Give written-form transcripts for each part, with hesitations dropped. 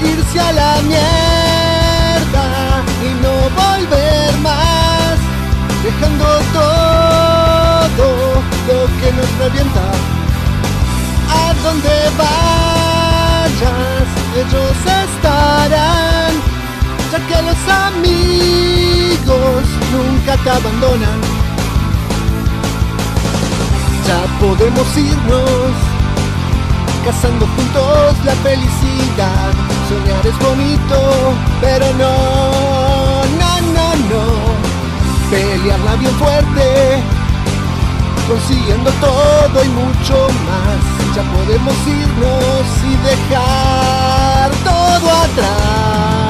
irse a la mierda y no volver más, dejando todo lo que nos revienta. A donde vayas, ellos estarán, ya que los amigos nunca te abandonan. Ya podemos irnos, cazando juntos la felicidad. Soñar es bonito, pero no. Pelearla bien fuerte, consiguiendo todo y mucho más. Ya podemos irnos y dejar todo atrás.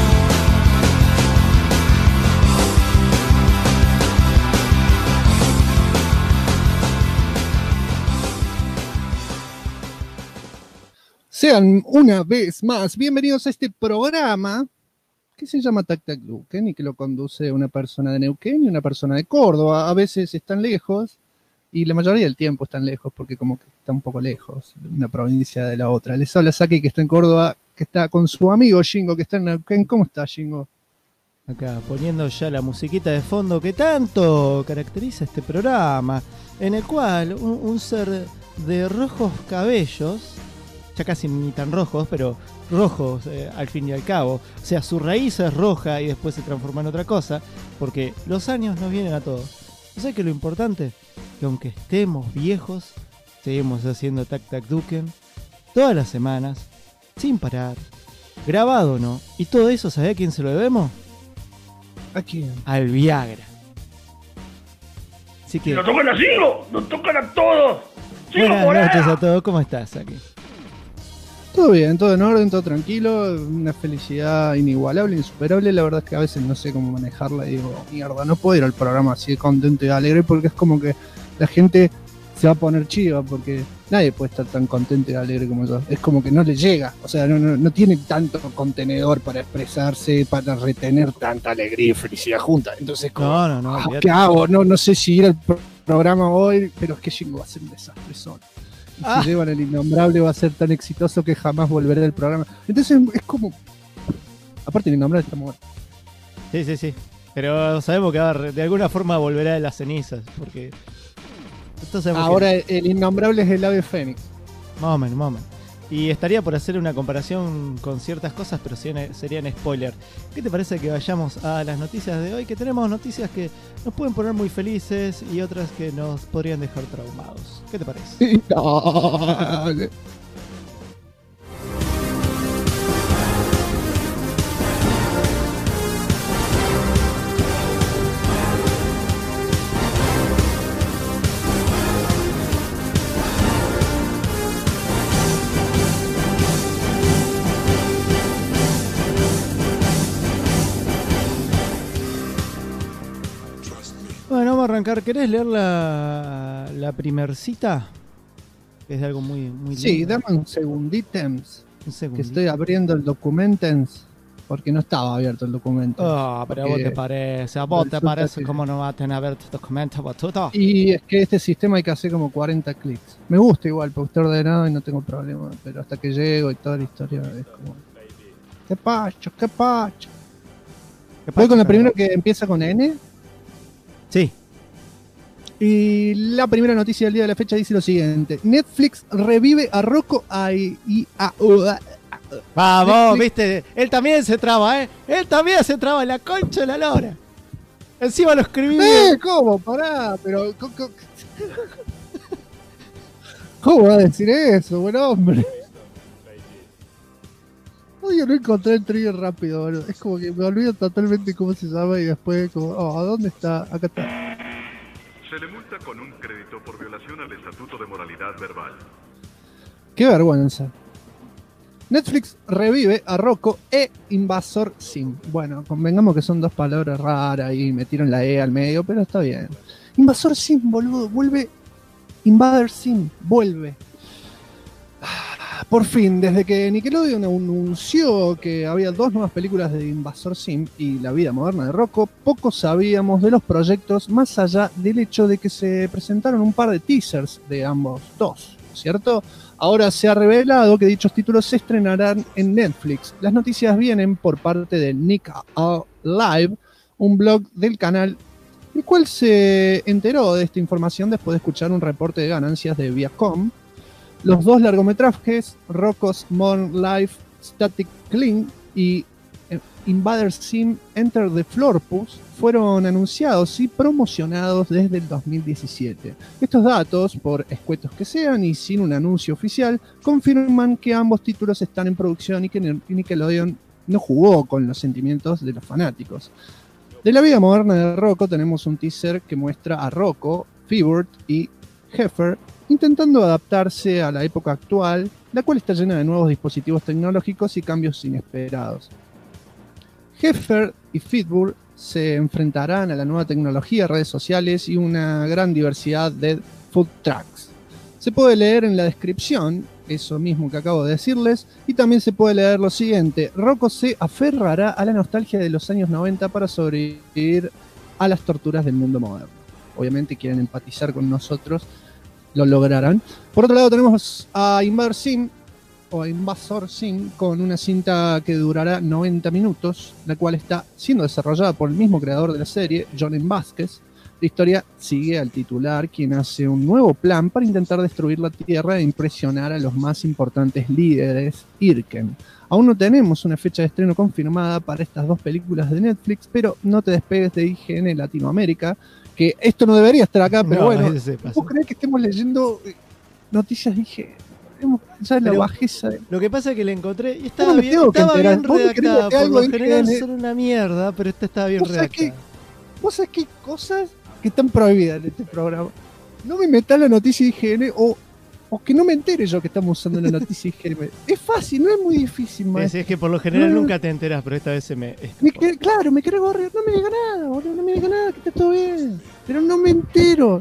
Sean una vez más bienvenidos a este programa que se llama Tac Tac Duken y que lo conduce una persona de Neuquén y una persona de Córdoba. A veces están lejos y la mayoría del tiempo están lejos porque como que está un poco lejos de una provincia de la otra. Les habla Saki, que está en Córdoba, que está con su amigo Shingo, que está en Neuquén. ¿Cómo está, Shingo? Acá poniendo ya la musiquita de fondo que tanto caracteriza este programa, en el cual un ser de rojos cabellos, ya casi ni tan rojos, pero rojos al fin y al cabo. O sea, su raíz es roja y después se transforma en otra cosa, porque los años nos vienen a todos. ¿No sé que lo importante? Que aunque estemos viejos, seguimos haciendo Tac Tac Duken todas las semanas, sin parar, grabado o no. Y todo eso, ¿sabés a quién se lo debemos? ¿A quién? Al Viagra. Así que... ¡Nos tocan a Shingo! ¡Nos tocan a todos! Buenas noches a todos, ¿cómo estás aquí? Todo bien, todo en orden, todo tranquilo, una felicidad inigualable, insuperable. La verdad es que a veces no sé cómo manejarla y digo, mierda, no puedo ir al programa así contento y alegre porque es como que la gente se va a poner chiva porque nadie puede estar tan contento y alegre como yo. Es como que no le llega, o sea, no tiene tanto contenedor para expresarse, para retener tanta alegría y felicidad juntas. Entonces, como, no, ¿qué hago? No sé si ir al programa hoy, pero es que Jingo va a ser un desastre solo. Y si llevan el innombrable va a ser tan exitoso que jamás volveré del programa. Entonces es como... Aparte el innombrable está muerto. Sí. Pero sabemos que de alguna forma volverá de las cenizas. Porque... Ahora el innombrable es el ave fénix. Más o menos. Y estaría por hacer una comparación con ciertas cosas, pero serían spoiler. ¿Qué te parece que vayamos a las noticias de hoy? Que tenemos noticias que nos pueden poner muy felices y otras que nos podrían dejar traumados. ¿Qué te parece? No. Bueno, vamos a arrancar. ¿Querés leer la primer cita? Que es de algo muy lindo. Sí, dame un segunditens. Un que estoy abriendo el documentens porque no estaba abierto el documento. Pero a vos te parece. A vos te parece cómo no va a tener abierto el documento, batuto. Y es que este sistema hay que hacer como 40 clics. Me gusta igual, porque está ordenado y no tengo problema. Pero hasta que llego y toda la historia es como... ¿Qué pacho? Voy con la primera que empieza con N. Sí. Y la primera noticia del día de la fecha dice lo siguiente: Netflix revive a Rocco Vamos, Netflix. viste, él también se traba, él también se traba en la concha de la lora. Encima lo escribí. ¿Cómo? Pará, pero ¿cómo va a decir eso, buen hombre? Oye, no encontré el trigger rápido, boludo. Es como que me olvido totalmente cómo se llama y después como, ¿dónde está? Acá está. Se le multa con un crédito por violación al Estatuto de Moralidad Verbal. Qué vergüenza. Netflix revive a Rocco e Invasor Sim. Bueno, convengamos que son dos palabras raras y metieron la E al medio, pero está bien. Invasor Sim, boludo, vuelve. Invader Sim, vuelve. Por fin, desde que Nickelodeon anunció que había 2 nuevas películas de Invasor Sim y la vida moderna de Rocco, poco sabíamos de los proyectos más allá del hecho de que se presentaron un par de teasers de ambos dos. ¿cierto? Ahora se ha revelado que dichos títulos se estrenarán en Netflix. Las noticias vienen por parte de Nick Live, un blog del canal, el cual se enteró de esta información después de escuchar un reporte de ganancias de Viacom. Los dos largometrajes, Rocko's Modern Life Static Cling y Invader Sim Enter the Florpus, fueron anunciados y promocionados desde el 2017. Estos datos, por escuetos que sean y sin un anuncio oficial, confirman que ambos títulos están en producción y que Nickelodeon no jugó con los sentimientos de los fanáticos. De la vida moderna de Rocko tenemos un teaser que muestra a Rocko, Fibert y Heifer intentando adaptarse a la época actual, la cual está llena de nuevos dispositivos tecnológicos y cambios inesperados. Heifer y Fibert se enfrentarán a la nueva tecnología, redes sociales y una gran diversidad de food trucks. Se puede leer en la descripción eso mismo que acabo de decirles, y también se puede leer lo siguiente: Rocko se aferrará a la nostalgia de los años 90 para sobrevivir a las torturas del mundo moderno. Obviamente quieren empatizar con nosotros, lo lograrán. Por otro lado tenemos a Invasor Sim con una cinta que durará 90 minutos, la cual está siendo desarrollada por el mismo creador de la serie, John M. Vázquez. La historia sigue al titular, quien hace un nuevo plan para intentar destruir la Tierra e impresionar a los más importantes líderes Irken. Aún no tenemos una fecha de estreno confirmada para estas dos películas de Netflix, pero no te despegues de IGN Latinoamérica, que esto no debería estar acá, pero bueno, ¿vos creés que estemos leyendo noticias de IGN? Ya la bajeza. Lo que pasa es que la encontré y estaba bien redactada. Por lo general son una mierda, pero esta estaba bien redactada. ¿Vos sabés qué cosas que están prohibidas en este programa? No me metas la noticia de IGN o que no me entere yo que estamos usando la noticia de IGN. Es fácil, no es muy difícil, man. Es que por lo general nunca te enteras, pero esta vez se me... Claro, me quiero correr. No me diga nada, boludo, no me diga nada, que está todo bien. Pero no me entero.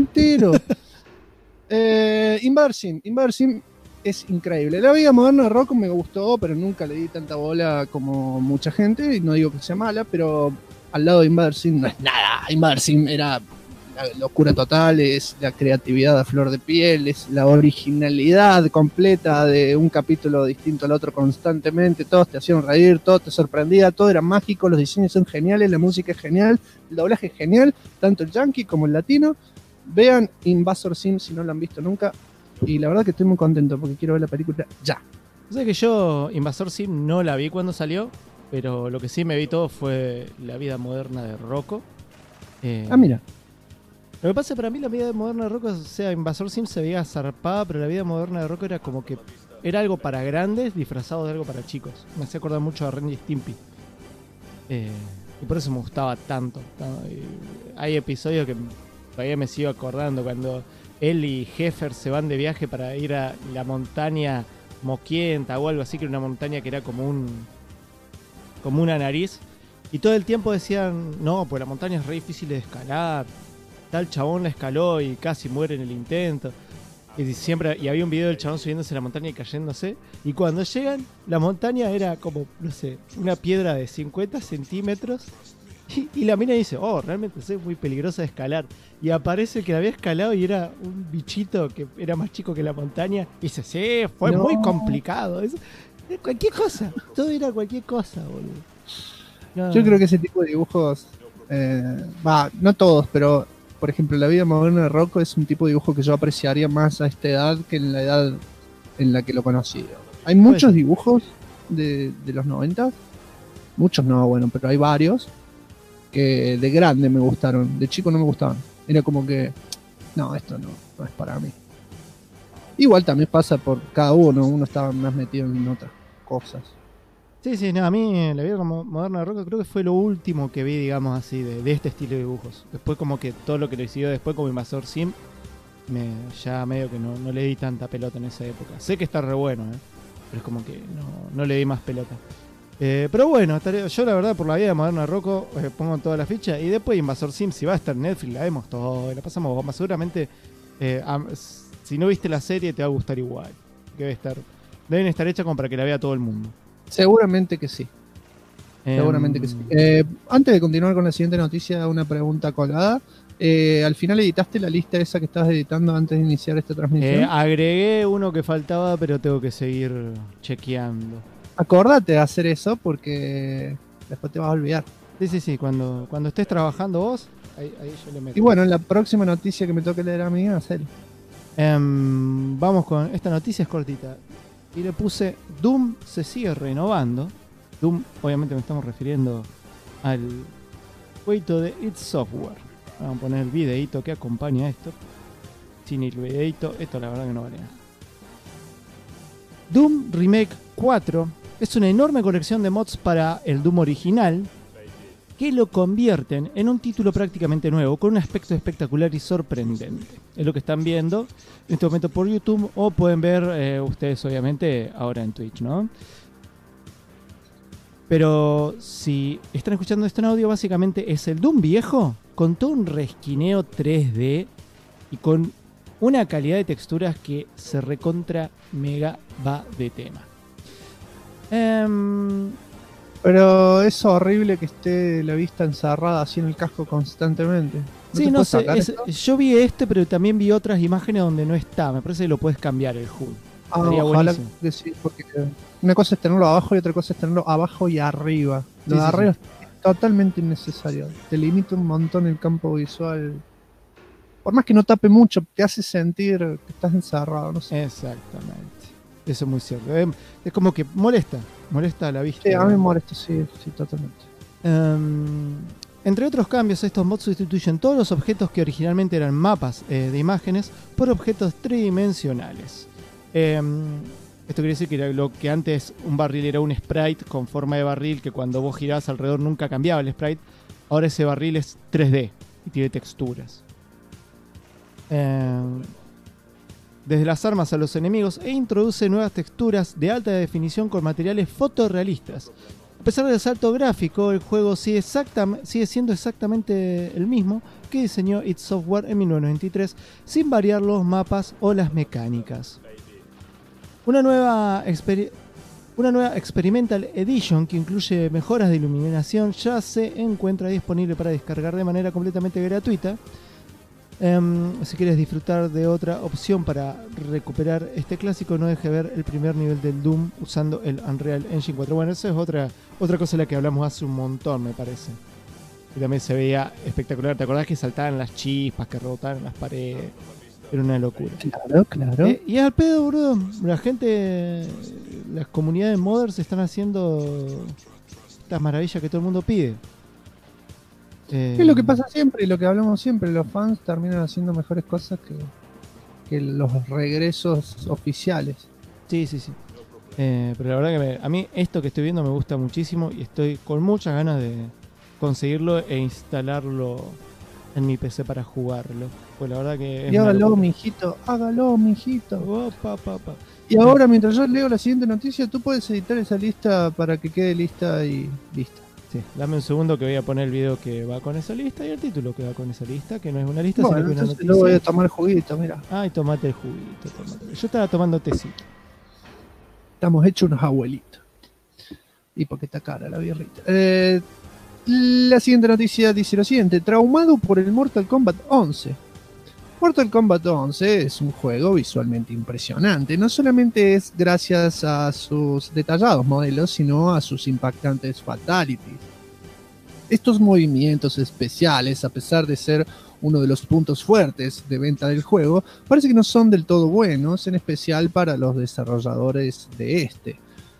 Invader Sim es increíble. La vida moderna de Rocko me gustó, pero nunca le di tanta bola como mucha gente. Y no digo que sea mala, pero al lado de Invader Sim no es nada. Invader Sim era la locura total, es la creatividad a flor de piel, es la originalidad completa de un capítulo distinto al otro constantemente. Todos te hacían reír, todo te sorprendía, todo era mágico, los diseños son geniales, la música es genial, el doblaje es genial, tanto el yankee como el latino. Vean Invasor Sim si no lo han visto nunca. Y la verdad que estoy muy contento porque quiero ver la película ya. O sea que yo Invasor Sim no la vi cuando salió, pero lo que sí me vi todo fue la vida moderna de Rocko. Mira. Lo que pasa es que para mí la vida moderna de Rocko, o sea, Invasor Sim se veía zarpada, pero la vida moderna de Rocko era como que era algo para grandes disfrazado de algo para chicos. Me hacía acordar mucho a Ren y Stimpy. Y por eso me gustaba tanto. Hay episodios que todavía me sigo acordando cuando él y Heifer se van de viaje para ir a la montaña Moquienta o algo así, que era una montaña que era como una nariz, y todo el tiempo decían, no, pues la montaña es re difícil de escalar, tal chabón la escaló y casi muere en el intento, y había un video del chabón subiéndose a la montaña y cayéndose, y cuando llegan, la montaña era como, no sé, una piedra de 50 centímetros. Y la mina dice, realmente es muy peligrosa de escalar. Y aparece que la había escalado y era un bichito que era más chico que la montaña. Y dice, sí, fue muy complicado. Cualquier cosa, todo era cualquier cosa, boludo. No. Yo creo que ese tipo de dibujos, no todos, pero por ejemplo la vida moderna de Rocko es un tipo de dibujo que yo apreciaría más a esta edad que en la edad en la que lo conocí. Hay muchos dibujos de los 90, muchos no, bueno, pero hay varios que de grande me gustaron, de chico no me gustaban. Era como que, no, esto no es para mí. Igual también pasa por cada uno estaba más metido en otras cosas. Sí, no, a mí la vida moderna de Rocko creo que fue lo último que vi, digamos así, de este estilo de dibujos. Después como que todo lo que le siguió después como Invasor Sim, ya medio que no le di tanta pelota en esa época. Sé que está re bueno, pero es como que no le di más pelota. Pero bueno, yo la verdad por la vida moderna de Rocko pongo toda la ficha, y después Invasor Sim, si va a estar en Netflix, la vemos todo, la pasamos bomba. Seguramente si no viste la serie te va a gustar igual, que deben estar hechas como para que la vea todo el mundo. Seguramente que sí. Seguramente que sí. Antes de continuar con la siguiente noticia, una pregunta colgada. Al final editaste la lista esa que estabas editando antes de iniciar esta transmisión. Agregué uno que faltaba, pero tengo que seguir chequeando. Acordate de hacer eso porque después te vas a olvidar. Sí. Cuando estés trabajando vos, ahí yo le meto. Y bueno, en la próxima noticia que me toque leer a mí, hacerlo. Vamos con esta noticia, es cortita. Y le puse: Doom se sigue renovando. Doom, obviamente me estamos refiriendo al jueguito de id Software. Vamos a poner el videito que acompaña esto. Sin el videito, esto la verdad que no vale nada. Doom Remake 4 es una enorme colección de mods para el Doom original que lo convierten en un título prácticamente nuevo, con un aspecto espectacular y sorprendente. Es lo que están viendo en este momento por YouTube, o pueden ver ustedes obviamente ahora en Twitch, ¿no? Pero si están escuchando esto en audio, básicamente es el Doom viejo con todo un resquineo 3D y con una calidad de texturas que se recontra mega va de tema. Pero es horrible que esté la vista encerrada así en el casco constantemente. Sí, no sé, yo vi pero también vi otras imágenes donde no está. Me parece que lo puedes cambiar el HUD. Sería ojalá buenísimo. que sí, porque una cosa es tenerlo abajo y otra cosa es tenerlo abajo y arriba. Lo de arriba es totalmente innecesario. Te limita un montón el campo visual. Por más que no tape mucho, te hace sentir que estás encerrado, no sé. Exactamente. Eso es muy cierto. Es como que molesta la vista. Sí, a mí me molesta, sí, totalmente. Entre otros cambios, estos mods sustituyen todos los objetos que originalmente eran mapas de imágenes por objetos tridimensionales. Esto quiere decir que lo que antes un barril era un sprite con forma de barril que cuando vos girabas alrededor nunca cambiaba el sprite. Ahora ese barril es 3D y tiene texturas. Desde las armas a los enemigos, e introduce nuevas texturas de alta definición con materiales fotorrealistas. A pesar del salto gráfico, el juego sigue siendo exactamente el mismo que diseñó id Software en 1993, sin variar los mapas o las mecánicas. Una nueva Experimental Edition que incluye mejoras de iluminación ya se encuentra disponible para descargar de manera completamente gratuita. Si quieres disfrutar de otra opción para recuperar este clásico, no deje ver el primer nivel del Doom usando el Unreal Engine 4. Bueno, esa es otra cosa de la que hablamos hace un montón, me parece. Y también se veía espectacular. ¿Te acordás que saltaban las chispas, que rebotaban las paredes? Era una locura. Claro. Y es al pedo, bro. La gente, las comunidades modders están haciendo estas maravillas que todo el mundo pide. Es lo que pasa siempre y lo que hablamos siempre. Los fans terminan haciendo mejores cosas que los regresos oficiales. Sí. Pero la verdad que a mí esto que estoy viendo me gusta muchísimo y estoy con muchas ganas de conseguirlo e instalarlo en mi PC para jugarlo. Pues la verdad que Y hágalo, mijito. Y ahora, mientras yo leo la siguiente noticia, tú puedes editar esa lista para que quede lista y lista. Sí, dame un segundo que voy a poner el video que va con esa lista y el título que va con esa lista, que no es una lista, bueno, sino que es una noticia. Luego voy a tomar juguito, mira. Ay, tomate el juguito. Yo estaba tomando tecito. Estamos hechos unos abuelitos. Y porque está cara la birrita. La siguiente noticia dice lo siguiente: traumado por el Mortal Kombat 11. Mortal Kombat 11 es un juego visualmente impresionante. No solamente es gracias a sus detallados modelos, sino a sus impactantes fatalities. Estos movimientos especiales, a pesar de ser uno de los puntos fuertes de venta del juego, parece que no son del todo buenos, en especial para los desarrolladores de este.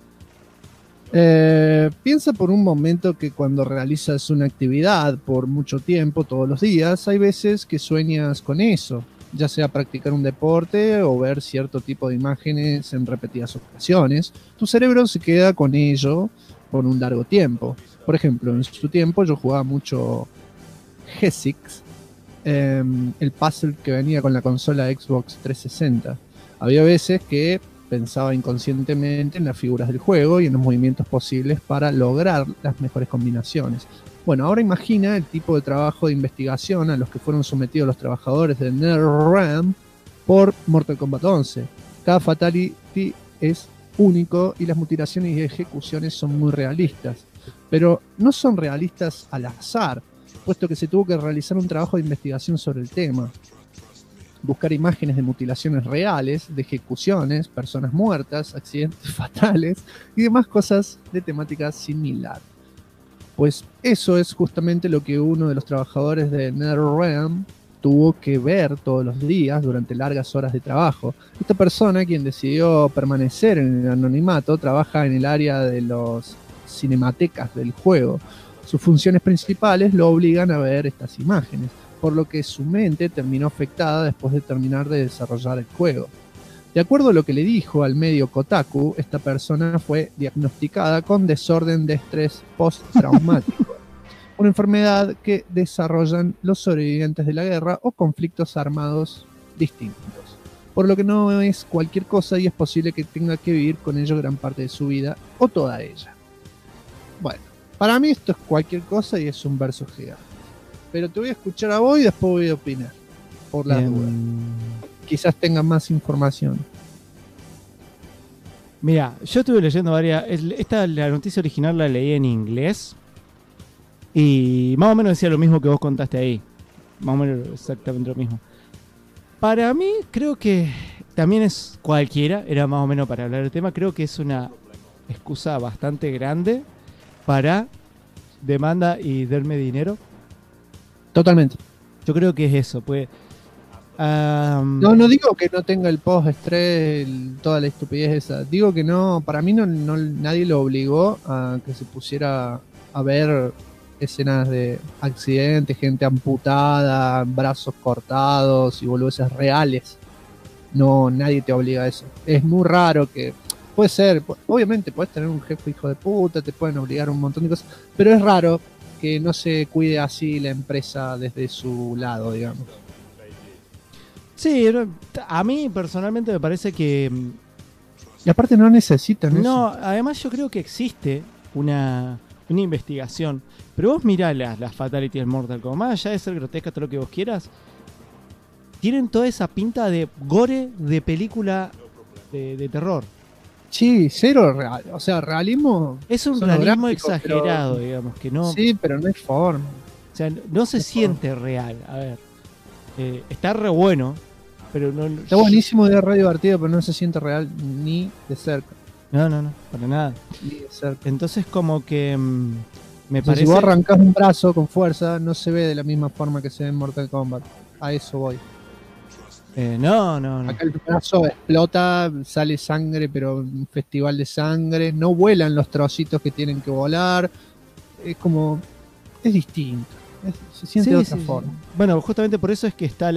Piensa por un momento que cuando realizas una actividad por mucho tiempo, todos los días, hay veces que sueñas con eso, ya sea practicar un deporte o ver cierto tipo de imágenes en repetidas ocasiones. Tu cerebro se queda con ello por un largo tiempo. Por ejemplo, en su tiempo yo jugaba mucho G6, el puzzle que venía con la consola Xbox 360. Había veces que pensaba inconscientemente en las figuras del juego y en los movimientos posibles para lograr las mejores combinaciones. Bueno, ahora imagina el tipo de trabajo de investigación a los que fueron sometidos los trabajadores de NetherRealm por Mortal Kombat 11. Cada fatality es único y las mutilaciones y ejecuciones son muy realistas. Pero no son realistas al azar. puesto que se tuvo que realizar un trabajo de investigación sobre el tema, buscar imágenes de mutilaciones reales, de ejecuciones, personas muertas, accidentes fatales y demás cosas de temática similar. Pues eso es justamente lo que uno de los trabajadores de NetherRealm tuvo que ver todos los días durante largas horas de trabajo. Esta persona, quien decidió permanecer en el anonimato, trabaja en el área de los cinematecas del juego. Sus funciones principales lo obligan a ver estas imágenes, por lo que su mente terminó afectada después de terminar de desarrollar el juego. De acuerdo a lo que le dijo al medio Kotaku, esta persona fue diagnosticada con desorden de estrés postraumático, una enfermedad que desarrollan los sobrevivientes de la guerra o conflictos armados distintos, por lo que no es cualquier cosa y es posible que tenga que vivir con ello gran parte de su vida o toda ella. Bueno, para mí esto es cualquier cosa y es un verso gigante. Pero te voy a escuchar a vos y después voy a opinar, por las dudas. Quizás tenga más información. Mira, yo estuve leyendo varias. La noticia original la leí en inglés. Y más o menos decía lo mismo que vos contaste ahí. Más o menos exactamente lo mismo. Para mí, creo que también es cualquiera. Era más o menos para hablar del tema. Creo que es una excusa bastante grande para demanda y darme dinero. Totalmente. Yo creo que es eso. Pues. No digo que no tenga el post-estrés, toda la estupidez esa. Digo que no, para mí no, nadie lo obligó a que se pusiera a ver escenas de accidentes, gente amputada, brazos cortados y boludeces reales. No, nadie te obliga a eso. Es muy raro que... Puede ser, obviamente puedes tener un jefe hijo de puta, te pueden obligar a un montón de cosas, pero es raro que no se cuide así la empresa desde su lado, digamos. Sí, a mí personalmente me parece que... Y aparte no necesitan no, eso. además yo creo que existe una investigación. Pero vos mirá las Fatality del Mortal Kombat, más allá de ser grotesca, todo lo que vos quieras, tienen toda esa pinta de gore de película de terror. Sí, cero real. O sea, realismo... Es un realismo exagerado, pero, digamos, que no... Sí, pero no hay forma. O sea, no se siente real. A ver, está re bueno, pero no... Está buenísimo y es re divertido, pero no se siente real ni de cerca. No, para nada. Ni de cerca. Entonces como que me O sea, parece... si vos arrancás un brazo con fuerza, no se ve de la misma forma que se ve en Mortal Kombat. A eso voy. No. Acá el brazo explota, sale sangre, pero un festival de sangre. No vuelan los trocitos que tienen que volar. Es como... Es distinto. Se siente de otra forma. Bueno, justamente por eso es que está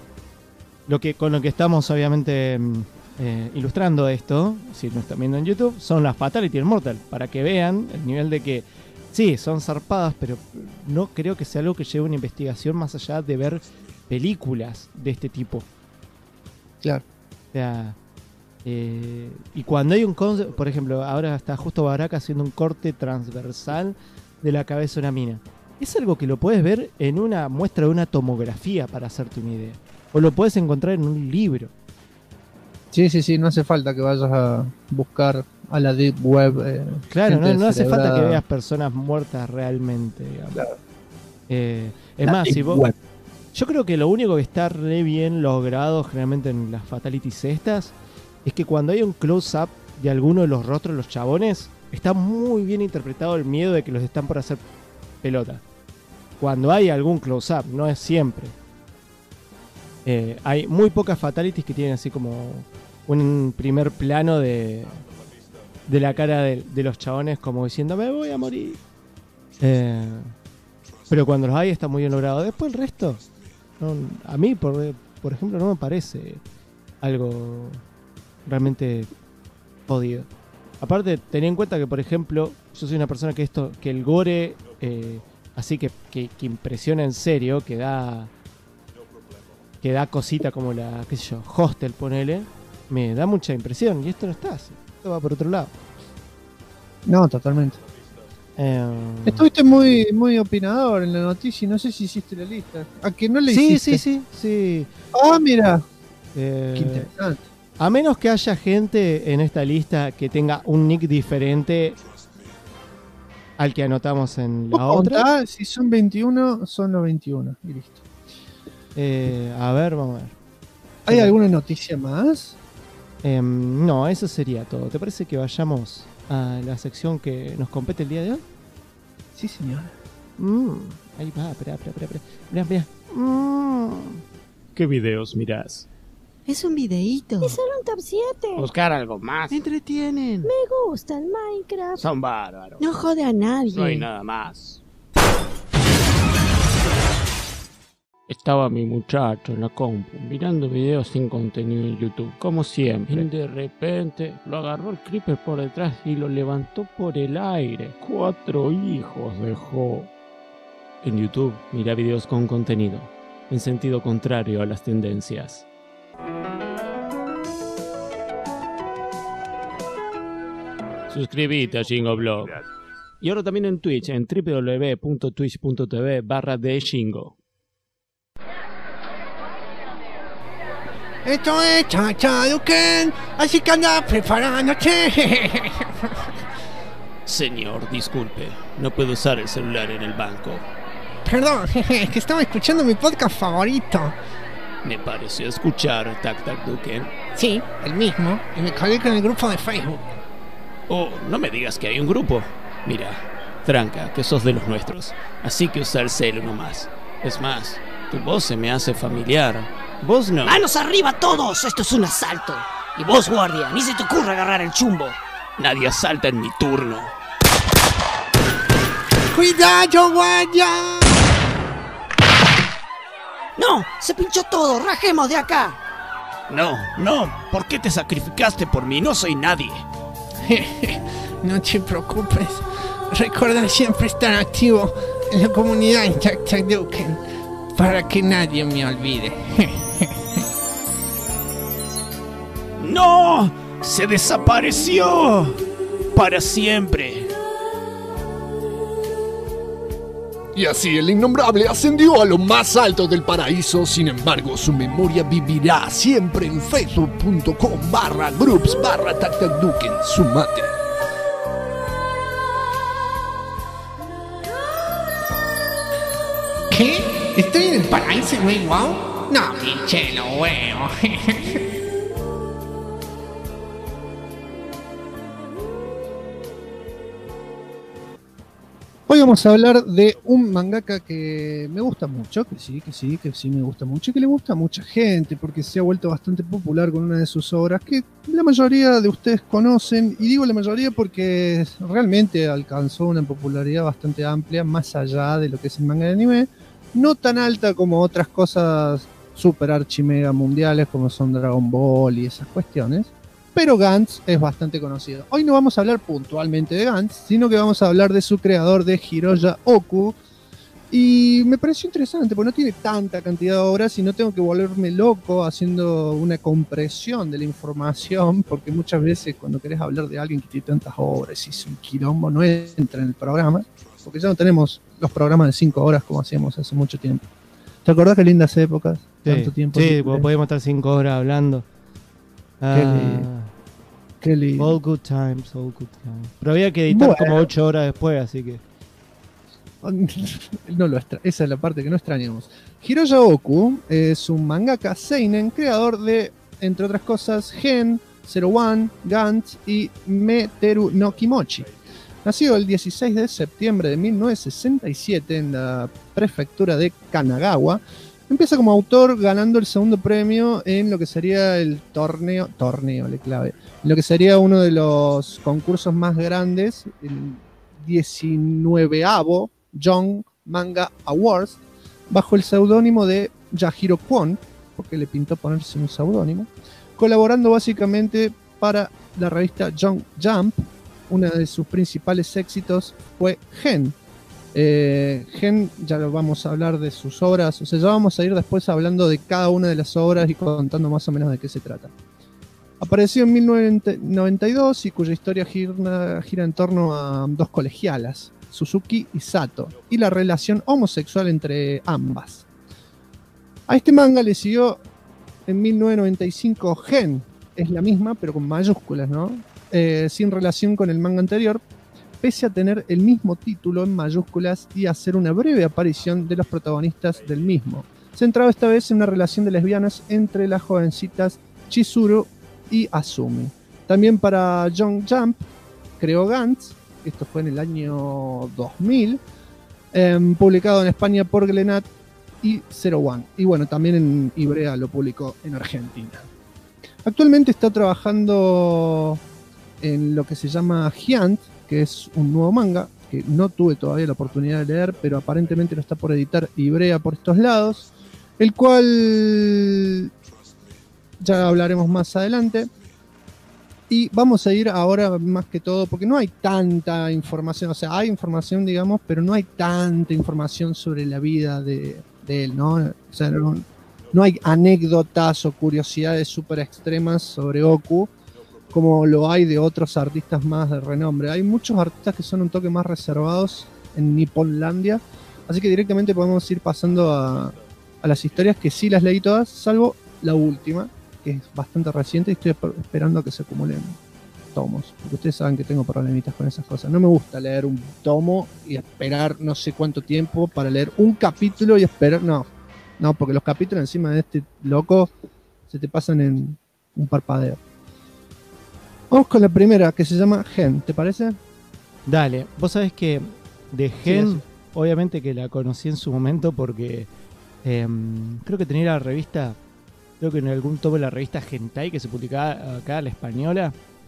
con lo que estamos obviamente ilustrando esto, si no están viendo en YouTube, son las Fatality del Mortal, para que vean el nivel de que sí, son zarpadas, pero no creo que sea algo que lleve una investigación más allá de ver películas de este tipo. Claro. O sea, y cuando hay un concepto, por ejemplo, ahora está justo Baraka haciendo un corte transversal de la cabeza de una mina. Es algo que lo puedes ver en una muestra de una tomografía, para hacerte una idea. O lo puedes encontrar en un libro. Sí, no hace falta que vayas a buscar a la Deep Web. Claro, no hace falta que veas personas muertas realmente, digamos. Claro. Es más, si vos... Web. Yo creo que lo único que está re bien logrado generalmente en las Fatalities estas es que cuando hay un close-up de alguno de los rostros de los chabones, está muy bien interpretado el miedo de que los están por hacer pelota. Cuando hay algún close-up, no es siempre. Hay muy pocas Fatalities que tienen así como un primer plano de la cara de los chabones como diciendo me voy a morir. Pero cuando los hay está muy bien logrado. Después el resto, a mí por ejemplo no me parece algo realmente jodido. Aparte, ten en cuenta que por ejemplo yo soy una persona que el gore así que impresiona en serio, que da cosita como la, qué sé yo, Hostel, ponele, me da mucha impresión. Y esto no está así, esto va por otro lado. No, totalmente. Estuviste muy, muy opinador en la noticia y no sé si hiciste la lista. ¿A que no le hiciste? Sí. Ah, mira. Qué interesante. A menos que haya gente en esta lista que tenga un nick diferente, al que anotamos en la Vos otra. contá, si son 21, son los 21 y listo. A ver, vamos a ver. ¿Hay alguna noticia más? No, eso sería todo. ¿Te parece que vayamos a la sección que nos compete el día de hoy? Sí, señor. Ahí va, espera. Mirá. ¿Qué videos mirás? Es un videíto. Es solo un top 7. Buscar algo más. Entretienen. Me gusta el Minecraft. Son bárbaros. No jode a nadie. No hay nada más. Estaba mi muchacho en la compu mirando videos sin contenido en YouTube, como siempre. Y de repente lo agarró el creeper por detrás y lo levantó por el aire. 4 hijos dejó. En YouTube mira videos con contenido, en sentido contrario a las tendencias. Suscríbete a Jingoblog. Y ahora también en Twitch, en www.twitch.tv/thejingo. Esto es Chachaduken, así que anda preparándote. Señor, disculpe, no puedo usar el celular en el banco. Perdón, es que estaba escuchando mi podcast favorito. Me pareció escuchar Tac Tac Duken. Sí, el mismo, y me colgué con el grupo de Facebook. Oh, no me digas que hay un grupo. Mira, tranca, que sos de los nuestros, así que usa el celu nomás. Es más, tu voz se me hace familiar. Vos no. ¡Manos arriba todos! Esto es un asalto. Y vos, guardia, ni se te ocurra agarrar el chumbo. Nadie asalta en mi turno. ¡Cuidado, guardia! ¡No! ¡Se pinchó todo! ¡Rajemos de acá! No, ¿por qué te sacrificaste por mí? No soy nadie. No te preocupes. Recuerda siempre estar activo en la comunidad en Chachaduken para que nadie me olvide. ¡No! ¡Se desapareció! ¡Para siempre! Y así el innombrable ascendió a lo más alto del paraíso. Sin embargo, su memoria vivirá siempre en facebook.com/groups/tactacduken. Sumate. ¿Qué? ¿Estoy en el paraíso y no hay wow? No, pinche lo huevo. Hoy vamos a hablar de un mangaka que me gusta mucho, que sí me gusta mucho y que le gusta a mucha gente porque se ha vuelto bastante popular con una de sus obras que la mayoría de ustedes conocen, y digo la mayoría porque realmente alcanzó una popularidad bastante amplia más allá de lo que es el manga de anime, no tan alta como otras cosas super archi mega mundiales como son Dragon Ball y esas cuestiones. Pero Gantz es bastante conocido. Hoy no vamos a hablar puntualmente de Gantz, sino que vamos a hablar de su creador, de Hiroya Oku. Y me pareció interesante, porque no tiene tanta cantidad de obras y no tengo que volverme loco haciendo una compresión de la información, porque muchas veces cuando querés hablar de alguien que tiene tantas obras y es un quilombo, no entra en el programa, porque ya no tenemos los programas de 5 horas como hacíamos hace mucho tiempo. ¿Te acordás qué lindas épocas? Tanto tiempo. Sí, podíamos estar 5 horas hablando. Qué lindo. All good times. Pero había que editar como 8 horas después, así que... Esa es la parte que no extrañamos. Hiroya Oku es un mangaka seinen, creador de, entre otras cosas, Gen, Zero One, Gantz y Meteru no Kimochi. Nacido el 16 de septiembre de 1967 en la prefectura de Kanagawa, empieza como autor ganando el segundo premio en lo que sería el torneo le clave, en lo que sería uno de los concursos más grandes, el 19avo Young Manga Awards, bajo el seudónimo de Yahiro Kwon, porque le pintó ponerse un seudónimo, colaborando básicamente para la revista Young Jump. Uno de sus principales éxitos fue Gen. Gen, ya lo vamos a hablar de sus obras, o sea, ya vamos a ir después hablando de cada una de las obras y contando más o menos de qué se trata. Apareció en 1992 y cuya historia gira en torno a dos colegialas, Suzuki y Sato, y la relación homosexual entre ambas. A este manga le siguió en 1995 Gen, es la misma pero con mayúsculas, ¿no? Sin relación con el manga anterior, pese a tener el mismo título en mayúsculas y hacer una breve aparición de los protagonistas del mismo, centrado esta vez en una relación de lesbianas entre las jovencitas Chizuru y Azumi. También para Young Jump creó Gantz, esto fue en el año 2000, publicado en España por Glenat y Zero One. Y bueno, también en Ibrea lo publicó en Argentina. Actualmente está trabajando en lo que se llama Giant, que es un nuevo manga, que no tuve todavía la oportunidad de leer, pero aparentemente lo está por editar Ibrea por estos lados, el cual ya hablaremos más adelante. Y vamos a ir ahora más que todo, porque no hay tanta información, o sea, hay información, digamos, pero no hay tanta información sobre la vida de él, ¿no? O sea, no hay anécdotas o curiosidades súper extremas sobre Oku, como lo hay de otros artistas más de renombre. Hay muchos artistas que son un toque más reservados en Nipponlandia, así que directamente podemos ir pasando a las historias, que sí las leí todas, salvo la última, que es bastante reciente, y estoy esperando a que se acumulen tomos, porque ustedes saben que tengo problemitas con esas cosas. No me gusta leer un tomo y esperar no sé cuánto tiempo para leer un capítulo y esperar, no, porque los capítulos encima de este loco se te pasan en un parpadeo. Vamos con la primera, que se llama Gen, ¿te parece? Dale, vos sabés que de Gen, sí. obviamente que la conocí en su momento porque creo que tenía la revista, creo que en algún tomo de la revista Hentai que se publicaba acá, la española,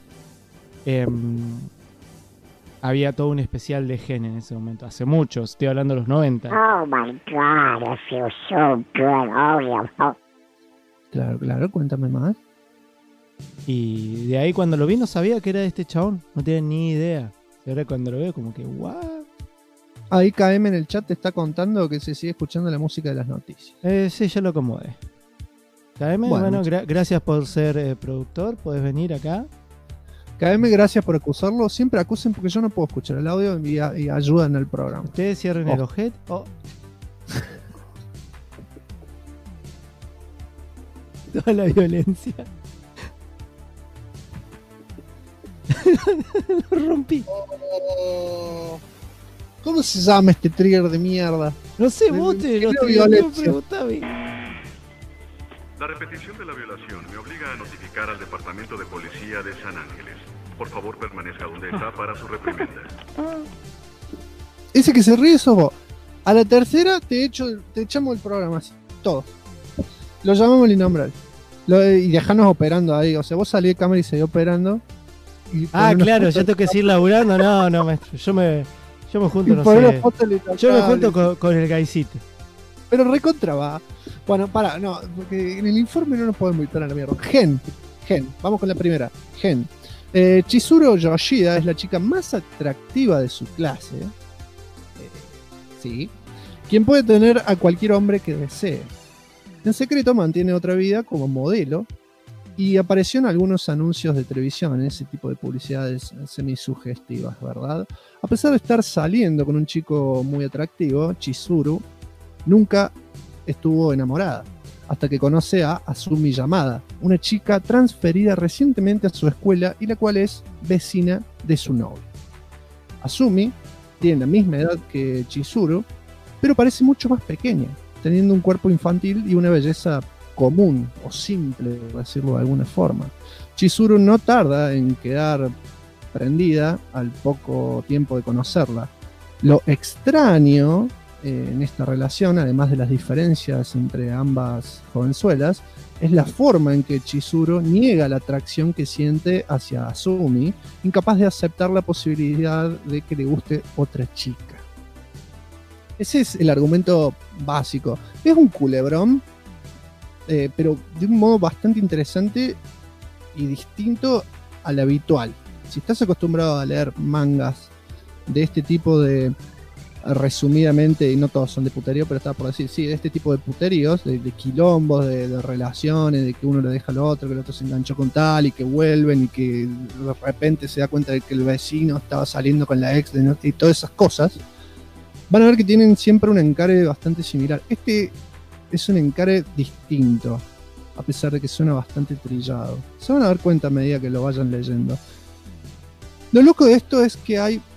había todo un especial de Gen en ese momento, hace mucho, estoy hablando de los 90. Oh my god, I feel so good. Oh yeah. Claro, cuéntame más. Y de ahí cuando lo vi no sabía que era de este chabón, no tenía ni idea. Y ahora cuando lo veo como que what. Ahí KM en el chat te está contando que se sigue escuchando la música de las noticias. Sí, ya lo acomodé. KM, bueno, gracias por ser productor, podés venir acá. KM, gracias por acusarlo. Siempre acusen porque yo no puedo escuchar el audio y ayudan al programa. Ustedes cierren el ojete. Oh. Toda la violencia. Lo rompí. ¿Cómo se llama este trigger de mierda? No sé, vos te lo preguntame. La repetición de la violación me obliga a notificar al Departamento de Policía de San Ángeles. Por favor, permanezca donde está para su reprimenda. Ese que se ríe sos vos. A la tercera te echamos el programa así, todo. Lo llamamos el innombrable. Y dejanos operando ahí. O sea, vos salís de cámara y seguís operando. Claro, ya tengo que seguir laburando. No, maestro. Yo me junto, no sé. Yo me junto con el gaisito. Pero recontra va. Bueno, no, porque en el informe no nos podemos ir a la mierda. Gen, vamos con la primera. Gen. Chizuru Yoshida es la chica más atractiva de su clase. Sí. Quien puede tener a cualquier hombre que desee. En secreto mantiene otra vida como modelo y apareció en algunos anuncios de televisión, en ese tipo de publicidades semisugestivas, ¿verdad? A pesar de estar saliendo con un chico muy atractivo, Chizuru nunca estuvo enamorada, hasta que conoce a Azumi Yamada, una chica transferida recientemente a su escuela y la cual es vecina de su novio. Azumi tiene la misma edad que Chizuru, pero parece mucho más pequeña, teniendo un cuerpo infantil y una belleza común o simple, por decirlo de alguna forma. Chizuru no tarda en quedar prendida al poco tiempo de conocerla. Lo extraño en esta relación, además de las diferencias entre ambas jovenzuelas, es la forma en que Chizuru niega la atracción que siente hacia Azumi, incapaz de aceptar la posibilidad de que le guste otra chica. Ese es el argumento básico. Es un culebrón, pero de un modo bastante interesante y distinto al habitual. Si estás acostumbrado a leer mangas de este tipo de, resumidamente, y no todos son de puterío, pero estaba por decir, sí, de este tipo de puteríos, de quilombos, de relaciones, de que uno le deja al otro, que el otro se enganchó con tal, y que vuelven, y que de repente se da cuenta de que el vecino estaba saliendo con la ex, y todas esas cosas, van a ver que tienen siempre un encare bastante similar. Este es un encare distinto, a pesar de que suena bastante trillado. Se van a dar cuenta a medida que lo vayan leyendo. Lo loco de esto es que hay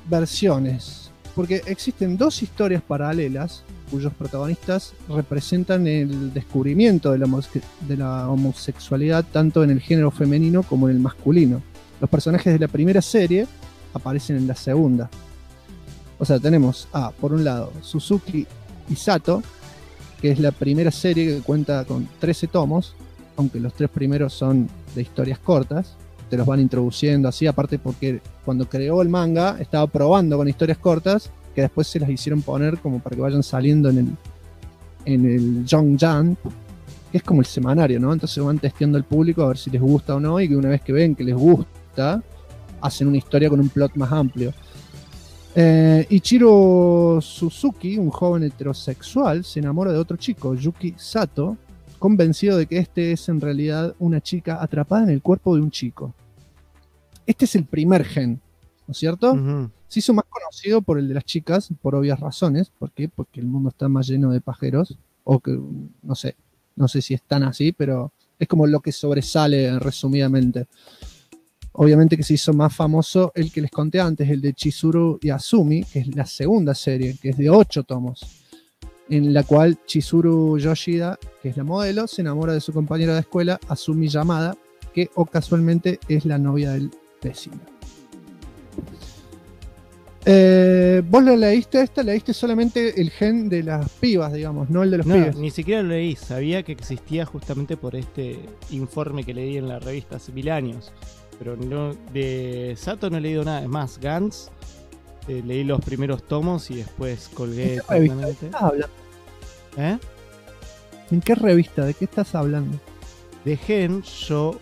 versiones, porque existen dos historias paralelas cuyos protagonistas representan el descubrimiento de la homosexualidad tanto en el género femenino como en el masculino. Los personajes de la primera serie aparecen en la segunda. O sea, tenemos por un lado, Suzuki y Sato, que es la primera serie que cuenta con 13 tomos, aunque los 3 primeros son de historias cortas, te los van introduciendo así, aparte porque cuando creó el manga estaba probando con historias cortas, que después se las hicieron poner como para que vayan saliendo en el Young Jump, que es como el semanario, ¿no? Entonces van testeando al público a ver si les gusta o no, y que una vez que ven que les gusta, hacen una historia con un plot más amplio. Ichiro Suzuki, un joven heterosexual, se enamora de otro chico, Yuki Sato, convencido de que este es en realidad una chica atrapada en el cuerpo de un chico. Este es el primer gen, ¿no es cierto? Ujú. Se hizo más conocido por el de las chicas, por obvias razones. ¿Por qué? Porque el mundo está más lleno de pajeros, o que, no sé si es tan así, pero es como lo que sobresale resumidamente. Obviamente que se hizo más famoso el que les conté antes, el de Chizuru y Azumi, que es la segunda serie, que es de 8 tomos, en la cual Chizuru Yoshida, que es la modelo, se enamora de su compañera de escuela, Azumi Yamada, que casualmente es la novia del vecino. ¿Vos la leíste esta? Leíste solamente el gen de las pibas, digamos, no el de los pibes. Ni siquiera lo leí, sabía que existía justamente por este informe que leí en la revista hace 1000 años. Pero no, de Sato no he leído nada, es más, Gantz, leí los primeros tomos y después colgué. ¿En qué revista? ¿De qué estás hablando? ¿En qué revista? ¿De qué estás hablando? De gen, yo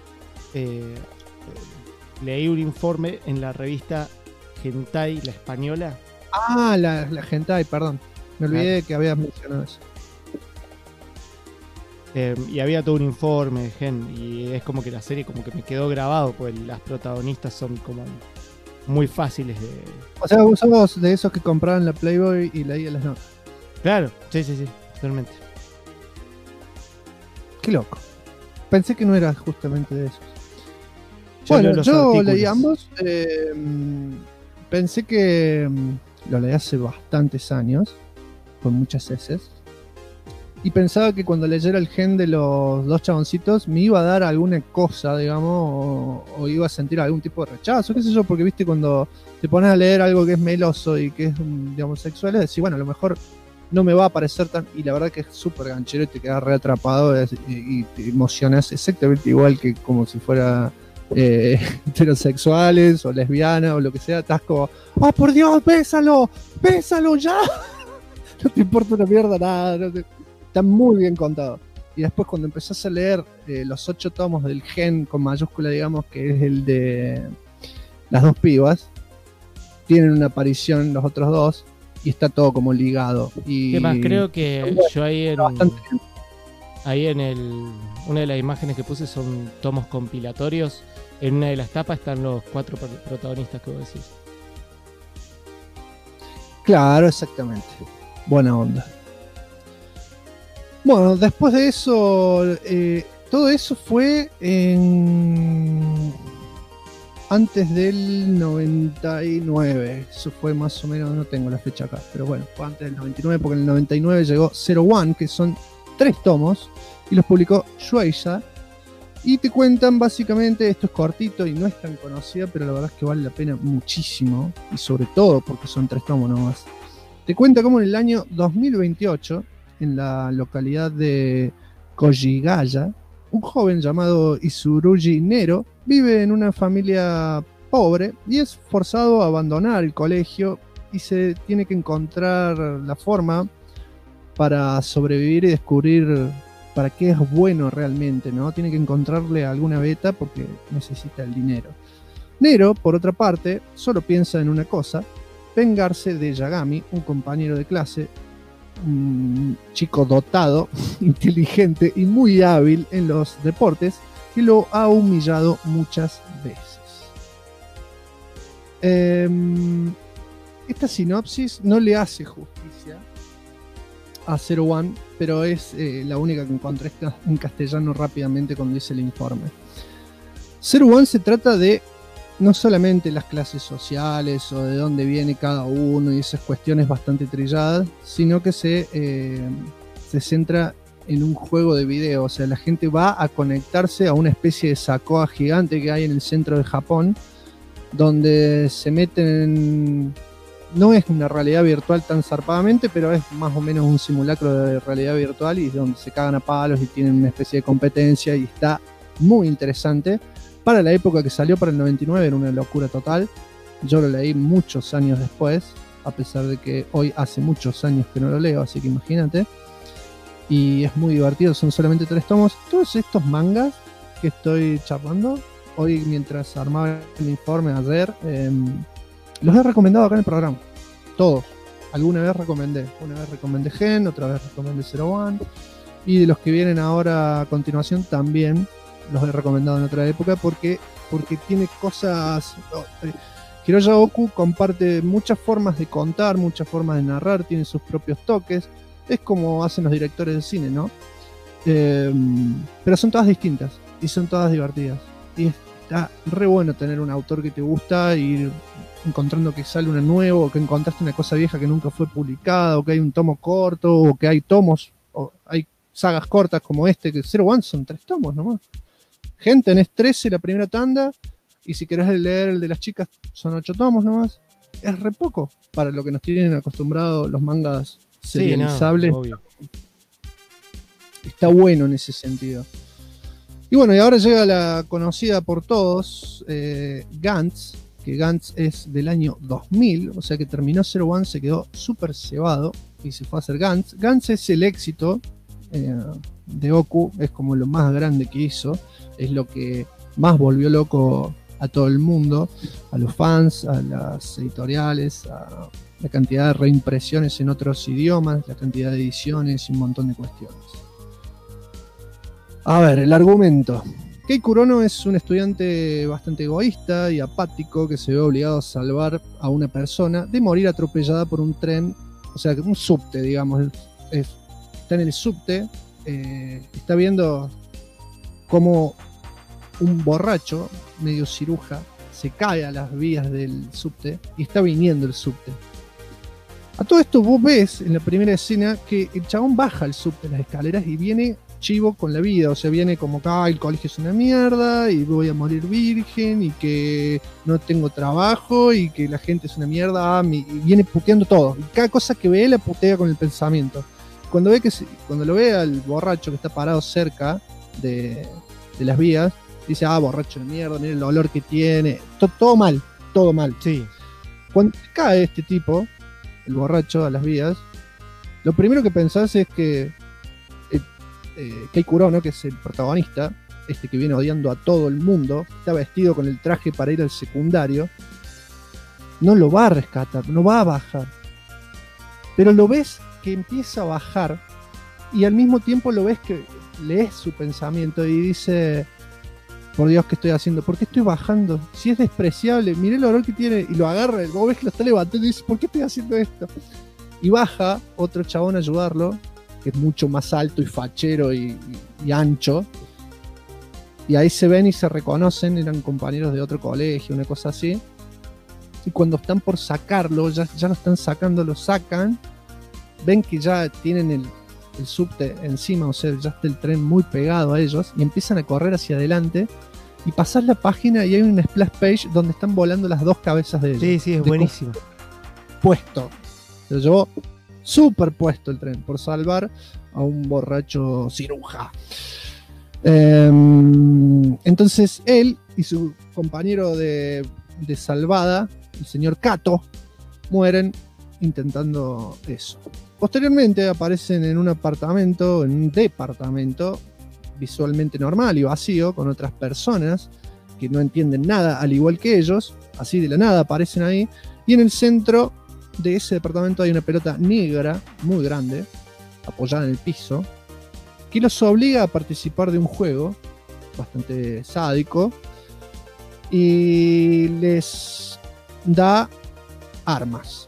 leí un informe en la revista Hentai, la española. La Hentai, perdón. Me olvidé que habías mencionado eso. Y había todo un informe de gen, y es como que la serie como que me quedó grabado, pues las protagonistas son como muy fáciles de... O sea, vos sos de esos que compraban la Playboy y leían las notas. Claro, sí, totalmente. Qué loco. Pensé que no eras justamente de esos. Bueno, yo leí ambos. Pensé que lo leí hace bastantes años, con muchas heces. Y pensaba que cuando leyera el gen de los dos chaboncitos me iba a dar alguna cosa, digamos, o iba a sentir algún tipo de rechazo, qué sé yo, porque viste cuando te pones a leer algo que es meloso y que es, digamos, sexual, es decir, bueno, a lo mejor no me va a parecer tan... Y la verdad que es súper ganchero y te quedas re atrapado y te emocionas exactamente igual que como si fuera heterosexuales o lesbianas o lo que sea. Estás como, ¡oh, por Dios, bésalo ya! No te importa una mierda nada, no te... Está muy bien contado. Y después cuando empezás a leer los 8 tomos del gen con mayúscula, digamos, que es el de las dos pibas, tienen una aparición los otros dos y está todo como ligado. Y ¿qué más? Creo que yo ahí una de las imágenes que puse son tomos compilatorios. En una de las tapas están los 4 protagonistas que vos decís. Claro, exactamente. Buena onda. Bueno, después de eso, todo eso fue antes del 99. Eso fue más o menos, no tengo la fecha acá, pero bueno, fue antes del 99, porque en el 99 llegó Zero One, que son 3 tomos, y los publicó Shueisha. Y te cuentan básicamente, esto es cortito y no es tan conocida, pero la verdad es que vale la pena muchísimo, y sobre todo porque son 3 tomos nomás. Te cuenta cómo en el año 2028, en la localidad de Kojigaya, un joven llamado Isurugi Nero vive en una familia pobre y es forzado a abandonar el colegio y se tiene que encontrar la forma para sobrevivir y descubrir para qué es bueno realmente, ¿no? Tiene que encontrarle alguna beta porque necesita el dinero. Nero, por otra parte, solo piensa en una cosa: vengarse de Yagami, un compañero de clase, un chico dotado, inteligente y muy hábil en los deportes, que lo ha humillado muchas veces. Esta sinopsis no le hace justicia a Zero One, pero es la única que encontré en castellano rápidamente cuando hice el informe. Zero One se trata de no solamente las clases sociales o de dónde viene cada uno y esas cuestiones bastante trilladas, sino que se centra en un juego de video. O sea, la gente va a conectarse a una especie de Sakoa gigante que hay en el centro de Japón, donde se meten en... No es una realidad virtual tan zarpadamente, pero es más o menos un simulacro de realidad virtual y donde se cagan a palos y tienen una especie de competencia y está muy interesante. Para la época que salió, para el 99, era una locura total. Yo lo leí muchos años después, a pesar de que hoy hace muchos años que no lo leo, así que imagínate. Y es muy divertido, son solamente 3 tomos. Todos estos mangas que estoy charlando, hoy mientras armaba el informe ayer, los he recomendado acá en el programa. Todos. Alguna vez recomendé. Una vez recomendé Gen, otra vez recomendé Zero One. Y de los que vienen ahora a continuación también los he recomendado en otra época porque tiene cosas... Hiroya Oku comparte muchas formas de contar, muchas formas de narrar, tiene sus propios toques. Es como hacen los directores de cine, ¿no? Pero son todas distintas y son todas divertidas. Y está re bueno tener un autor que te gusta y ir encontrando que sale una nueva, o que encontraste una cosa vieja que nunca fue publicada, o que hay un tomo corto, o que hay tomos, o hay sagas cortas como que Zero One son 3 tomos nomás. Gente, tenés 13 la primera tanda, y si querés leer el de las chicas son 8 tomos nomás. Es re poco para lo que nos tienen acostumbrados los mangas serializables. Sí, no, obvio. Está bueno en ese sentido. Y bueno, y ahora llega la conocida por todos, Gantz, que Gantz es del año 2000, o sea que terminó Zero One, se quedó súper cebado y se fue a hacer Gantz. Gantz es el éxito de Oku, es como lo más grande que hizo, es lo que más volvió loco a todo el mundo, a los fans, a las editoriales, a la cantidad de reimpresiones en otros idiomas, la cantidad de ediciones y un montón de cuestiones. A ver, el argumento. Kei Kurono es un estudiante bastante egoísta y apático que se ve obligado a salvar a una persona de morir atropellada por un tren, o sea, un subte, digamos. Está en el subte, está viendo cómo un borracho, medio ciruja, se cae a las vías del subte y está viniendo el subte. A todo esto vos ves en la primera escena que el chabón baja el subte, las escaleras, y viene chivo con la vida, o sea, viene como que el colegio es una mierda y voy a morir virgen y que no tengo trabajo y que la gente es una mierda, y viene puteando todo, y cada cosa que ve la putea con el pensamiento. Cuando lo ve al borracho que está parado cerca de las vías, dice, borracho de mierda, mira el olor que tiene, todo mal, todo mal. Sí. Cuando cae este tipo, el borracho, a las vías, lo primero que pensás es que Kei Kurono, que es el protagonista, que viene odiando a todo el mundo, está vestido con el traje para ir al secundario, no lo va a rescatar, no va a bajar. Pero lo ves que empieza a bajar y al mismo tiempo lo ves que lees su pensamiento y dice, por Dios, ¿qué estoy haciendo? ¿Por qué estoy bajando? Si es despreciable, mirá el olor que tiene, y lo agarra, vos ves que lo está levantando y dice, ¿por qué estoy haciendo esto? Y baja otro chabón a ayudarlo, que es mucho más alto y fachero y ancho, y ahí se ven y se reconocen, eran compañeros de otro colegio, una cosa así, y cuando están por sacarlo, ya lo están sacando, lo sacan, ven que ya tienen el subte encima, o sea, ya está el tren muy pegado a ellos, y empiezan a correr hacia adelante, y pasás la página y hay una splash page donde están volando las 2 cabezas de ellos. Sí, es buenísimo. Puesto. Se lo llevó súper puesto el tren por salvar a un borracho ciruja. Entonces él y su compañero de salvada, el señor Kato, mueren intentando eso. Posteriormente aparecen en un departamento visualmente normal y vacío, con otras personas que no entienden nada, al igual que ellos. Así de la nada aparecen ahí, y en el centro de ese departamento hay una pelota negra muy grande, apoyada en el piso, que los obliga a participar de un juego bastante sádico y les da armas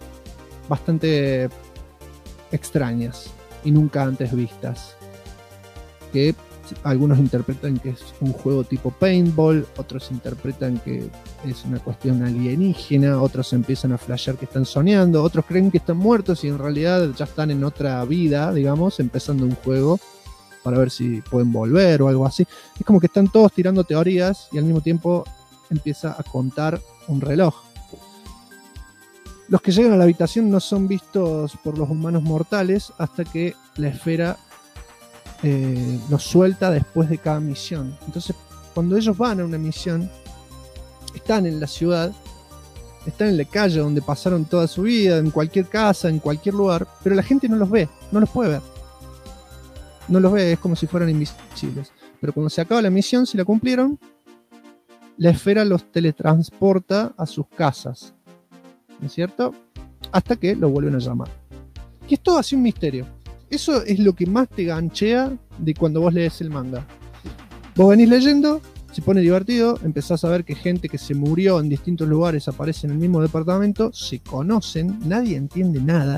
bastante extrañas y nunca antes vistas, que Algunos interpretan que es un juego tipo paintball, otros interpretan que es una cuestión alienígena, otros empiezan a flashear que están soñando, otros creen que están muertos y en realidad ya están en otra vida, digamos, empezando un juego para ver si pueden volver o algo así. Es como que están todos tirando teorías y al mismo tiempo empieza a contar un reloj. Los que llegan a la habitación no son vistos por los humanos mortales hasta que la esfera los suelta después de cada misión. Entonces, cuando ellos van a una misión, están en la ciudad, están en la calle donde pasaron toda su vida, en cualquier casa, en cualquier lugar, pero la gente no los ve, no los puede ver. No los ve, es como si fueran invisibles. Pero cuando se acaba la misión, si la cumplieron, la esfera los teletransporta a sus casas, ¿no es cierto? Hasta que lo vuelven a llamar. Y es todo así un misterio. Eso es lo que más te ganchea de cuando vos lees el manga. Vos venís leyendo, se pone divertido, empezás a ver que gente que se murió en distintos lugares aparece en el mismo departamento, se conocen, nadie entiende nada,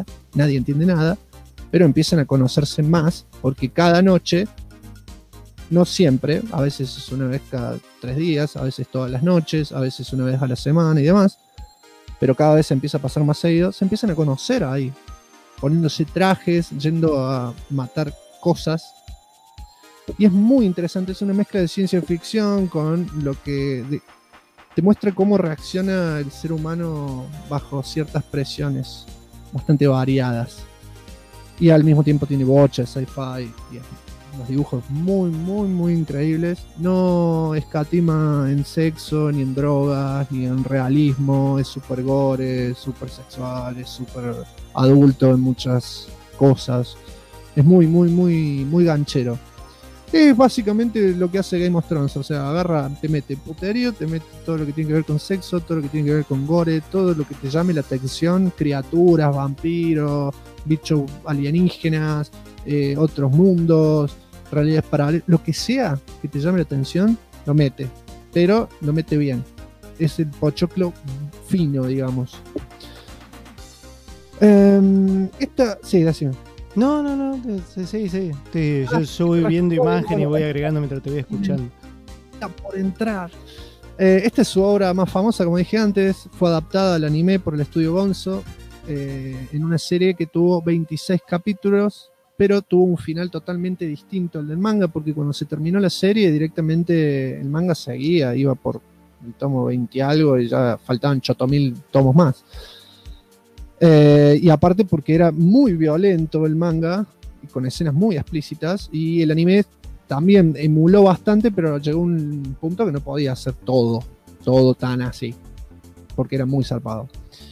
pero empiezan a conocerse más, porque cada noche, no siempre, a veces es una vez cada 3 días, a veces todas las noches, a veces una vez a la semana y demás, pero cada vez se empieza a pasar más seguido, se empiezan a conocer ahí, poniéndose trajes, yendo a matar cosas. Y es muy interesante, es una mezcla de ciencia ficción con lo que te muestra cómo reacciona el ser humano bajo ciertas presiones bastante variadas. Y al mismo tiempo tiene boches, sci-fi, y unos dibujos muy, muy, muy increíbles. No escatima en sexo, ni en drogas, ni en realismo. Es súper gore, súper sexual, es súper adulto en muchas cosas. Es muy, muy, muy, muy ganchero. Es básicamente lo que hace Game of Thrones. O sea, agarra, te mete puterío, te mete todo lo que tiene que ver con sexo, todo lo que tiene que ver con gore, todo lo que te llame la atención, criaturas, vampiros, bichos alienígenas, otros mundos, realidades paralelas, lo que sea que te llame la atención, lo mete, pero lo mete bien. Es el pochoclo fino, digamos. Sí, gracias. No, sí. Yo voy viendo imágenes y voy agregando mientras te voy escuchando. Está por entrar. Esta es su obra más famosa, como dije antes. Fue adaptada al anime por el estudio Gonzo en una serie que tuvo 26 capítulos, pero tuvo un final totalmente distinto al del manga, porque cuando se terminó la serie directamente el manga seguía, iba por el tomo 20 y algo y ya faltaban 8.000 tomos más. Y aparte porque era muy violento el manga, y con escenas muy explícitas, y el anime también emuló bastante, pero llegó a un punto que no podía hacer todo tan así, porque era muy zarpado.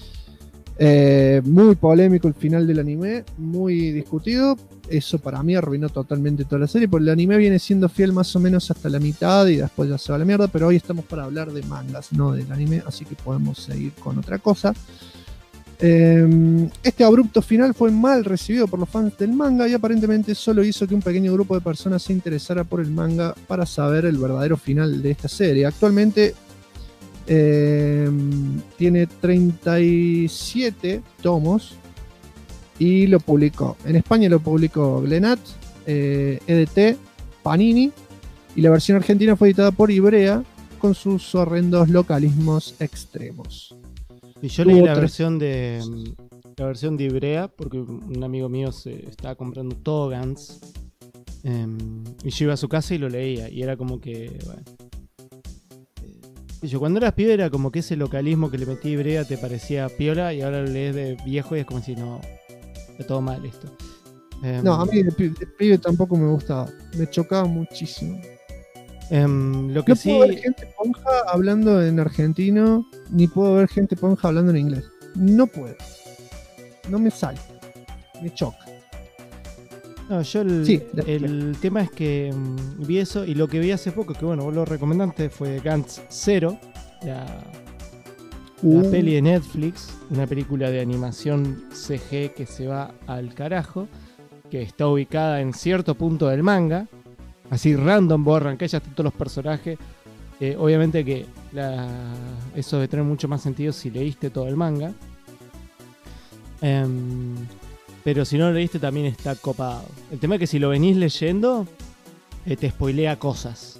Muy polémico el final del anime, muy discutido. Eso para mí arruinó totalmente toda la serie, porque el anime viene siendo fiel más o menos hasta la mitad y después ya se va a la mierda, pero hoy estamos para hablar de mangas, no del anime, así que podemos seguir con otra cosa. Este abrupto final fue mal recibido por los fans del manga y aparentemente solo hizo que un pequeño grupo de personas se interesara por el manga para saber el verdadero final de esta serie. Actualmente tiene 37 tomos y lo publicó. En España lo publicó Glenat, EDT, Panini, y la versión argentina fue editada por Ibrea con sus horrendos localismos extremos. Y yo leí la versión de Ibrea porque un amigo mío se estaba comprando Togans y yo iba a su casa y lo leía y era como que, bueno, yo cuando eras pibe era como que ese localismo que le metí a Ibrea te parecía piola y ahora lo lees de viejo y es como si no, está todo mal esto. No, a mí de pibe tampoco me gustaba, me chocaba muchísimo. Lo que no sí... puedo ver gente ponja hablando en argentino, ni puedo ver gente ponja hablando en inglés. No puedo. No me sale. Me choca. No, yo el tema es que vi eso y lo que vi hace poco, que bueno, vos lo recomendaste, fue Gantz Zero, la peli de Netflix, una película de animación CG que se va al carajo, que está ubicada en cierto punto del manga. Así random, vos arrancás, ya están todos los personajes. Obviamente que eso debe tener mucho más sentido si leíste todo el manga. Pero si no lo leíste también está copado. El tema es que si lo venís leyendo, te spoilea cosas.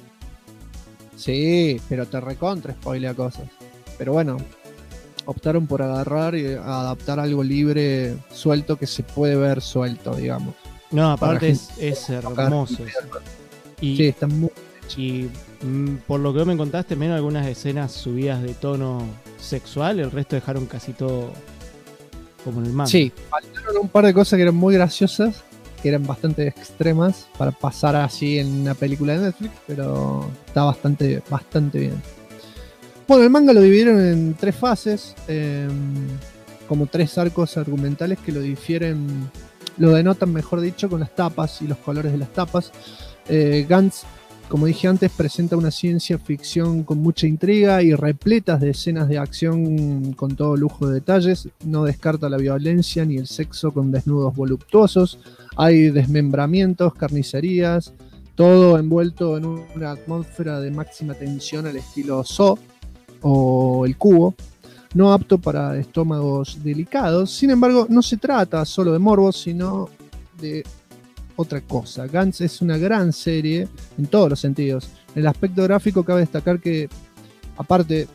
Sí, pero te recontra spoilea cosas. Pero bueno, optaron por agarrar y adaptar algo libre, suelto, que se puede ver suelto, digamos. No, aparte Para es hermoso. Y, sí, está muy... Y por lo que vos me contaste, menos algunas escenas subidas de tono sexual, el resto dejaron casi todo como en el manga. Sí, faltaron un par de cosas que eran muy graciosas, que eran bastante extremas para pasar así en una película de Netflix, pero está bastante bien. Bueno, el manga lo dividieron en 3 fases, como 3 arcos argumentales que lo difieren, lo denotan, mejor dicho, con las tapas y los colores de las tapas. Gantz, como dije antes, presenta una ciencia ficción con mucha intriga y repletas de escenas de acción con todo lujo de detalles. No descarta la violencia ni el sexo con desnudos voluptuosos. Hay desmembramientos, carnicerías, todo envuelto en una atmósfera de máxima tensión al estilo Saw o El Cubo. No apto para estómagos delicados. Sin embargo, no se trata solo de morbos, sino de otra cosa. Gantz es una gran serie en todos los sentidos. En el aspecto gráfico cabe destacar que, aparte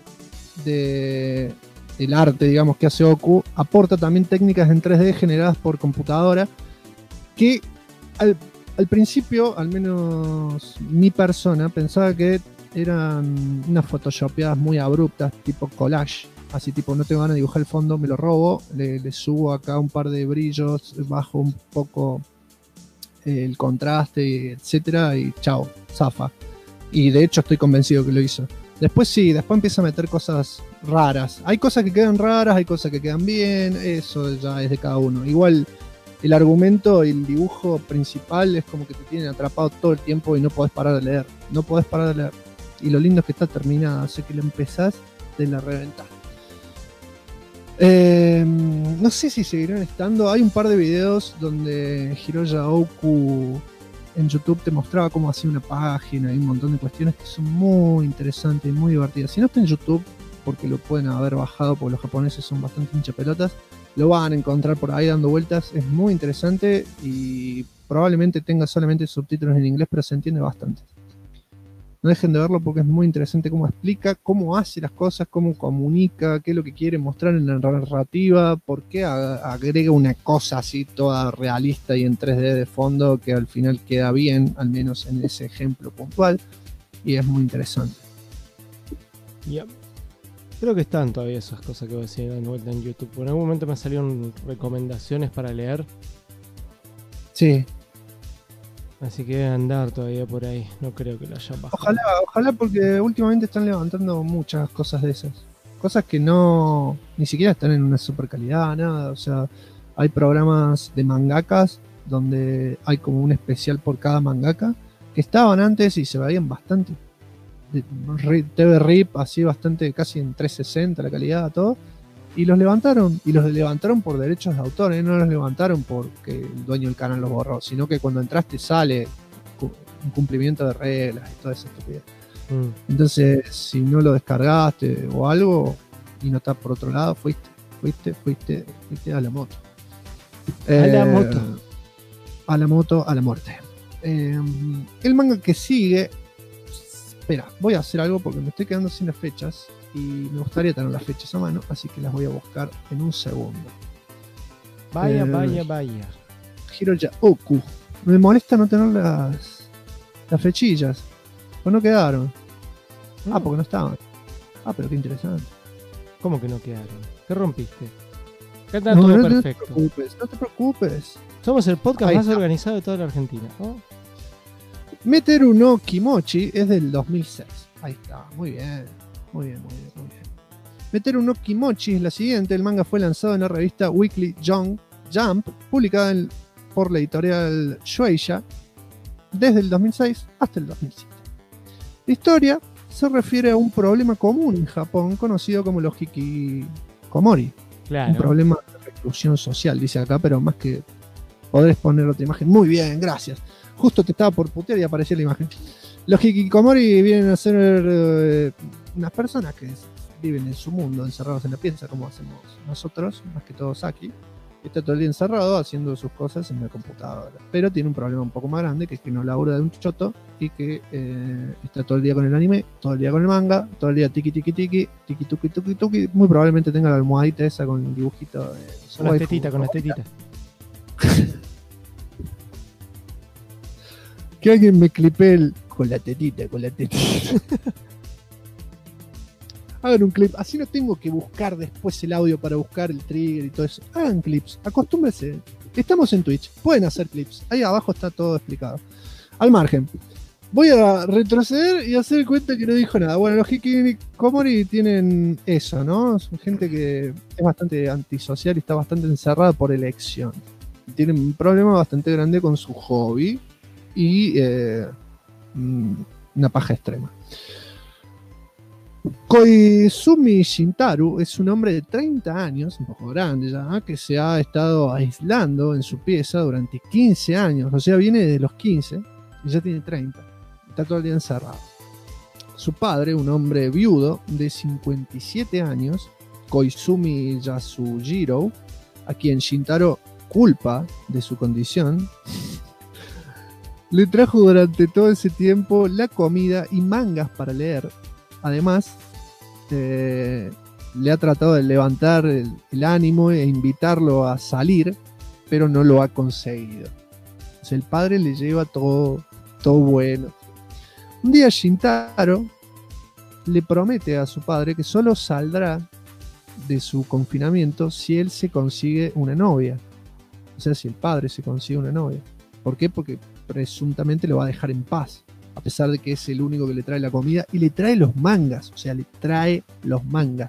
del arte, digamos, que hace Oku, aporta también técnicas en 3D generadas por computadora que al principio, al menos mi persona, pensaba que eran unas photoshopeadas muy abruptas, tipo collage. Así tipo, no tengo ganas de dibujar el fondo, me lo robo, le subo acá un par de brillos, bajo un poco el contraste, etcétera, y chao, zafa. Y de hecho estoy convencido que lo hizo. Después empieza a meter cosas raras. Hay cosas que quedan raras, hay cosas que quedan bien, eso ya es de cada uno. Igual el argumento y el dibujo principal es como que te tienen atrapado todo el tiempo y no podés parar de leer. No podés parar de leer. Y lo lindo es que está terminada, así que lo empezás, te la reventás. No sé si seguirán estando. Hay un par de videos donde Hiroya Oku en YouTube te mostraba cómo hacía una página y un montón de cuestiones que son muy interesantes y muy divertidas. Si no está en YouTube, porque lo pueden haber bajado, porque los japoneses son bastante hinchapelotas, lo van a encontrar por ahí dando vueltas. Es muy interesante y probablemente tenga solamente subtítulos en inglés, pero se entiende bastante. No dejen de verlo porque es muy interesante cómo explica, cómo hace las cosas, cómo comunica, qué es lo que quiere mostrar en la narrativa, por qué agrega una cosa así toda realista y en 3D de fondo que al final queda bien, al menos en ese ejemplo puntual, y es muy interesante. Yep. Creo que están todavía esas cosas que voy a decir dando vuelta en YouTube. Por algún momento me salieron recomendaciones para leer. Sí. Así que debe andar todavía por ahí. No creo que lo haya bajado. Ojalá, porque últimamente están levantando muchas cosas de esas. Cosas que no ni siquiera están en una super calidad, nada. O sea, hay programas de mangakas donde hay como un especial por cada mangaka que estaban antes y se veían bastante. TV RIP, así bastante, casi en 360 la calidad, todo. Y los levantaron por derechos de autor, no los levantaron porque el dueño del canal los borró, sino que cuando entraste sale un cumplimiento de reglas y toda esa estupidez. Entonces, si no lo descargaste o algo y no está por otro lado, fuiste a la moto. A la muerte. El manga que sigue. Espera, voy a hacer algo porque me estoy quedando sin las fechas. Y me gustaría tener las fechas a mano, así que las voy a buscar en un segundo. Vaya. Hiroya Oku. Me molesta no tener las flechillas. Pues no quedaron. Porque no estaban. Pero qué interesante. ¿Cómo que no quedaron? ¿Qué rompiste? Está todo perfecto. No te preocupes. Somos el podcast más organizado de toda la Argentina, ¿no? Meteru no Kimochi es del 2006. Ahí está, muy bien. Muy bien. Meteru no Kimochi es la siguiente. El manga fue lanzado en la revista Weekly Jump, publicada por la editorial Shueisha desde el 2006 hasta el 2007. La historia se refiere a un problema común en Japón conocido como los hikikomori. Claro. Un problema de reclusión social, dice acá, pero más que podrés poner otra imagen. Muy bien, gracias. Justo te estaba por putear y apareció la imagen. Los hikikomori vienen a ser unas personas que viven en su mundo, encerrados en la pieza, como hacemos nosotros, más que todo Saki, está todo el día encerrado haciendo sus cosas en la computadora. Pero tiene un problema un poco más grande, que es que no labura de un choto y que está todo el día con el anime, todo el día con el manga, todo el día tiki tiki tiki, tiki tuki tuki tuki. Muy probablemente tenga la almohadita esa con el dibujito de su Con las waifu tetitas, con las tetitas. Que alguien me clipe el con la tetita, con la tetita. Hagan un clip, así no tengo que buscar después el audio para buscar el trigger y todo eso. Hagan clips, acostúmbrense. Estamos en Twitch, pueden hacer clips. Ahí abajo está todo explicado. Al margen, voy a retroceder y hacer cuenta que no dijo nada. Bueno, los hikikomori tienen eso, ¿no? Son gente que es bastante antisocial y está bastante encerrada por elección. Tienen un problema bastante grande con su hobby y una paja extrema. Koizumi Shintaro es un hombre de 30 años, un poco grande ya, que se ha estado aislando en su pieza durante 15 años. O sea, viene de los 15 y ya tiene 30. Está todo el día encerrado. Su padre, un hombre viudo de 57 años, Koizumi Yasujiro, a quien Shintaro culpa de su condición, le trajo durante todo ese tiempo la comida y mangas para leer. Además, le ha tratado de levantar el ánimo e invitarlo a salir, pero no lo ha conseguido. O sea, el padre le lleva todo bueno. Un día Shintaro le promete a su padre que solo saldrá de su confinamiento si él se consigue una novia. O sea, si el padre se consigue una novia. ¿Por qué? Porque presuntamente lo va a dejar en paz. A pesar de que es el único que le trae la comida y le trae los mangas, o sea, le trae los mangas.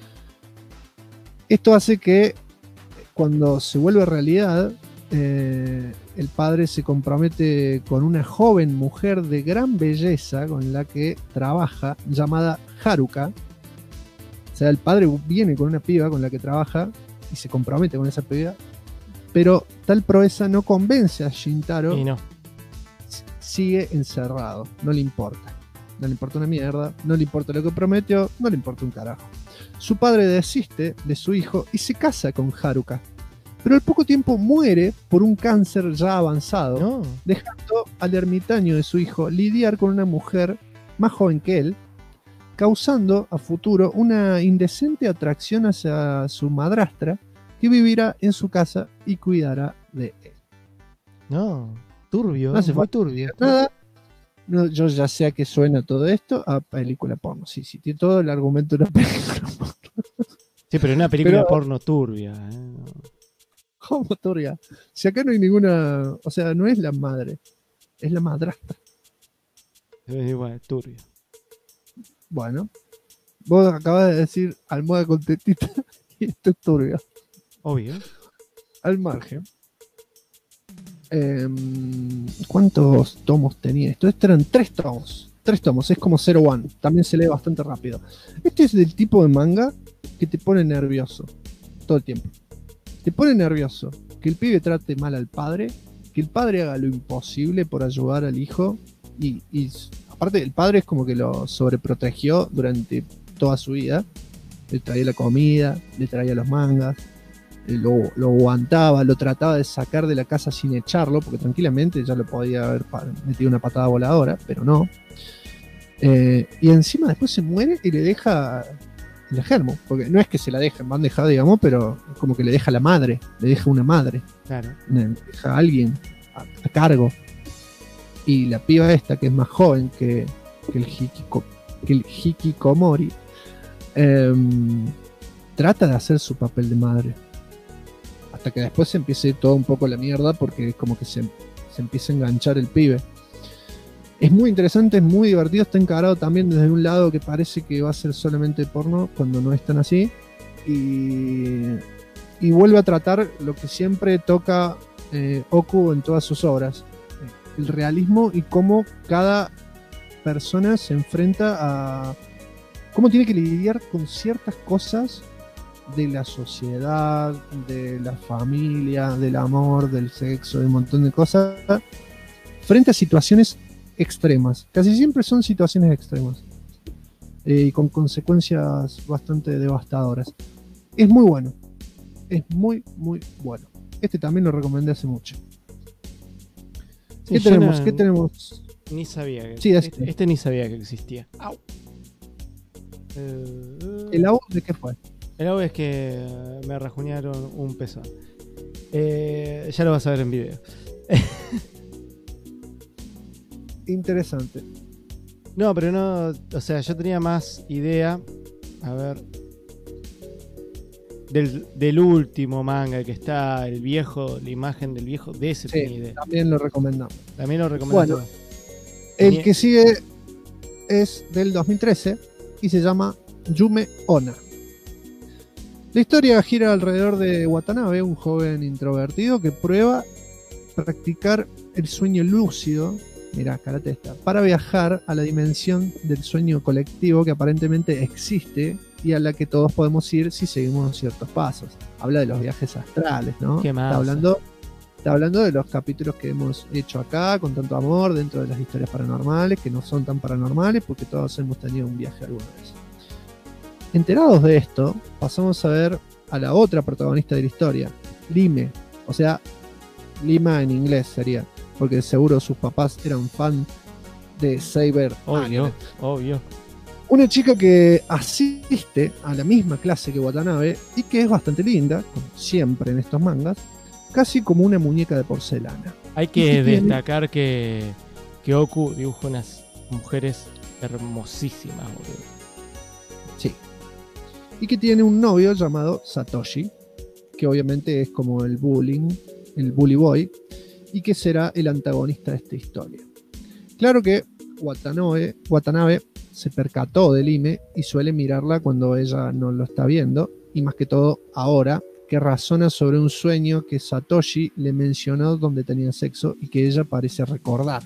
Esto hace que cuando se vuelve realidad, el padre se compromete con una joven mujer de gran belleza con la que trabaja, llamada Haruka. O sea, el padre viene con una piba con la que trabaja y se compromete con esa piba, pero tal proeza no convence a Shintaro. Y no. Sigue encerrado, no le importa una mierda, no le importa lo que prometió, no le importa un carajo. Su padre desiste de su hijo y se casa con Haruka, pero al poco tiempo muere por un cáncer ya avanzado, dejando al ermitaño de su hijo lidiar con una mujer más joven que él, causando a futuro una indecente atracción hacia su madrastra, que vivirá en su casa y cuidará de él. No. Turbio, no hace muy turbio. Nada. No, yo ya sé a qué suena todo esto, a película porno. Sí, tiene todo el argumento de una película porno. Sí, pero una película porno turbia. ¿Cómo turbia? Si acá no hay ninguna. O sea, no es la madre, es la madrastra. Es igual, turbio. Bueno, vos acabas de decir almohada con tetita y esto es turbio. Obvio. Al margen. ¿Cuántos tomos tenía esto? Estos eran 3 tomos. 3 tomos, es como 01. También se lee bastante rápido. Este es del tipo de manga que te pone nervioso todo el tiempo. Te pone nervioso que el pibe trate mal al padre, que el padre haga lo imposible por ayudar al hijo. Y aparte, el padre es como que lo sobreprotegió durante toda su vida. Le traía la comida, le traía los mangas. Lo aguantaba, lo trataba de sacar de la casa sin echarlo, porque tranquilamente ya lo podía haber metido una patada voladora, pero no. Y encima después se muere y le deja el germo, porque no es que se la deja en bandeja, digamos, pero es como que le deja la madre, le deja una madre, claro. Le deja a alguien a cargo. Y la piba esta, que es más joven que el hikikomori, trata de hacer su papel de madre. Hasta que después se empiece todo un poco la mierda, porque es como que se empieza a enganchar el pibe. Es muy interesante, es muy divertido, está encarado también desde un lado que parece que va a ser solamente porno, cuando no es tan así. Y vuelve a tratar lo que siempre toca Oku en todas sus obras: el realismo y cómo cada persona se enfrenta a cómo tiene que lidiar con ciertas cosas de la sociedad, de la familia, del amor, del sexo, de un montón de cosas, frente a situaciones extremas. Casi siempre son situaciones extremas y con consecuencias bastante devastadoras. Es muy bueno. es muy, muy bueno. Este también lo recomendé hace mucho. Sí, ¿Qué tenemos? ¿Qué tenemos? Ni sabía que Sí, este ni sabía que existía. Au. ¿El AU de qué fue? El AU es que me rajuñaron un pezón. Ya lo vas a ver en video. Interesante. No, pero no, o sea, yo tenía más idea, a ver, del último manga que está, el viejo, la imagen del viejo, de ese tenía idea. También lo recomendamos. También lo recomendamos. Bueno, el que sigue es del 2013 y se llama Yume Onna. La historia gira alrededor de Watanabe, un joven introvertido que prueba practicar el sueño lúcido, mirá, karate esta, para viajar a la dimensión del sueño colectivo que aparentemente existe y a la que todos podemos ir si seguimos ciertos pasos. Habla de los viajes astrales, ¿no? ¿Qué más? Está hablando de los capítulos que hemos hecho acá con tanto amor dentro de las historias paranormales, que no son tan paranormales porque todos hemos tenido un viaje alguna vez. Enterados de esto, pasamos a ver a la otra protagonista de la historia, Lime, o sea, Lima en inglés sería, porque seguro sus papás eran fan de Saber. Obvio. Una chica que asiste a la misma clase que Watanabe y que es bastante linda, como siempre en estos mangas, casi como una muñeca de porcelana. Hay que destacar que Oku dibuja unas mujeres hermosísimas, boludo. Sí. Y que tiene un novio llamado Satoshi, que obviamente es como el bully boy, y que será el antagonista de esta historia. Claro que Watanabe se percató de Lime y suele mirarla cuando ella no lo está viendo, y más que todo ahora, que razona sobre un sueño que Satoshi le mencionó donde tenía sexo y que ella parece recordar.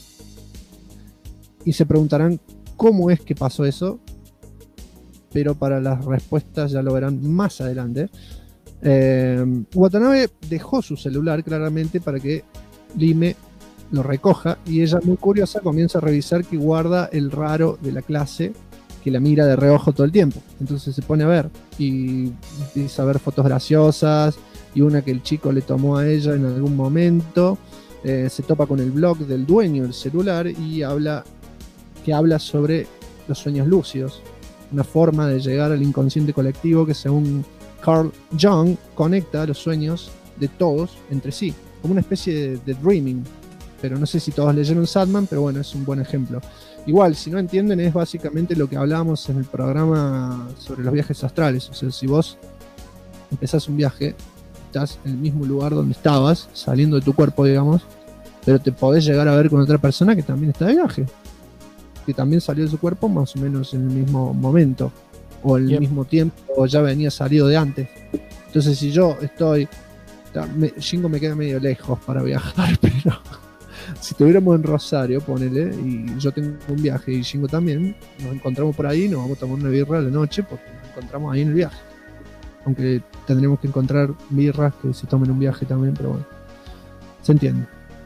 Y se preguntarán cómo es que pasó eso, pero para las respuestas ya lo verán más adelante. Watanabe dejó su celular claramente para que Lime lo recoja y ella, muy curiosa, comienza a revisar que guarda el raro de la clase que la mira de reojo todo el tiempo. Entonces se pone a ver y empieza a ver fotos graciosas y una que el chico le tomó a ella en algún momento. Se topa con el blog del dueño del celular y habla sobre los sueños lúcidos, una forma de llegar al inconsciente colectivo que, según Carl Jung, conecta los sueños de todos entre sí, como una especie de dreaming. Pero no sé si todos leyeron Sandman, pero bueno, es un buen ejemplo. Igual, si no entienden, es básicamente lo que hablábamos en el programa sobre los viajes astrales. O sea, si vos empezás un viaje, estás en el mismo lugar donde estabas, saliendo de tu cuerpo, digamos, pero te podés llegar a ver con otra persona que también está de viaje, que también salió de su cuerpo más o menos en el mismo momento, o en el mismo tiempo, o ya venía salido de antes. Entonces, si yo estoy... Shingo me queda medio lejos para viajar, pero... si estuviéramos en Rosario, ponele, y yo tengo un viaje y Shingo también, nos encontramos por ahí, nos vamos a tomar una birra a la noche porque nos encontramos ahí en el viaje. Aunque tendremos que encontrar birras que se tomen un viaje también, pero bueno, se entiende.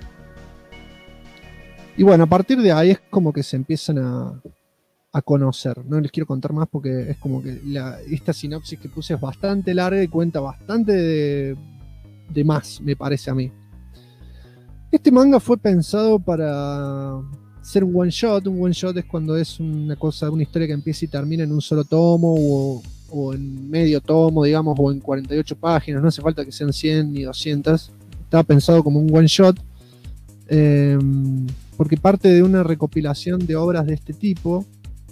Y bueno, a partir de ahí es como que se empiezan a conocer. No les quiero contar más porque es como que esta sinopsis que puse es bastante larga y cuenta bastante de más, me parece a mí. Este manga fue pensado para ser un one shot. Un one shot es cuando es una historia que empieza y termina en un solo tomo o en medio tomo, digamos, o en 48 páginas. No hace falta que sean 100 ni 200. Estaba pensado como un one shot porque parte de una recopilación de obras de este tipo.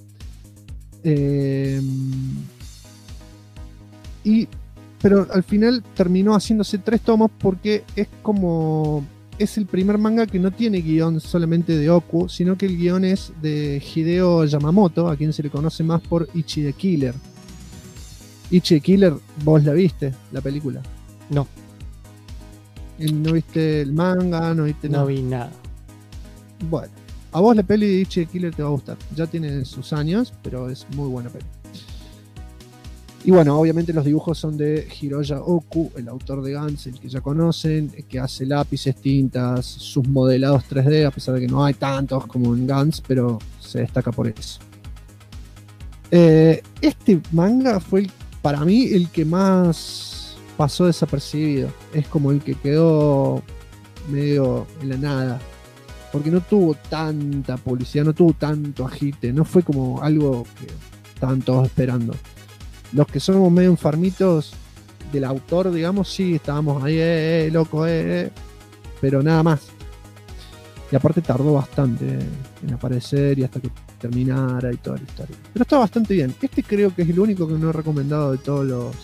Pero al final terminó haciéndose 3 tomos porque es el primer manga que no tiene guión solamente de Oku, sino que el guión es de Hideo Yamamoto, a quien se le conoce más por Ichi the Killer. Ichi the Killer, ¿vos la viste, la película? No. ¿No viste el manga? ¿No viste nada? No vi nada. Bueno, a vos la peli de Ichi the Killer te va a gustar. Ya tiene sus años, pero es muy buena peli. Y bueno, obviamente los dibujos son de Hiroya Oku, el autor de Gantz, el que ya conocen, que hace lápices, tintas, sus modelados 3D, a pesar de que no hay tantos como en Gantz, pero se destaca por eso. Este manga fue para mí el que más pasó desapercibido. Es como el que quedó medio en la nada. Porque no tuvo tanta publicidad, no tuvo tanto agite. No fue como algo que estaban todos esperando. Los que somos medio enfermitos del autor, digamos, sí, estábamos ahí, loco, pero nada más. Y aparte tardó bastante en aparecer y hasta que terminara y toda la historia. Pero está bastante bien. Este creo que es el único que no he recomendado de todos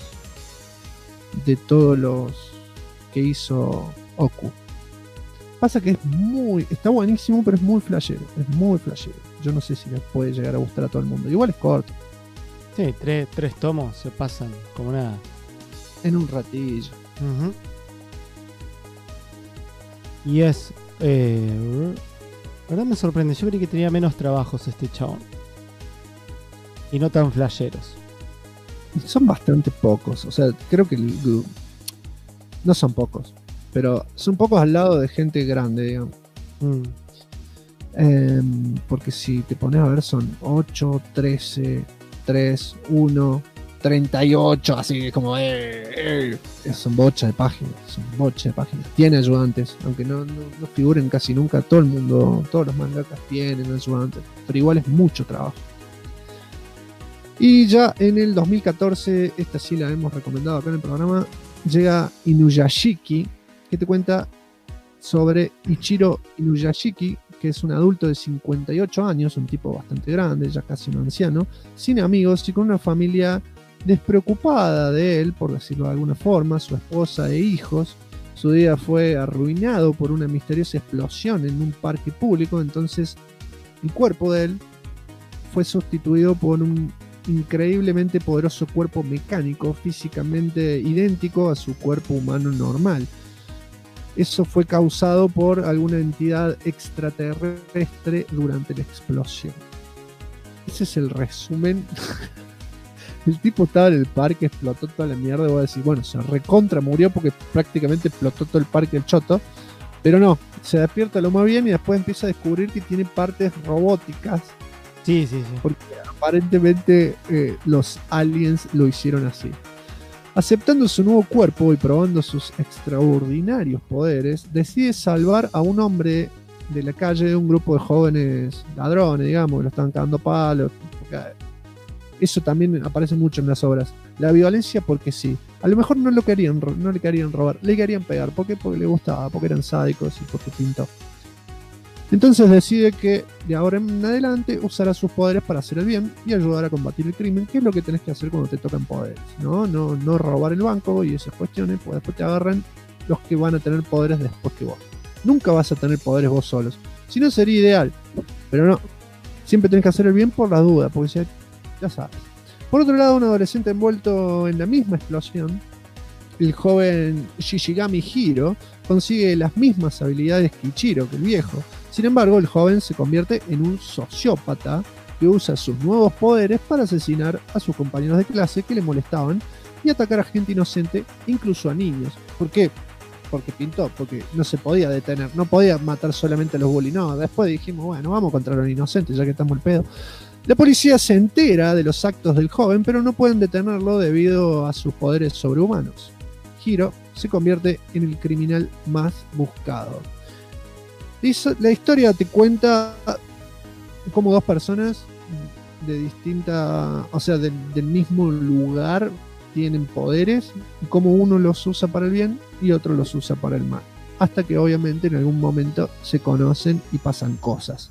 los que hizo Oku. Pasa que está buenísimo, pero es muy flashero. Es muy flashero. Yo no sé si les puede llegar a gustar a todo el mundo. Igual es corto. Sí, tres tomos se pasan como nada. En un ratillo. Uh-huh. Y es... la verdad me sorprende. Yo creí que tenía menos trabajos este chabón. Y no tan flasheros. Son bastante pocos. O sea, creo que no son pocos. Pero son pocos al lado de gente grande, digamos. Porque si te pones a ver son 8, 13, 3, 1, 38, así que como son bocha de páginas, Tiene ayudantes, aunque no figuren casi nunca. Todo el mundo, todos los mangakas tienen ayudantes, pero igual es mucho trabajo. Y ya en el 2014, esta sí la hemos recomendado acá en el programa, llega Inuyashiki, que te cuenta sobre Ichiro Inuyashiki, que es un adulto de 58 años, un tipo bastante grande, ya casi un anciano, sin amigos y con una familia despreocupada de él, por decirlo de alguna forma, su esposa e hijos. Su día fue arruinado por una misteriosa explosión en un parque público, entonces el cuerpo de él fue sustituido por un increíblemente poderoso cuerpo mecánico, físicamente idéntico a su cuerpo humano normal. Eso fue causado por alguna entidad extraterrestre durante la explosión. Ese es el resumen. El tipo estaba en el parque, explotó toda la mierda. Y voy a decir, bueno, se recontra murió porque prácticamente explotó todo el parque el choto. Pero no, se despierta lo más bien y después empieza a descubrir que tiene partes robóticas. Sí. Porque aparentemente los aliens lo hicieron así. Aceptando su nuevo cuerpo y probando sus extraordinarios poderes, decide salvar a un hombre de la calle de un grupo de jóvenes ladrones, digamos, que lo estaban cagando palos. Eso también aparece mucho en las obras. La violencia porque sí. A lo mejor no le querían robar, le querían pegar. ¿Por qué? Porque le gustaba, porque eran sádicos y porque pintó. Entonces decide que de ahora en adelante usará sus poderes para hacer el bien y ayudar a combatir el crimen, que es lo que tenés que hacer cuando te tocan poderes. No robar el banco y esas cuestiones, porque después te agarran los que van a tener poderes después que vos. Nunca vas a tener poderes vos solos. Si no, sería ideal. Pero no. Siempre tenés que hacer el bien por la duda, porque ya sabes. Por otro lado, un adolescente envuelto en la misma explosión, el joven Shishigami Hiro, consigue las mismas habilidades que Ichiro, que el viejo. Sin embargo, el joven se convierte en un sociópata que usa sus nuevos poderes para asesinar a sus compañeros de clase que le molestaban y atacar a gente inocente, incluso a niños. ¿Por qué? Porque pintó, porque no se podía detener, no podía matar solamente a los bullies. No, después dijimos, bueno, vamos contra los inocentes ya que estamos al pedo. La policía se entera de los actos del joven, pero no pueden detenerlo debido a sus poderes sobrehumanos. Hiro se convierte en el criminal más buscado. La historia te cuenta cómo dos personas de distinta, o sea, del mismo lugar tienen poderes y cómo uno los usa para el bien y otro los usa para el mal. Hasta que obviamente en algún momento se conocen y pasan cosas.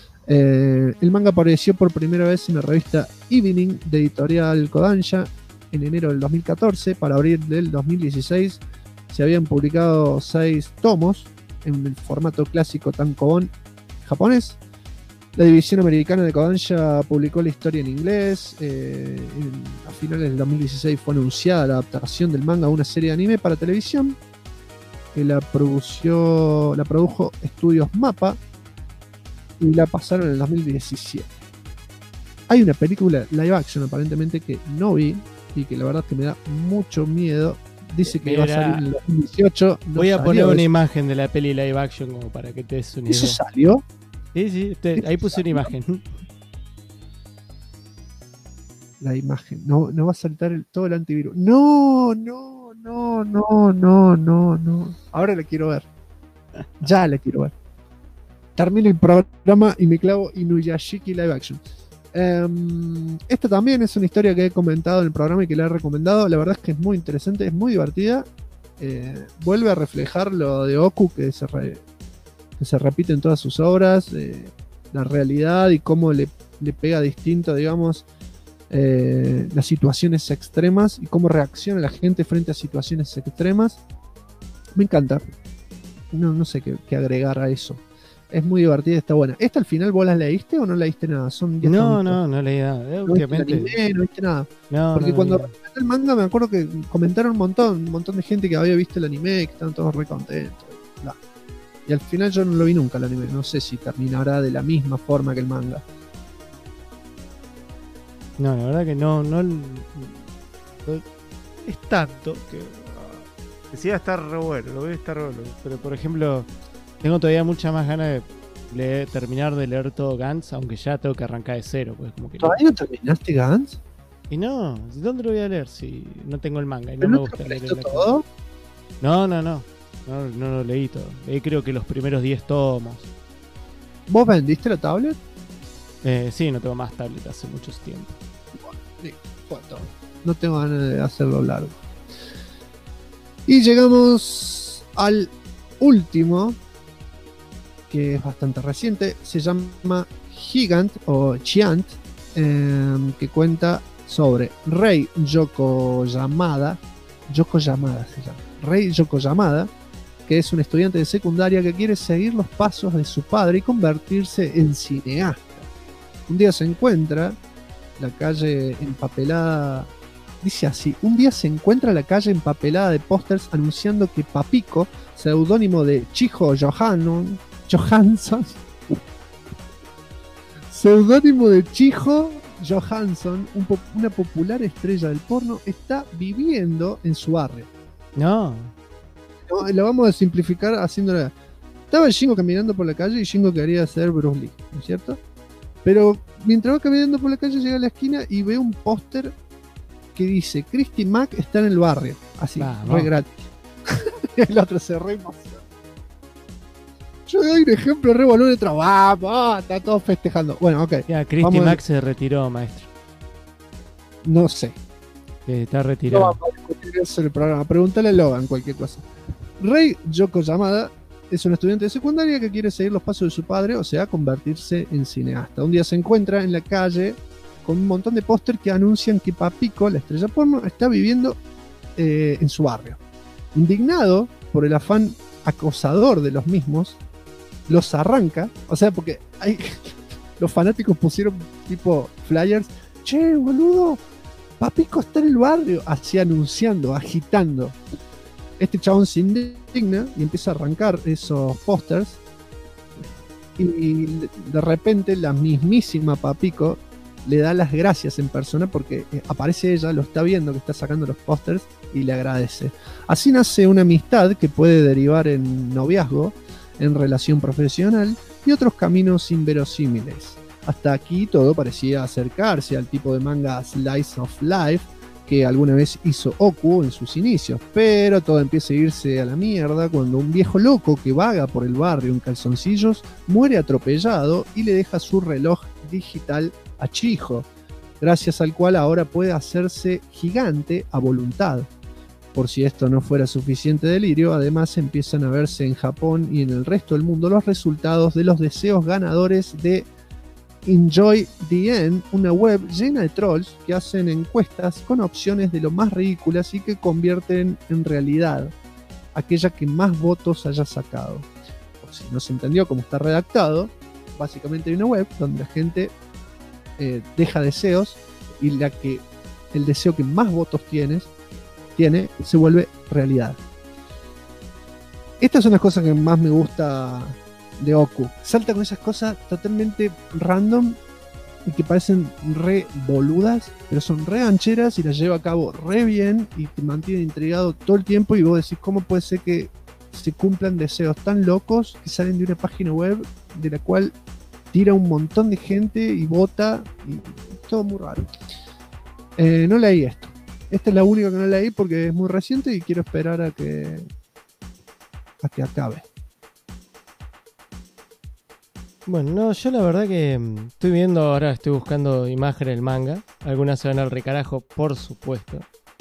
El manga apareció por primera vez en la revista Evening de editorial Kodansha en enero del 2014. Para abril del 2016 se habían publicado 6 tomos en el formato clásico tankobon japonés. La división americana de Kodansha publicó la historia en inglés. A finales del 2016 fue anunciada la adaptación del manga a una serie de anime para televisión que la produjo Estudios Mappa y la pasaron en el 2017. Hay una película live action aparentemente que no vi y que la verdad es que me da mucho miedo. Dice que va a salir en el 2018. No voy a salió, poner una imagen de la peli live action como para que te des una idea. ¿Eso salió? Sí, ahí puse una imagen. la imagen. No va a saltar todo el antivirus. No. Ahora la quiero ver. Ya la quiero ver. Termino el programa y me clavo Inuyashiki Live Action. Esta también es una historia que he comentado en el programa y que la he recomendado. La verdad es que es muy interesante, es muy divertida. Vuelve a reflejar lo de Oku que se repite en todas sus obras, la realidad y cómo le pega distinto, digamos, las situaciones extremas y cómo reacciona la gente frente a situaciones extremas. Me encanta. No sé qué agregar a eso. Es muy divertida, está buena. ¿Esta al final vos la leíste o no leíste nada? Son 10 No leí nada. ¿No viste el anime? ¿No viste nada? Porque cuando recomendé el manga me acuerdo que comentaron un montón de gente que había visto el anime y que estaban todos re contentos. Y al final yo no lo vi nunca el anime. No sé si terminará de la misma forma que el manga. No, la verdad que no es tanto que sí va a estar re bueno, lo voy a estar re bueno. Pero por ejemplo, tengo todavía muchas más ganas de terminar de leer todo Gantz, aunque ya tengo que arrancar de cero. Pues como que ¿Todavía no terminaste Gantz? Y no, ¿dónde lo voy a leer si no tengo el manga? Y no me gusta leer todo. No lo leí todo. Leí creo que los primeros 10 tomos. ¿Vos vendiste la tablet? Sí, no tengo más tablet hace mucho tiempo. Bueno, no tengo ganas de hacerlo largo. Y llegamos al último, que es bastante reciente. Se llama Gigant o Giant, que cuenta sobre Rei Yokoyamada se llama. Rei Yokoyamada, que es un estudiante de secundaria que quiere seguir los pasos de su padre y convertirse en cineasta. Un día se encuentra la calle empapelada. Dice así: un día se encuentra la calle empapelada de pósters anunciando que Papiko, seudónimo de Chiho Johansson, seudónimo de Chiho Johansson, una popular estrella del porno, está viviendo en su barrio. No, lo vamos a simplificar haciéndola. Estaba Shingo caminando por la calle y Shingo quería ser Bruce Lee, ¿no es cierto? Pero mientras va caminando por la calle llega a la esquina y ve un póster que dice: Christy Mack está en el barrio. Así, re gratis. El otro se re emociona. Yo doy un ejemplo re boludo de trabajo. Está todo festejando. Bueno, ok. Ya, Christy Mack se retiró, maestro. No sé. Está retirado. No vamos a discutir eso en el programa. Pregúntale a Logan cualquier cosa. Rei Yokoyamada es un estudiante de secundaria que quiere seguir los pasos de su padre, o sea, convertirse en cineasta. Un día se encuentra en la calle con un montón de póster que anuncian que Papiko, la estrella porno, está viviendo en su barrio. Indignado por el afán acosador de los mismos, los arranca, o sea, porque los fanáticos pusieron tipo flyers: che, boludo, Papiko está en el barrio, así anunciando, agitando. Este chabón se indigna y empieza a arrancar esos pósters y de repente la mismísima Papiko le da las gracias en persona porque aparece ella, lo está viendo que está sacando los pósters y le agradece. Así nace una amistad que puede derivar en noviazgo, en relación profesional y otros caminos inverosímiles. Hasta aquí todo parecía acercarse al tipo de manga Slice of Life que alguna vez hizo Oku en sus inicios, pero todo empieza a irse a la mierda cuando un viejo loco que vaga por el barrio en calzoncillos muere atropellado y le deja su reloj digital a Chiho, gracias al cual ahora puede hacerse gigante a voluntad. Por si esto no fuera suficiente delirio, además empiezan a verse en Japón y en el resto del mundo los resultados de los deseos ganadores de Enjoy the End, una web llena de trolls que hacen encuestas con opciones de lo más ridículas y que convierten en realidad aquella que más votos haya sacado. Por si no se entendió cómo está redactado, básicamente hay una web donde la gente deja deseos y el deseo que más votos tiene se vuelve realidad. Esta es una cosa que más me gusta de Oku. Salta con esas cosas totalmente random y que parecen re boludas, pero son re ancheras y las lleva a cabo re bien y te mantiene intrigado todo el tiempo y vos decís: ¿cómo puede ser que se cumplan deseos tan locos que salen de una página web de la cual tira un montón de gente y vota? Y todo muy raro. No leí esto. Esta es la única que no leí porque es muy reciente y quiero esperar a que acabe. Bueno, no, yo la verdad que estoy viendo ahora, estoy buscando imágenes del manga. Algunas se van al recarajo, por supuesto.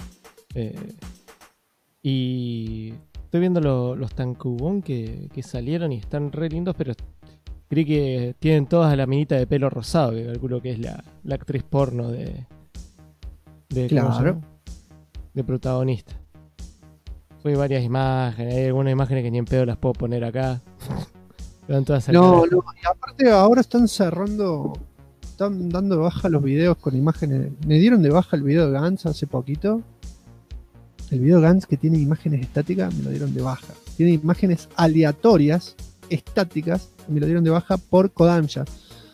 Y estoy viendo los tankubon que salieron y están re lindos, pero creí que tienen todas la minita de pelo rosado, que calculo que es la actriz porno de Claro. de protagonista. Hay varias imágenes, hay algunas imágenes que ni en pedo las puedo poner acá. Van todas al No, carajo. y aparte ahora están dando de baja los videos con imágenes. Me dieron de baja el video de Gantz hace poquito. El video de Gantz que tiene imágenes estáticas me lo dieron de baja. Tiene imágenes aleatorias, estáticas, me lo dieron de baja por Kodansha.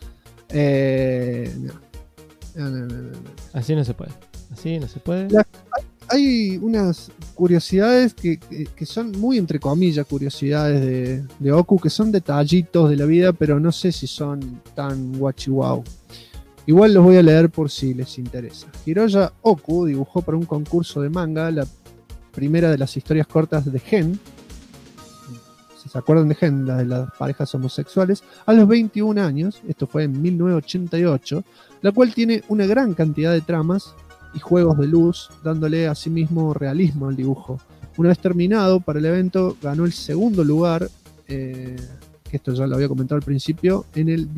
No. Así no se puede. Así no se puede. Hay unas curiosidades que son muy entre comillas curiosidades de Oku, que son detallitos de la vida, pero no sé si son tan guachihuau. Igual los voy a leer por si les interesa. Hiroya Oku dibujó para un concurso de manga la primera de las historias cortas de Gen. Si se acuerdan de Gen, la de las parejas homosexuales, a los 21 años, esto fue en 1988, la cual tiene una gran cantidad de tramas y juegos de luz, dándole asimismo realismo al dibujo. Una vez terminado para el evento, ganó el segundo lugar, que esto ya lo había comentado al principio, en el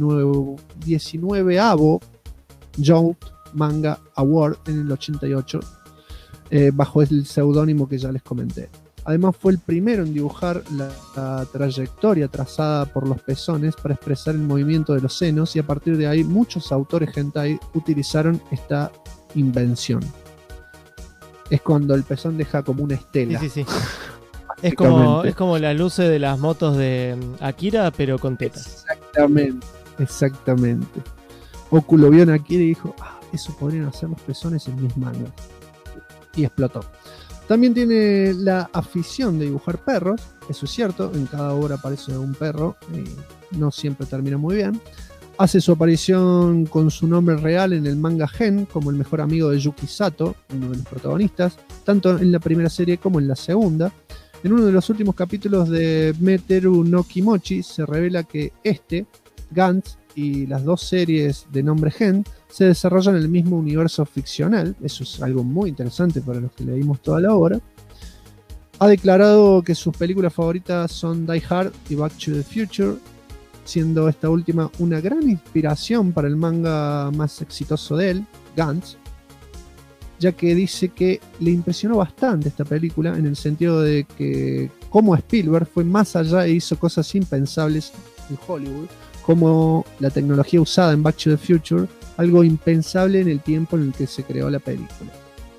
19avo Youth Manga Award en el 88, bajo el seudónimo que ya les comenté. Además fue el primero en dibujar la trayectoria trazada por los pezones para expresar el movimiento de los senos, y a partir de ahí muchos autores hentai utilizaron esta invención. Es cuando el pezón deja como una estela. Sí. Es como las luces de las motos de Akira, pero con tetas. Exactamente. Oku lo vio en Akira y dijo, eso podrían hacer los pezones en mis mangas. Y explotó. También tiene la afición de dibujar perros, eso es cierto, en cada obra aparece un perro y no siempre termina muy bien. Hace su aparición con su nombre real en el manga Gen como el mejor amigo de Yuki Sato, uno de los protagonistas, tanto en la primera serie como en la segunda. En uno de los últimos capítulos de Meteru no Kimochi se revela que Gantz y las dos series de nombre Gen se desarrollan en el mismo universo ficcional. Eso es algo muy interesante para los que leímos toda la obra. Ha declarado que sus películas favoritas son Die Hard y Back to the Future, siendo esta última una gran inspiración para el manga más exitoso de él, Gantz, ya que dice que le impresionó bastante esta película en el sentido de que como Spielberg fue más allá e hizo cosas impensables en Hollywood, como la tecnología usada en Back to the Future, algo impensable en el tiempo en el que se creó la película.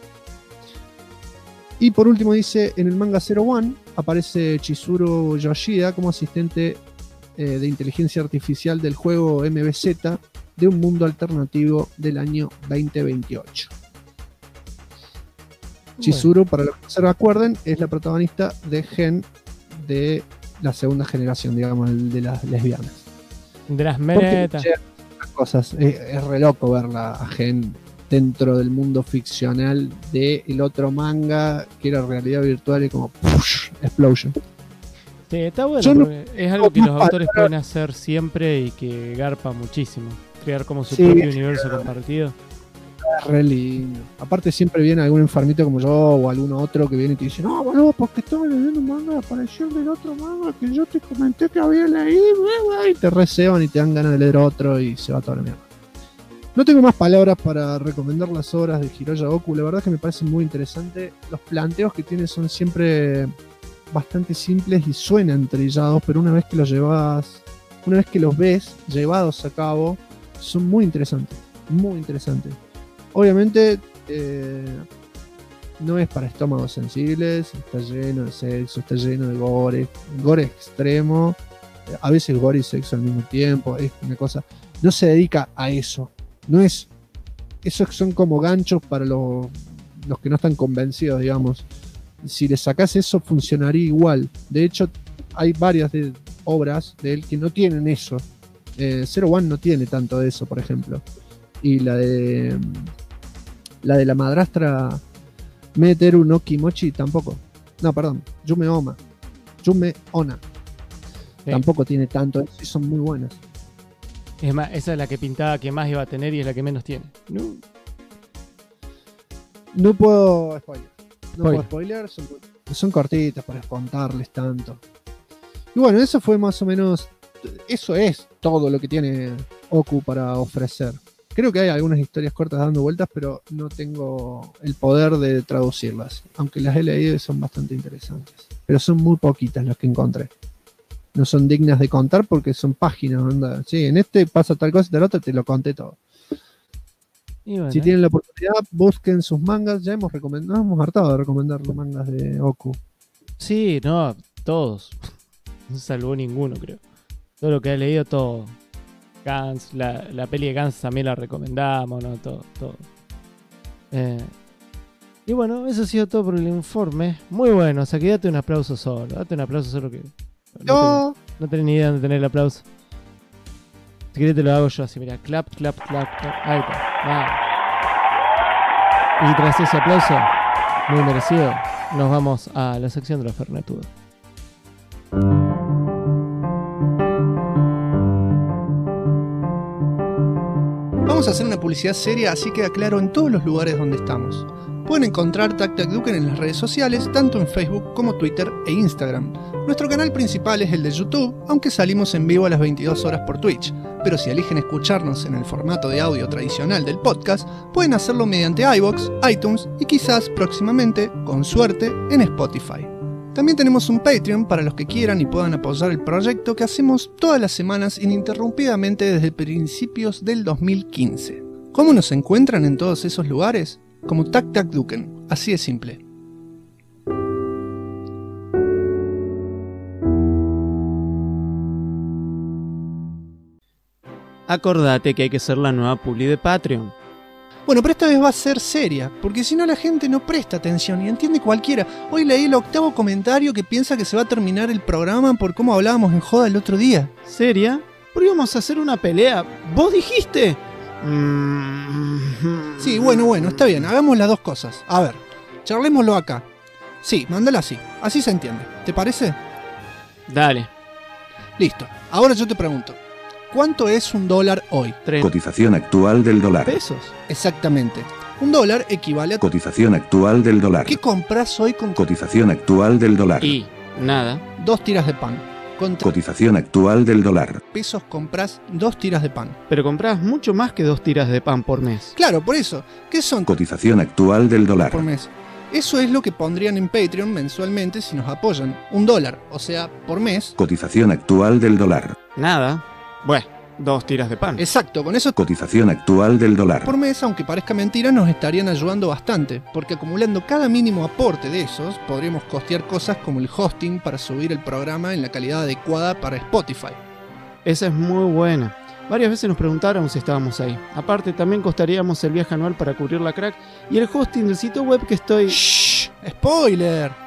Y por último dice, en el manga 01 aparece Chizuru Yoshida como asistente de inteligencia artificial del juego MBZ de un mundo alternativo del año 2028. Chizuru, para los que se recuerden, es la protagonista de Gen de la segunda generación, digamos, de las lesbianas. De las meretas. Cosas. Es re loco verla a Gen dentro del mundo ficcional del otro manga que era realidad virtual y como explosion. Sí, está bueno, porque es algo que los autores pueden hacer siempre y que garpa muchísimo. Crear como su propio universo compartido. Es re lindo. Aparte siempre viene algún enfermito como yo o algún otro que viene y te dice, no, boludo, porque estaba leyendo un manga, apareció del otro manga que yo te comenté que había leído, y te reseban y te dan ganas de leer otro y se va toda la mierda. No tengo más palabras para recomendar las obras de Hiroya Oku. La verdad es que me parece muy interesante. Los planteos que tiene son siempre bastante simples y suenan trillados, pero una vez que los ves llevados a cabo, son muy interesantes. Muy interesantes. Obviamente no es para estómagos sensibles, está lleno de sexo, está lleno de gore extremo, a veces gore y sexo al mismo tiempo, es una cosa, no se dedica a eso, no es, esos son como ganchos para los que no están convencidos, digamos. Si le sacás eso funcionaría igual. De hecho hay varias obras de él que no tienen eso. Zero One no tiene tanto de eso, por ejemplo. Y la de La de la madrastra Meteru no Kimochi tampoco. No, perdón, Yume Onna. Sí. Tampoco tiene tanto, y son muy buenas. Es más, esa es la que pintaba que más iba a tener y es la que menos tiene. No puedo spoiler. No Spoiler. puedo spoiler, son cortitas para contarles tanto. Y bueno, eso fue más o menos. Eso es todo lo que tiene Oku para ofrecer. Creo que hay algunas historias cortas dando vueltas, pero no tengo el poder de traducirlas. Aunque las he leído y son bastante interesantes. Pero son muy poquitas las que encontré. No son dignas de contar porque son páginas. Anda. Sí, en este pasa tal cosa y tal otra, te lo conté todo. Y bueno, Si tienen la oportunidad, busquen sus mangas. Ya hemos hartado de recomendar los mangas de Oku. Sí, no, todos. No salvó ninguno, creo. Todo lo que he leído, todo. Gans, la peli de Gans también la recomendamos, ¿no? Todo. Y bueno, eso ha sido todo por el informe. Muy bueno, o sea que date un aplauso solo. Date un aplauso solo que. No tenés ni idea de tener el aplauso. Si querés te lo hago yo así, mira. Clap, clap, clap, clap. Ahí está. Y tras ese aplauso, muy merecido, nos vamos a la sección de los Fernetudos. Vamos a hacer una publicidad seria, así queda claro en todos los lugares donde estamos. Pueden encontrar Tac Tac Duken en las redes sociales, tanto en Facebook como Twitter e Instagram. Nuestro canal principal es el de YouTube, aunque salimos en vivo a las 22 horas por Twitch. Pero si eligen escucharnos en el formato de audio tradicional del podcast, pueden hacerlo mediante iVoox, iTunes y quizás próximamente, con suerte, en Spotify. También tenemos un Patreon para los que quieran y puedan apoyar el proyecto que hacemos todas las semanas ininterrumpidamente desde principios del 2015. ¿Cómo nos encuentran en todos esos lugares? Como Tac Tac Duken, así de simple. Acordate que hay que ser la nueva publi de Patreon. Bueno, pero esta vez va a ser seria, porque si no la gente no presta atención y entiende cualquiera. Hoy leí el 8º comentario que piensa que se va a terminar el programa por cómo hablábamos en joda el otro día. ¿Seria? Pero íbamos a hacer una pelea. ¿Vos dijiste? Sí, bueno, está bien, hagamos las dos cosas. A ver, charlémoslo acá. Sí, mándala así se entiende. ¿Te parece? Dale. Listo, ahora yo te pregunto. ¿Cuánto es $1 hoy? Cotización actual del dólar. ¿Pesos? Exactamente. $1 equivale a... Cotización actual del dólar. ¿Qué compras hoy con... Cotización actual del dólar. Y nada. 2 tiras de pan. Con Cotización actual del dólar. pesos compras 2 tiras de pan. Pero compras mucho más que 2 tiras de pan por mes. Claro, por eso. ¿Qué son? Cotización actual del dólar. Por mes. Eso es lo que pondrían en Patreon mensualmente si nos apoyan. $1, o sea, por mes. Cotización actual del dólar. Nada. Bueno, 2 tiras de pan. Exacto, con eso... Cotización actual del dólar. Por mes, aunque parezca mentira, nos estarían ayudando bastante, porque acumulando cada mínimo aporte de esos, podríamos costear cosas como el hosting para subir el programa en la calidad adecuada para Spotify. Esa es muy buena. Varias veces nos preguntaron si estábamos ahí. Aparte, también costaríamos el viaje anual para cubrir la crack y el hosting del sitio web que estoy... ¡Shh! ¡Spoiler!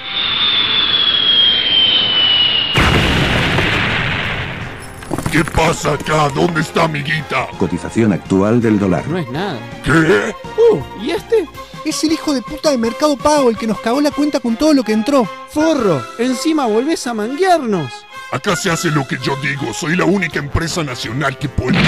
¿Qué pasa acá? ¿Dónde está amiguita? Cotización actual del dólar. No es nada. ¿Qué? ¿Y este? Es el hijo de puta de Mercado Pago, el que nos cagó la cuenta con todo lo que entró. ¡Forro! Encima volvés a manguearnos. Acá se hace lo que yo digo. Soy la única empresa nacional que puede...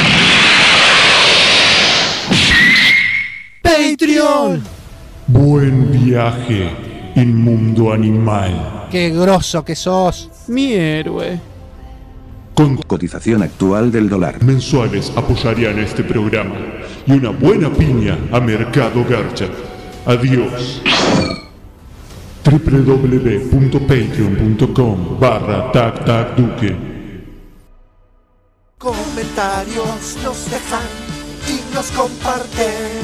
¡Patreon! Buen viaje, inmundo animal. ¡Qué grosso que sos! Mi héroe. Con cotización actual del dólar. Mensuales apoyarían este programa y una buena piña a Mercado Garcha. Adiós. www.patreon.com/tactacduque. Comentarios nos dejan y nos comparten.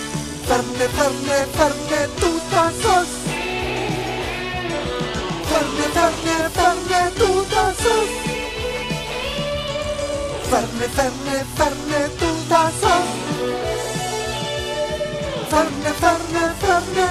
Ferne, tutazos. Ferne, tutazos. Ferne, tutazos. Ferne,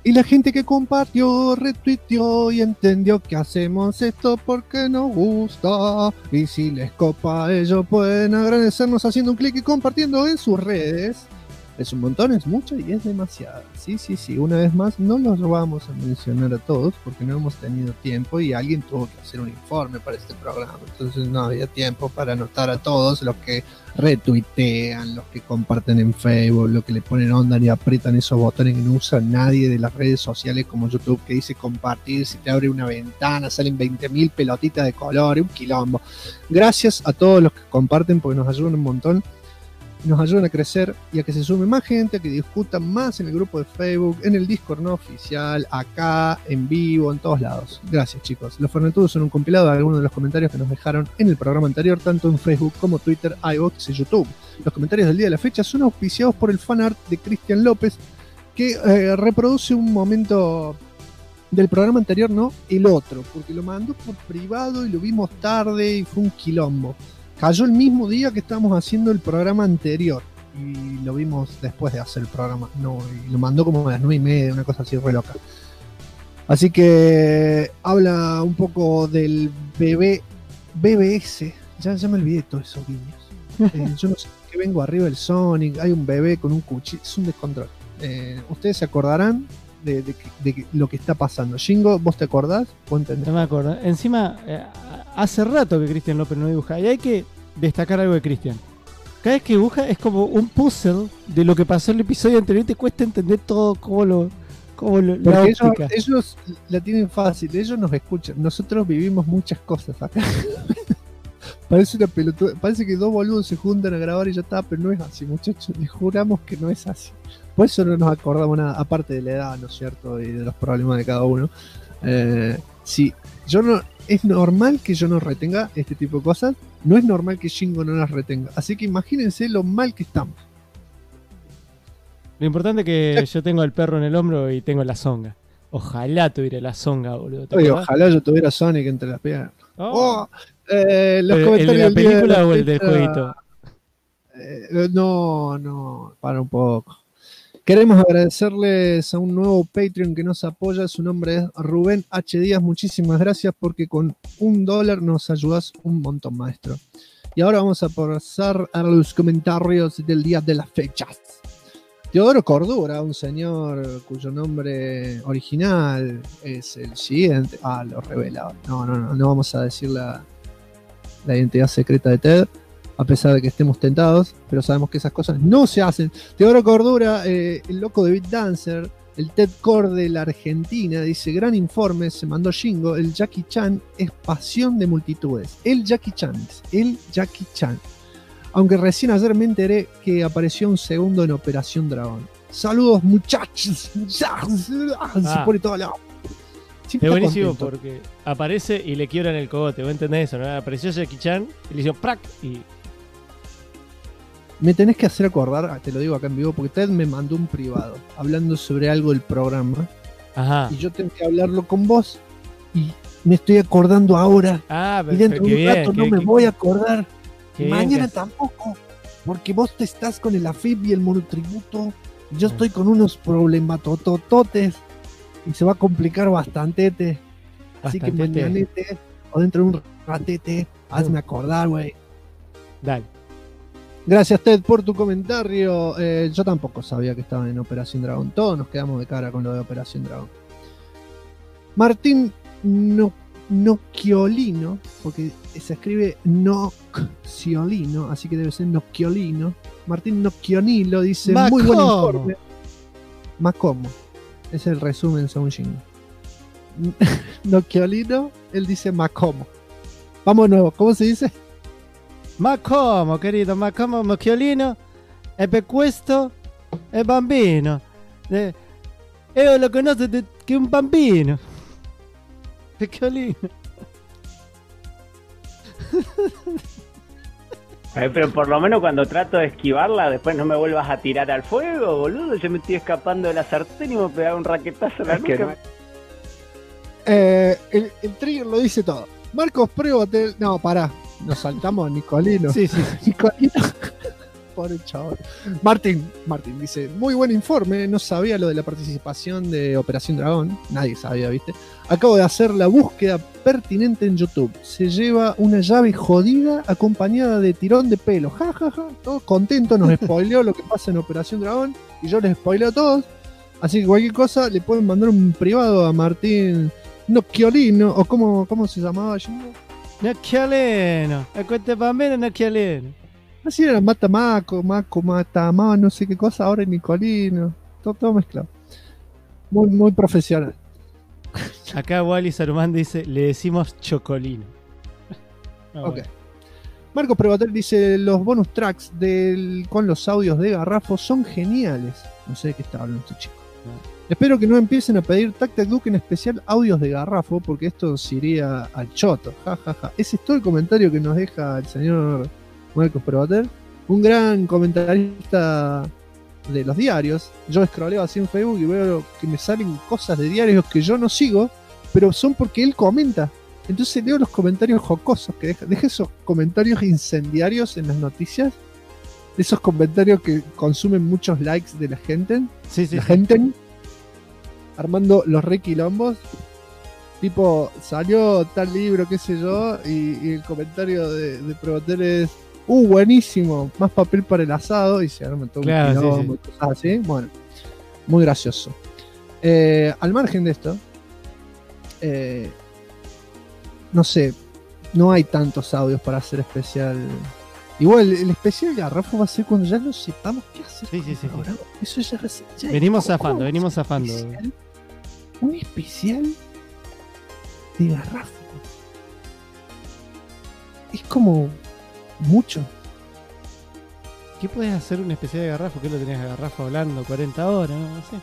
Y la gente que compartió, retuiteó y entendió que hacemos esto porque nos gusta. Y si les copa, ellos pueden agradecernos haciendo un clic y compartiendo en sus redes. Es un montón, es mucho y es demasiado. Sí, una vez más, no los vamos a mencionar a todos porque no hemos tenido tiempo y alguien tuvo que hacer un informe para este programa. Entonces no había tiempo para anotar a todos los que retuitean, los que comparten en Facebook, los que le ponen onda y aprietan esos botones que no usa nadie de las redes sociales como YouTube, que dice compartir, si te abre una ventana salen 20.000 pelotitas de color, un quilombo. Gracias a todos los que comparten porque nos ayudan un montón. Nos ayudan a crecer y a que se sume más gente, a que discutan más en el grupo de Facebook, en el Discord no oficial, acá, en vivo, en todos lados. Gracias, chicos. Los Fernetudos son un compilado de algunos de los comentarios que nos dejaron en el programa anterior, tanto en Facebook como Twitter, iVoox y YouTube. Los comentarios del día de la fecha son auspiciados por el fanart de Cristian López, que reproduce un momento del programa anterior, no el otro, porque lo mandó por privado y lo vimos tarde y fue un quilombo. Cayó el mismo día que estábamos haciendo el programa anterior y lo vimos después de hacer el programa. No, y lo mandó como a las 9:30, una cosa así re loca. Así que habla un poco del BBS. Ya me olvidé de todos esos guiños. Yo no sé qué vengo arriba del Sonic. Hay un bebé con un cuchillo. Es un descontrol. Ustedes se acordarán de lo que está pasando. Shingo, ¿vos te acordás? No me acuerdo. Encima, hace rato que Cristian López no dibuja. Y hay que destacar algo de Cristian. Cada vez que dibuja es como un puzzle de lo que pasó en el episodio anterior y te cuesta entender todo la óptica. Ellos la tienen fácil, ellos nos escuchan. Nosotros vivimos muchas cosas acá. Parece una pelotuda. Parece que dos boludos se juntan a grabar y ya está, pero no es así, muchachos. Les juramos que no es así. Por eso no nos acordamos nada, aparte de la edad, ¿no es cierto? Y de los problemas de cada uno. Sí, es normal que yo no retenga este tipo de cosas. No es normal que Shingo no las retenga. Así que imagínense lo mal que estamos. Lo importante es que yo tengo el perro en el hombro y tengo la zonga. Ojalá tuviera la zonga, boludo. Oye, ojalá yo tuviera Sonic entre las piernas. Oh. Los ¿El de la película o el del jueguito? No, para un poco. Queremos agradecerles a un nuevo Patreon que nos apoya. Su nombre es Rubén H. Díaz. Muchísimas gracias porque con $1 nos ayudas un montón, maestro. Y ahora vamos a pasar a los comentarios del día de las fechas. Teodoro Cordura, un señor cuyo nombre original es el siguiente. Lo revela. No vamos a decir la identidad secreta de Ted, a pesar de que estemos tentados, pero sabemos que esas cosas no se hacen. Teodoro Cordura, el loco de Beat Dancer, el Ted Core de la Argentina, dice: gran informe, se mandó Shingo, el Jackie Chan es pasión de multitudes. El Jackie Chan. Aunque recién ayer me enteré que apareció un segundo en Operación Dragón. Saludos, muchachos. Se pone todo lado. Es buenísimo porque aparece y le quiebran el cogote. ¿Vos entendés eso, no? Apareció Jackie Chan y le hicieron ¡prac! Y me tenés que hacer acordar, te lo digo acá en vivo, porque Ted me mandó un privado hablando sobre algo del programa. Ajá. Y yo tengo que hablarlo con vos y me estoy acordando ahora. Y dentro de un rato no me voy a acordar. Mañana tampoco, porque vos te estás con el AFIP y el monotributo. Yo estoy con unos problematotototes y se va a complicar bastante. Así que mañanete o dentro de un ratete, hazme acordar, güey. Dale. Gracias, Ted, por tu comentario. Yo tampoco sabía que estaban en Operación Dragón. Todos nos quedamos de cara con lo de Operación Dragón. Martín Nocchiolino, porque se escribe Nocciolino, así que debe ser Nocchiolino. Martín Nocchionilo dice: muy buen informe. Macomo. Es el resumen según Shingo. Nocchiolino, él dice Macomo. Vamos de nuevo, ¿cómo se dice? Macomo, querido, Macomo, Nocchiolino, e per questo è bambino. Io lo conosco che un bambino. Nocchiolino. Pero por lo menos cuando trato de esquivarla, después no me vuelvas a tirar al fuego, boludo. Yo me estoy escapando de la sartén y me pegaba un raquetazo a la nuca. El trigger lo dice todo. Marcos, pruébate. No, pará. Nos saltamos a Nicolino. Sí. Nicolino. Pobre chaval. Martín dice, muy buen informe, no sabía lo de la participación de Operación Dragón, nadie sabía, ¿viste? Acabo de hacer la búsqueda pertinente en YouTube. Se lleva una llave jodida acompañada de tirón de pelo. Ja, ja, ja. Todo contento, nos spoileó lo que pasa en Operación Dragón y yo les spoileo a todos. Así que cualquier cosa le pueden mandar un privado a Martín Nocchiolino, o ¿cómo se llamaba? Nocchiolino, acuérdate bambino Nocchiolino. Así era Matamaco, Matamá, no sé qué cosa, ahora es Nicolino, todo mezclado. Muy, muy profesional. Acá Wally Saruman dice, le decimos Chocolino. Ok. Bueno. Marcos Prevatel dice, los bonus tracks con los audios de Garrafo son geniales. No sé de qué está hablando este chico. No. Espero que no empiecen a pedir Tac Tac Duke, en especial audios de Garrafo, porque esto se iría al choto. Ja, ja, ja. Ese es todo el comentario que nos deja el señor Marcos Prevatel, un gran comentarista de los diarios. Yo scrolleo así en Facebook y veo que me salen cosas de diarios que yo no sigo, pero son porque él comenta. Entonces leo los comentarios jocosos que deja esos comentarios incendiarios en las noticias, esos comentarios que consumen muchos likes de la gente, gente armando los requilombos, tipo salió tal libro, qué sé yo, y el comentario de Probotel es buenísimo, más papel para el asado, y se arma todo un quilombo, cosas así. Bueno, muy gracioso. Al margen de esto, no sé, no hay tantos audios para hacer especial. Igual el especial de Garrafo va a ser cuando ya no sepamos qué hacer. Sí. Eso ya venimos zafando. Un especial de Garrafo. Es como mucho. ¿Qué puedes hacer un especial de Garrafo? ¿Qué lo tenías a Garrafo hablando 40 horas? No sé.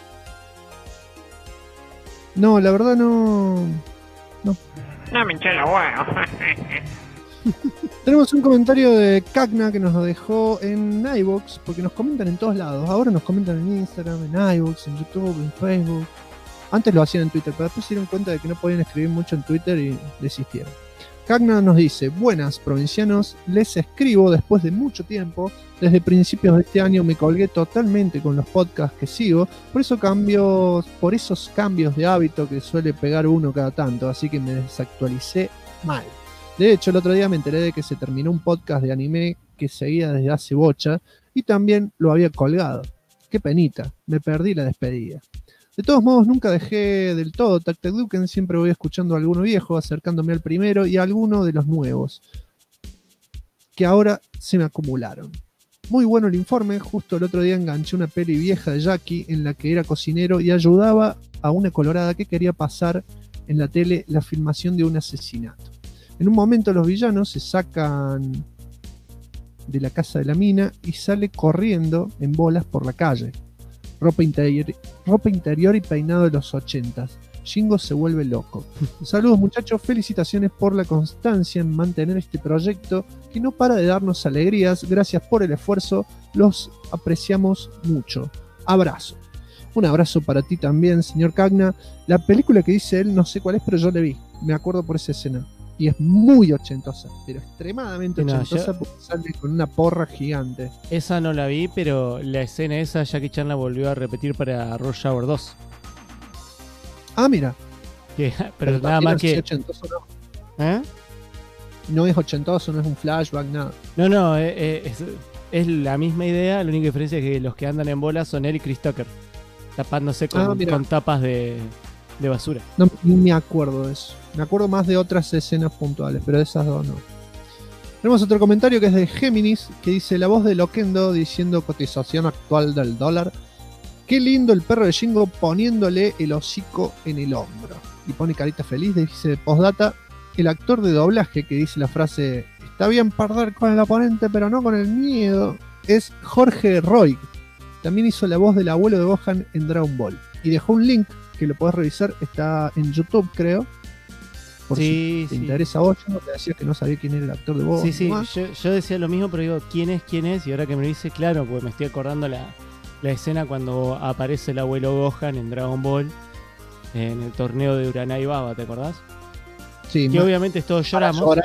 No, la verdad no. No me hinché los huevos. Tenemos un comentario de Cagna que nos lo dejó en iVoox, porque nos comentan en todos lados. Ahora nos comentan en Instagram, en iVoox, en YouTube, en Facebook. Antes lo hacían en Twitter, pero después se dieron cuenta de que no podían escribir mucho en Twitter y desistieron. Cagna nos dice, buenas provincianos, les escribo después de mucho tiempo. Desde principios de este año me colgué totalmente con los podcasts que sigo, por esos cambios de hábito que suele pegar uno cada tanto, así que me desactualicé mal. De hecho, el otro día me enteré de que se terminó un podcast de anime que seguía desde hace bocha y también lo había colgado. Qué penita, me perdí la despedida. De todos modos, nunca dejé del todo Tac Tac Duken, siempre voy escuchando a alguno viejo, acercándome al primero y a alguno de los nuevos, que ahora se me acumularon. Muy bueno el informe, justo el otro día enganché una peli vieja de Jackie en la que era cocinero y ayudaba a una colorada que quería pasar en la tele la filmación de un asesinato. En un momento los villanos se sacan de la casa de la mina y sale corriendo en bolas por la calle. Ropa interior y peinado de los 80s. Shingo se vuelve loco. Saludos muchachos, felicitaciones por la constancia en mantener este proyecto que no para de darnos alegrías. Gracias por el esfuerzo, los apreciamos mucho. Abrazo. Un abrazo para ti también, señor Cagna. La película que dice él, no sé cuál es, pero yo la vi. Me acuerdo por esa escena. Y es muy ochentosa, pero extremadamente ochentosa porque sale con una porra gigante. Esa no la vi, pero la escena esa Jackie Chan la volvió a repetir para Rush Hour 2. Ah, mira. Pero nada más que... Ochentoso, ¿no? No es ochentoso, no es un flashback, nada. No, es la misma idea, la única diferencia es que los que andan en bola son él y Chris Tucker, tapándose con tapas de basura. No me acuerdo de eso. Me acuerdo más de otras escenas puntuales, pero de esas dos no. Tenemos otro comentario que es de Géminis, que dice, la voz de Loquendo diciendo cotización actual del dólar. Qué lindo el perro de Shingo poniéndole el hocico en el hombro. Y pone carita feliz, dice postdata, el actor de doblaje que dice la frase, está bien perder con el oponente, pero no con el miedo, es Jorge Roig. También hizo la voz del abuelo de Gohan en Dragon Ball. Y dejó un link que lo podés revisar, está en YouTube, creo. Por si te interesa a vos, yo te decía que no sabía quién era el actor de voz. Sí, yo decía lo mismo, pero digo, ¿quién es? Y ahora que me lo dice, claro, porque me estoy acordando la escena cuando aparece el abuelo Gohan en Dragon Ball, en el torneo de Uranai Baba, ¿te acordás? Sí. Que obviamente todos lloramos.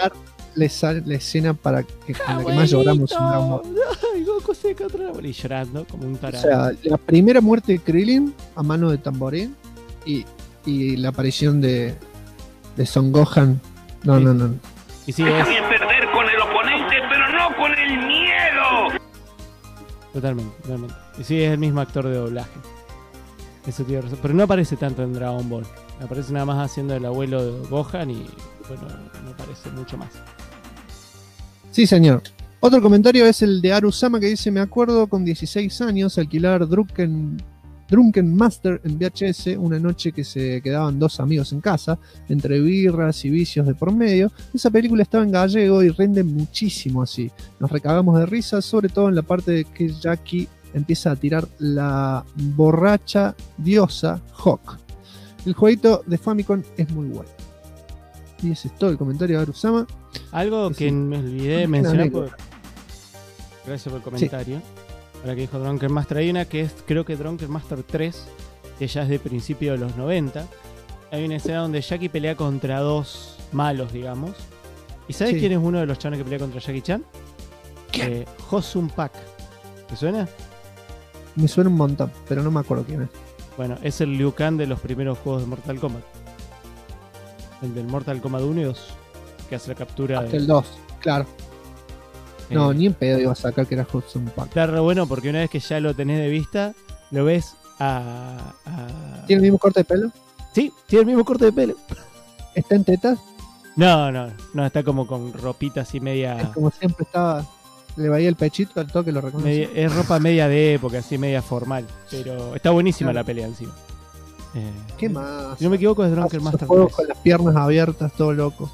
la escena para que, con la que más lloramos en Dragon Ball. Ay, Goku se contra la bola y llorando como un O tarado. sea, la primera muerte de Krillin a mano de Tamborín y la aparición de Son Gohan. No. Y sí, es perder con el oponente, pero no con el miedo. totalmente. Y sí, es el mismo actor de doblaje. Eso tiene razón. Pero no aparece tanto en Dragon Ball. Aparece nada más haciendo el abuelo de Gohan y bueno, no aparece mucho más. Sí, señor. Otro comentario es el de Arusama que dice: me acuerdo con 16 años alquilar Drunken Master en VHS una noche que se quedaban 2 amigos en casa, entre birras y vicios de por medio. Esa película estaba en gallego y rinde muchísimo así. Nos recagamos de risa, sobre todo en la parte de que Jackie empieza a tirar la borracha diosa Hawk. El jueguito de Famicom es muy bueno. Y ese es todo el comentario de Arusama. Algo que me olvidé de mencionar. Gracias por el comentario. Sí. Ahora que dijo Drunken Master, hay una que es, creo que Drunken Master 3, que ya es de principio de los 90. Hay una escena donde Jackie pelea contra 2 malos, digamos. ¿Y sabes quién es uno de los chavales que pelea contra Jackie Chan? Ho-Sun Pak. ¿Te suena? Me suena un montón, pero no me acuerdo quién es. Bueno, es el Liu Kang de los primeros juegos de Mortal Kombat. El del Mortal Kombat 1 y 2, que hace la captura hasta el 2, claro. No, ni en pedo iba a sacar que era Hudson Park. Está re bueno porque una vez que ya lo tenés de vista, lo ves ¿Tiene el mismo corte de pelo? Sí, tiene el mismo corte de pelo. ¿Está en tetas? No, está como con ropita así media... Es como siempre estaba... Le veía el pechito al toque, lo reconoce. Es ropa media de época, así media formal. Pero está buenísima la pelea encima. ¿Qué más? Si no me equivoco es Drunken Master 3. Con las piernas abiertas, todo loco.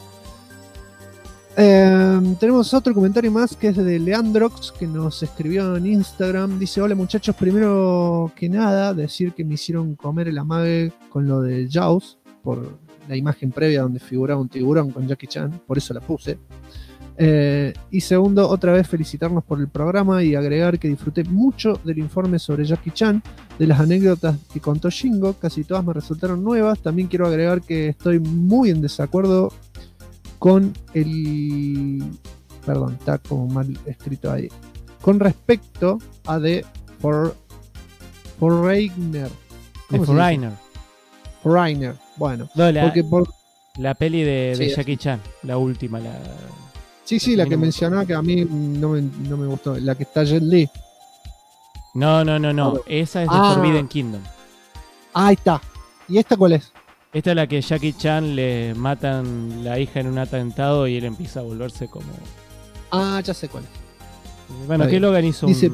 Tenemos otro comentario más que es de Leandrox, que nos escribió en Instagram. Dice: hola muchachos, primero que nada decir que me hicieron comer el amague con lo de Jaws, por la imagen previa donde figuraba un tiburón con Jackie Chan, por eso la puse. Y segundo, otra vez felicitarnos por el programa y agregar que disfruté mucho del informe sobre Jackie Chan, de las anécdotas que contó Shingo, casi todas me resultaron nuevas. También quiero agregar que estoy muy en desacuerdo con el... Perdón, está como mal escrito ahí. Con respecto a The Foreigner. Foreigner, bueno. No, porque la peli de Jackie Chan, la última, Sí, la que mencionaba que a mí no me gustó, la que está Jet Li. No. Esa es de Forbidden Kingdom. Ahí está. ¿Y esta cuál es? Esta es la que Jackie Chan le matan la hija en un atentado y él empieza a volverse como... Ya sé cuál es. Bueno, que Logan hizo Dice,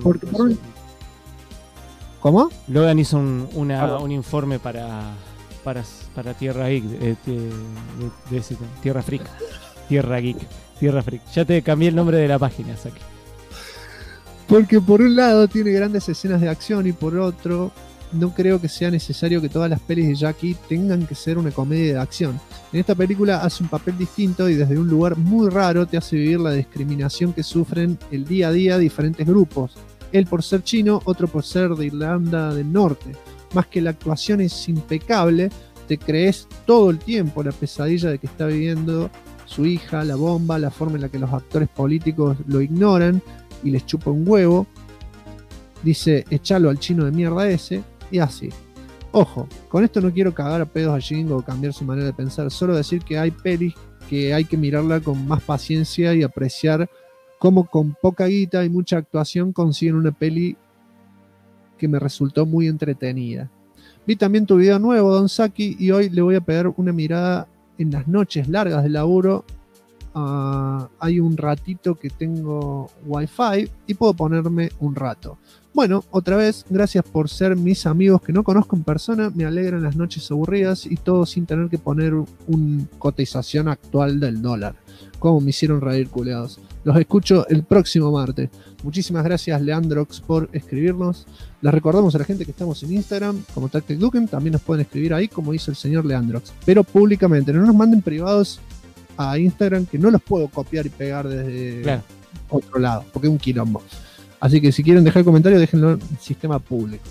¿Cómo? Logan hizo un informe para Tierra Geek, Tierra Freak. Tierra Geek. Tierra Freak. Ya te cambié el nombre de la página, Saki. Porque por un lado tiene grandes escenas de acción y por otro no creo que sea necesario que todas las pelis de Jackie tengan que ser una comedia de acción. En esta película hace un papel distinto y desde un lugar muy raro te hace vivir la discriminación que sufren el día a día diferentes grupos. Él por ser chino, otro por ser de Irlanda del Norte. Más que la actuación es impecable, te crees todo el tiempo la pesadilla de que está viviendo su hija, la bomba, la forma en la que los actores políticos lo ignoran y les chupa un huevo. Dice, echalo al chino de mierda ese, y así. Ojo, con esto no quiero cagar a pedos a Jingo o cambiar su manera de pensar, solo decir que hay pelis que hay que mirarla con más paciencia y apreciar cómo con poca guita y mucha actuación consiguen una peli que me resultó muy entretenida. Vi también tu video nuevo, Don Saki, y hoy le voy a pegar una mirada en las noches largas de laburo. Hay un ratito que tengo wifi y puedo ponerme un rato. Bueno, otra vez, gracias por ser mis amigos que no conozco en persona. Me alegran las noches aburridas y todo sin tener que poner una cotización actual del dólar. Como me hicieron reír, culeados. Los escucho el próximo martes. Muchísimas gracias, Leandrox, por escribirnos. Les recordamos a la gente que estamos en Instagram como Tactic Duken. También nos pueden escribir ahí como hizo el señor Leandrox, pero públicamente. No nos manden privados a Instagram, que no los puedo copiar y pegar desde otro lado, porque es un quilombo. Así que si quieren dejar comentarios, déjenlo en el sistema público.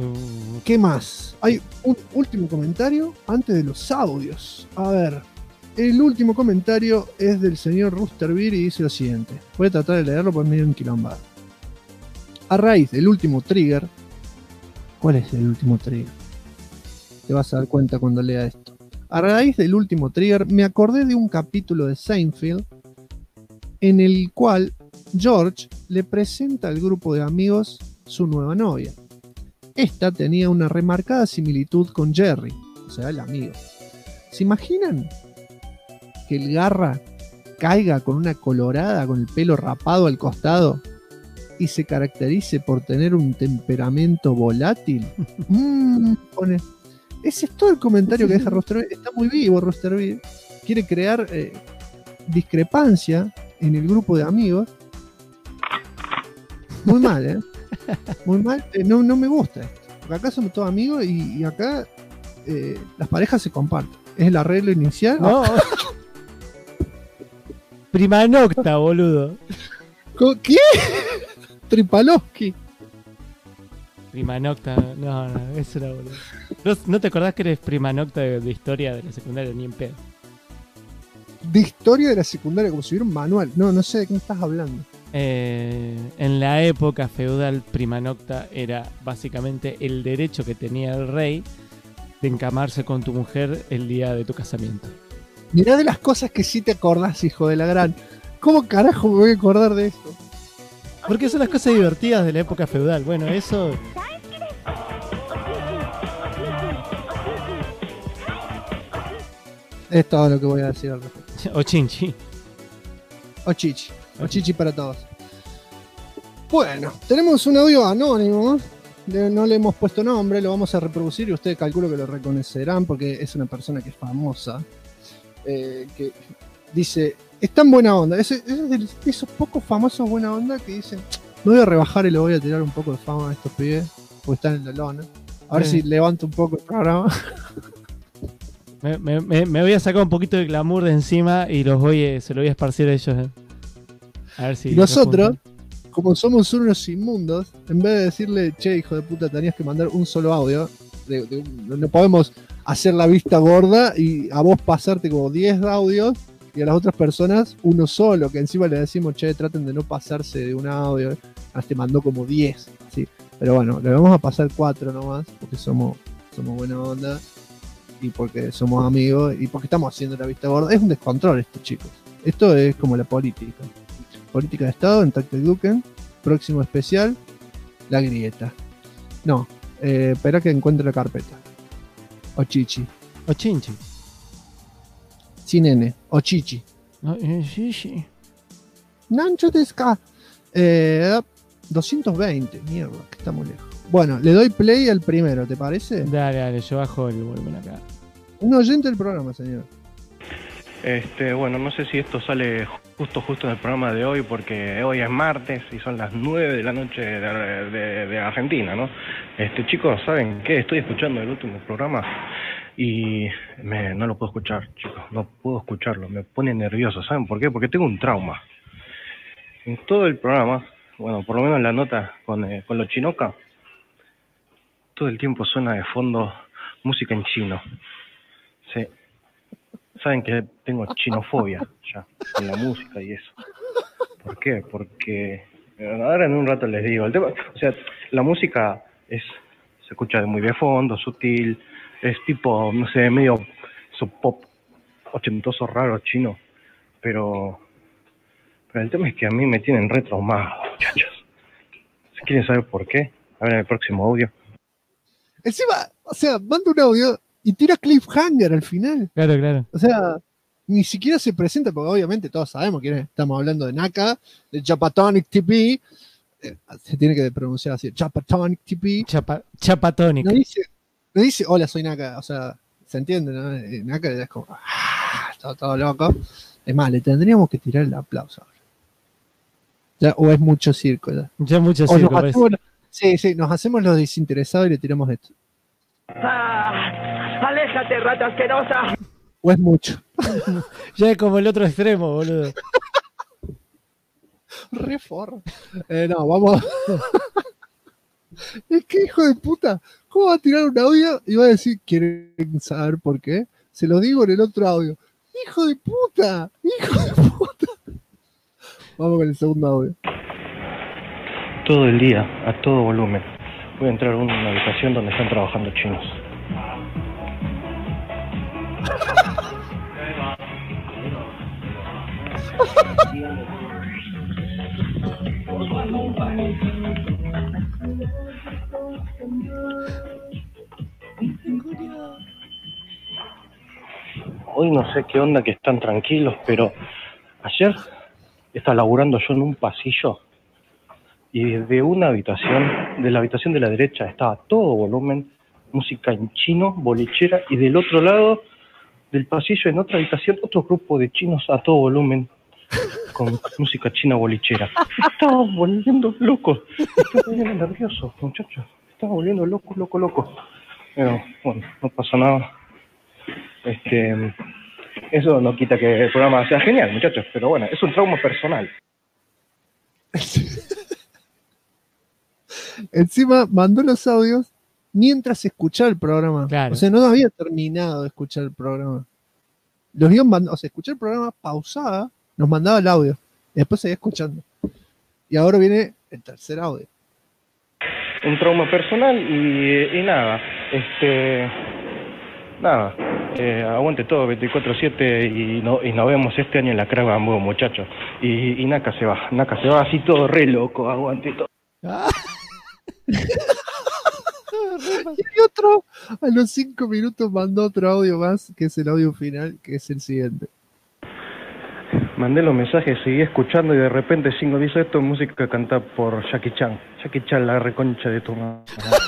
¿Qué más? Hay un último comentario antes de los audios. A ver. el último comentario es del señor Rooster Beer y dice lo siguiente. Voy a tratar de leerlo porque es medio enquilombado. A raíz del último trigger. ¿Cuál es el último trigger? Te vas a dar cuenta cuando lea esto. A raíz del último trigger me acordé de un capítulo de Seinfeld en el cual George le presenta al grupo de amigos su nueva novia. Esta tenía una remarcada similitud con Jerry, o sea, el amigo. ¿Se imaginan que el Garra caiga con una colorada, con el pelo rapado al costado y se caracterice por tener un temperamento volátil? Ese es todo el comentario que deja Rooster Beer. Está muy vivo Rooster Beer. Quiere crear discrepancia en el grupo de amigos. Muy mal, ¿eh? Muy mal. No me gusta esto. Porque acá somos todos amigos y acá las parejas se comparten. Es el arreglo inicial. No. Prima nocta, boludo. ¿Qué? Tripalowski. Prima nocta, no, eso era boludo. ¿No te acordás que eres prima nocta de historia de la secundaria? Ni en pedo. De historia de la secundaria, como si hubiera un manual. No sé de qué estás hablando. En la época feudal, prima nocta era básicamente el derecho que tenía el rey de encamarse con tu mujer el día de tu casamiento. Mirá de las cosas que sí te acordás, hijo de la gran. ¿Cómo carajo me voy a acordar de esto? Porque son las cosas divertidas de la época feudal. Bueno, eso... Es todo lo que voy a decir al respecto. O chinchi. O chichi. O chichi para todos. Bueno, tenemos un audio anónimo. No le hemos puesto nombre, lo vamos a reproducir y ustedes calculo que lo reconocerán porque es una persona que es famosa. Que dice, es tan buena onda. Es de esos pocos famosos buena onda que dicen, me voy a rebajar y le voy a tirar un poco de fama a estos pibes porque están en la lona. A ver si levanto un poco el programa. Me voy a sacar un poquito de glamour de encima y se lo voy a esparcir a ellos. A ver si nosotros, como somos unos inmundos, en vez de decirle, che, hijo de puta, tenías que mandar un solo audio, no podemos hacer la vista gorda y a vos pasarte como 10 audios y a las otras personas uno solo, que encima le decimos, che, traten de no pasarse de un audio, te mandó como 10, ¿sí? Pero bueno, le vamos a pasar 4 nomás, porque somos buena onda y porque somos amigos y porque estamos haciendo la vista gorda. Es un descontrol esto, chicos. Esto es como la política. Política de Estado en Tacto y Duken. Próximo especial, La Grieta. No, espera que encuentre la carpeta. O Chichi. O Chinchi. Sin N. O Chichi. Chichi. Nancho Tesca. 220. Mierda, que está muy lejos. Bueno, le doy play al primero, ¿te parece? Dale, yo bajo el volumen acá. Un oyente del programa, señor. Bueno, no sé si esto sale justo en el programa de hoy, porque hoy es martes y son las 9 de la noche de Argentina, ¿no? Chicos, ¿saben qué? Estoy escuchando el último programa y no lo puedo escuchar, chicos, no puedo escucharlo, me pone nervioso, ¿saben por qué? Porque tengo un trauma. En todo el programa, bueno, por lo menos en la nota con los Chinoca, todo el tiempo suena de fondo música en chino. Sí. Saben que tengo chinofobia ya con la música y eso. ¿Por qué? Porque ahora en un rato les digo. El tema, o sea, la música se escucha muy de fondo, sutil, es tipo, no sé, medio pop ochentoso raro chino, pero el tema es que a mí me tienen retraumado, muchachos. Si quieren saber por qué, a ver en el próximo audio. Encima, o sea, manda un audio y tira cliffhanger al final. Claro. O sea, ni siquiera se presenta, porque obviamente todos sabemos quién es. Estamos hablando de Naka, de Chapatonic TP. Se tiene que pronunciar así, Chapatonic TP. Chapatonic. No dice, hola, soy Naka. O sea, se entiende, ¿no? Naka es como, todo loco. Es más, le tendríamos que tirar el aplauso ahora. Ya, o es mucho circo ya. Ya mucho circo. Sí, nos hacemos los desinteresados y le tiramos esto. ¡Aléjate, rata asquerosa! ¿O es mucho? Ya es como el otro extremo, boludo. Re forro. No, vamos. Es que hijo de puta, ¿cómo va a tirar un audio y va a decir, quieren saber por qué? Se lo digo en el otro audio. ¡Hijo de puta! ¡Hijo de puta! Vamos con el segundo audio. Todo el día, a todo volumen. Voy a entrar a una habitación donde están trabajando chinos. Hoy no sé qué onda que están tranquilos, pero ayer estaba laburando yo en un pasillo y de una habitación, de la habitación de la derecha, estaba a todo volumen, música en chino, bolichera, y del otro lado del pasillo, en otra habitación, otro grupo de chinos a todo volumen con música china bolichera. Estaba volviendo loco, estaba volviendo nervioso, muchachos, estaba volviendo loco. Pero bueno, no pasa nada. Eso no quita que el programa sea genial, muchachos, pero bueno, es un trauma personal. Encima mandó los audios mientras escuchaba el programa. Claro. O sea, no había terminado de escuchar el programa. Los iban o sea, escuché el programa, pausaba, nos mandaba el audio. Y después seguía escuchando. Y ahora viene el tercer audio. Un trauma personal y nada. Aguante todo 24/7 y nos vemos este año en la Crack Bamboo, muchachos. Y Naka se va así todo re loco, aguante todo. Y otro, a los 5 minutos mandó otro audio más, que es el audio final, que es el siguiente. Mandé los mensajes, seguí escuchando y de repente Shingo dice esto es música cantada por Jackie Chan. Jackie Chan, la reconcha de tu madre.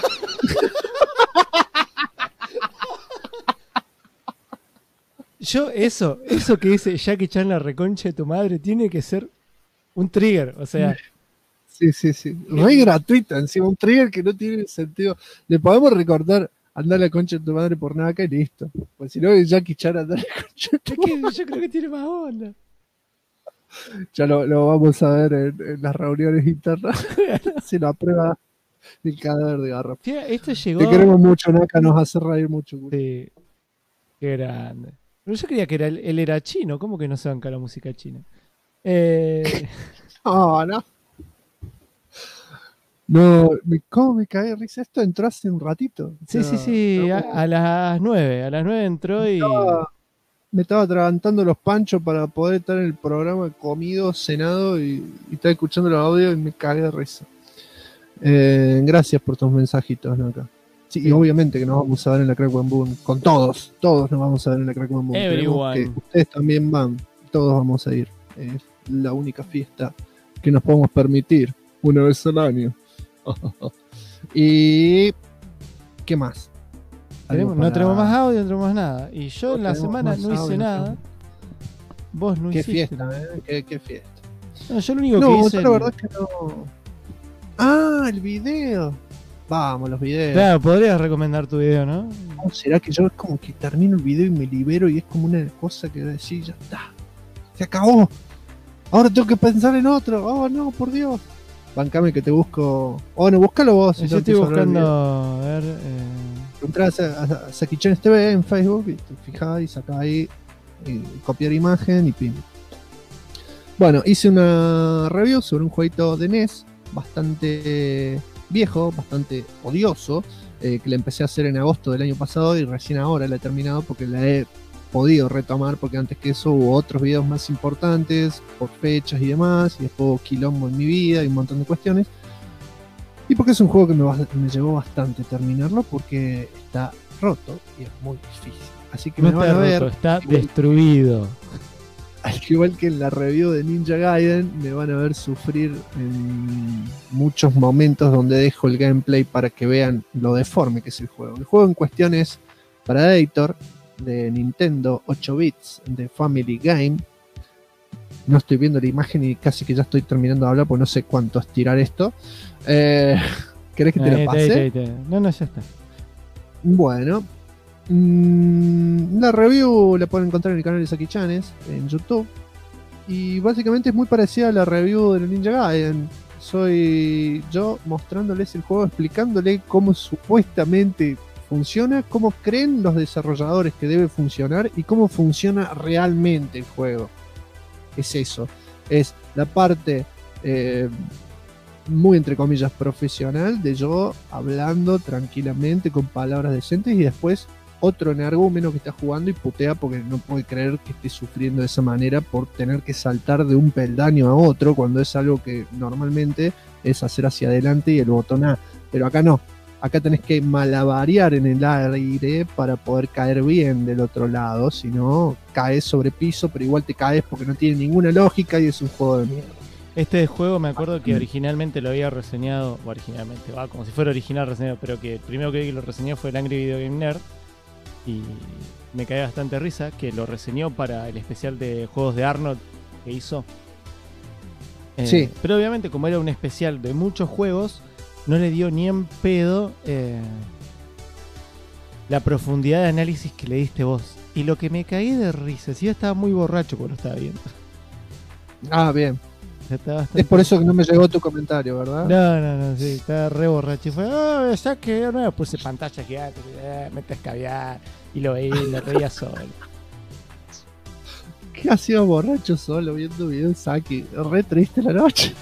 Yo, eso que dice Jackie Chan, la reconcha de tu madre, tiene que ser un trigger, o sea. Sí. Re gratuita, encima, un trigger que no tiene sentido. Le podemos recordar andar la concha de tu madre por Naka y listo. Pues si no, Jackie Chan andar la concha de tu madre. Yo creo que tiene más onda. Ya lo vamos a ver en las reuniones internas. Se lo aprueba el cadáver de Garra. Esto llegó. Te queremos mucho, Naka, nos hace reír mucho. Sí. Qué grande. Pero yo creía que él era chino. ¿Cómo que no se banca la música china? No, ¿cómo me cagué de risa? Esto entró hace un ratito. Sí. A las 9. A las 9 entró y. Me estaba atragantando los panchos para poder estar en el programa comido, cenado y estaba escuchando los audios y me cagué de risa. Gracias por tus mensajitos, Naka. Sí, y obviamente que nos vamos a ver en la Crack Bamboo con todos nos vamos a ver en la Crack Bamboo. Everyone. Que ustedes también van, todos vamos a ir. Es la única fiesta que nos podemos permitir una vez al año. ¿Y qué más? No tenemos más audio, no tenemos más nada. Y yo en la semana no hice nada. Vos no hiciste. Qué fiesta, qué fiesta. No, yo lo único que hice. La verdad es que no. Ah, el video. Vamos, los videos. Claro, podrías recomendar tu video, ¿no? ¿Cómo será que yo es como que termino el video y me libero y es como una cosa que decir, ya está, se acabó, ahora tengo que pensar en otro, oh no, por Dios. Bancame que te busco. Oh, no, búscalo vos. Yo estoy buscando, a ver. Entrás a Sakichanes TV en Facebook y te fijás y sacás ahí, y copiar imagen y pim. Bueno, hice una review sobre un jueguito de NES bastante viejo, bastante odioso, que le empecé a hacer en agosto del año pasado y recién ahora la he terminado porque la he podido retomar, porque antes que eso hubo otros videos más importantes por fechas y demás, y después hubo quilombo en mi vida y un montón de cuestiones, y porque es un juego que me llevó bastante terminarlo porque está roto y es muy difícil, así que no me van a ver roto, está destruido. Al igual que en la review de Ninja Gaiden, me van a ver sufrir en muchos momentos donde dejo el gameplay para que vean lo deforme que es el juego. El juego en cuestión es Predator de Nintendo 8 bits de Family Game. No estoy viendo la imagen y casi que ya estoy terminando de hablar porque no sé cuánto estirar esto. ¿Querés que te lo pase? No, ya está. Bueno. La review la pueden encontrar en el canal de Sakichanes en YouTube y básicamente es muy parecida a la review de la Ninja Gaiden. Soy yo mostrándoles el juego, explicándole cómo supuestamente funciona, cómo creen los desarrolladores que debe funcionar y cómo funciona realmente el juego. Es eso, es la parte muy entre comillas profesional de yo hablando tranquilamente con palabras decentes, y después otro energúmeno que está jugando y putea porque no puede creer que esté sufriendo de esa manera por tener que saltar de un peldaño a otro cuando es algo que normalmente es hacer hacia adelante y el botón A. Pero acá no, acá tenés que malabarear en el aire para poder caer bien del otro lado, si no caes sobre piso, pero igual te caes porque no tiene ninguna lógica y es un juego de mierda. Este juego me acuerdo que originalmente lo había reseñado, como si fuera original reseñado, pero que el primero que vi que lo reseñó fue el Angry Video Game Nerd, y me cae bastante risa que lo reseñó para el especial de juegos de Arnold que hizo. Sí. Pero obviamente como era un especial de muchos juegos, no le dio ni en pedo la profundidad de análisis que le diste vos. Y lo que me caí de risa, si yo estaba muy borracho cuando lo estaba viendo. Ah, bien. Es por eso que no me llegó tu comentario, ¿verdad? No, sí, estaba re borracho. Y fue, ya que yo no puse pantalla gigante, metes caviar, y lo veía y me reía solo. ¿Qué hacía borracho solo viendo videos Saki? Re triste la noche.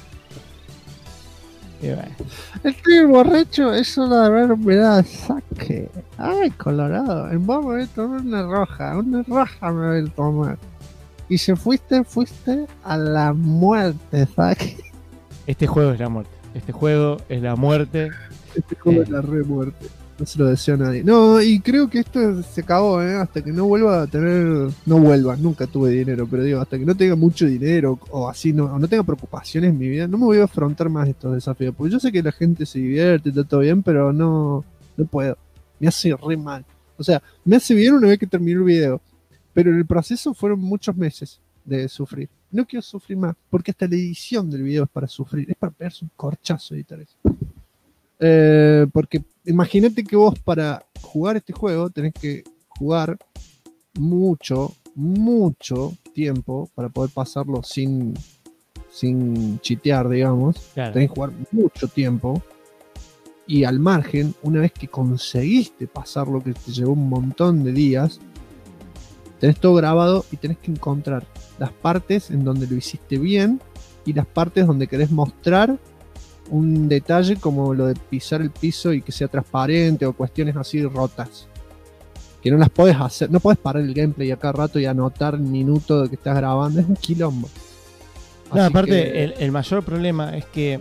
Y bueno. Estoy borracho, es una de ver un video de Saki. Ay, colorado. En vos me voy a tomar una roja me voy a tomar. Y si fuiste a la muerte, Saki. Este juego es la muerte. Este juego es la muerte. Este juego es la re muerte. No se lo deseo a nadie. No, y creo que esto se acabó, hasta que no vuelva a tener... No vuelva, nunca tuve dinero, pero digo, hasta que no tenga mucho dinero o así, o no tenga preocupaciones en mi vida, no me voy a afrontar más estos desafíos. Porque yo sé que la gente se divierte, está todo bien, pero no puedo. Me hace re mal. O sea, me hace bien una vez que terminó el video. Pero en el proceso fueron muchos meses de sufrir. No quiero sufrir más, porque hasta la edición del video es para sufrir. Es para pegarse un corchazo editar eso. Porque imagínate que vos para jugar este juego tenés que jugar mucho tiempo para poder pasarlo sin chitear, digamos. Claro. Tenés que jugar mucho tiempo. Y al margen, una vez que conseguiste pasarlo, que te llevó un montón de días, tenés todo grabado y tenés que encontrar las partes en donde lo hiciste bien y las partes donde querés mostrar un detalle como lo de pisar el piso y que sea transparente o cuestiones así rotas. Que no las podés hacer, no podés parar el gameplay a cada rato y anotar el minuto de que estás grabando, es un quilombo. No, aparte, el mayor problema es que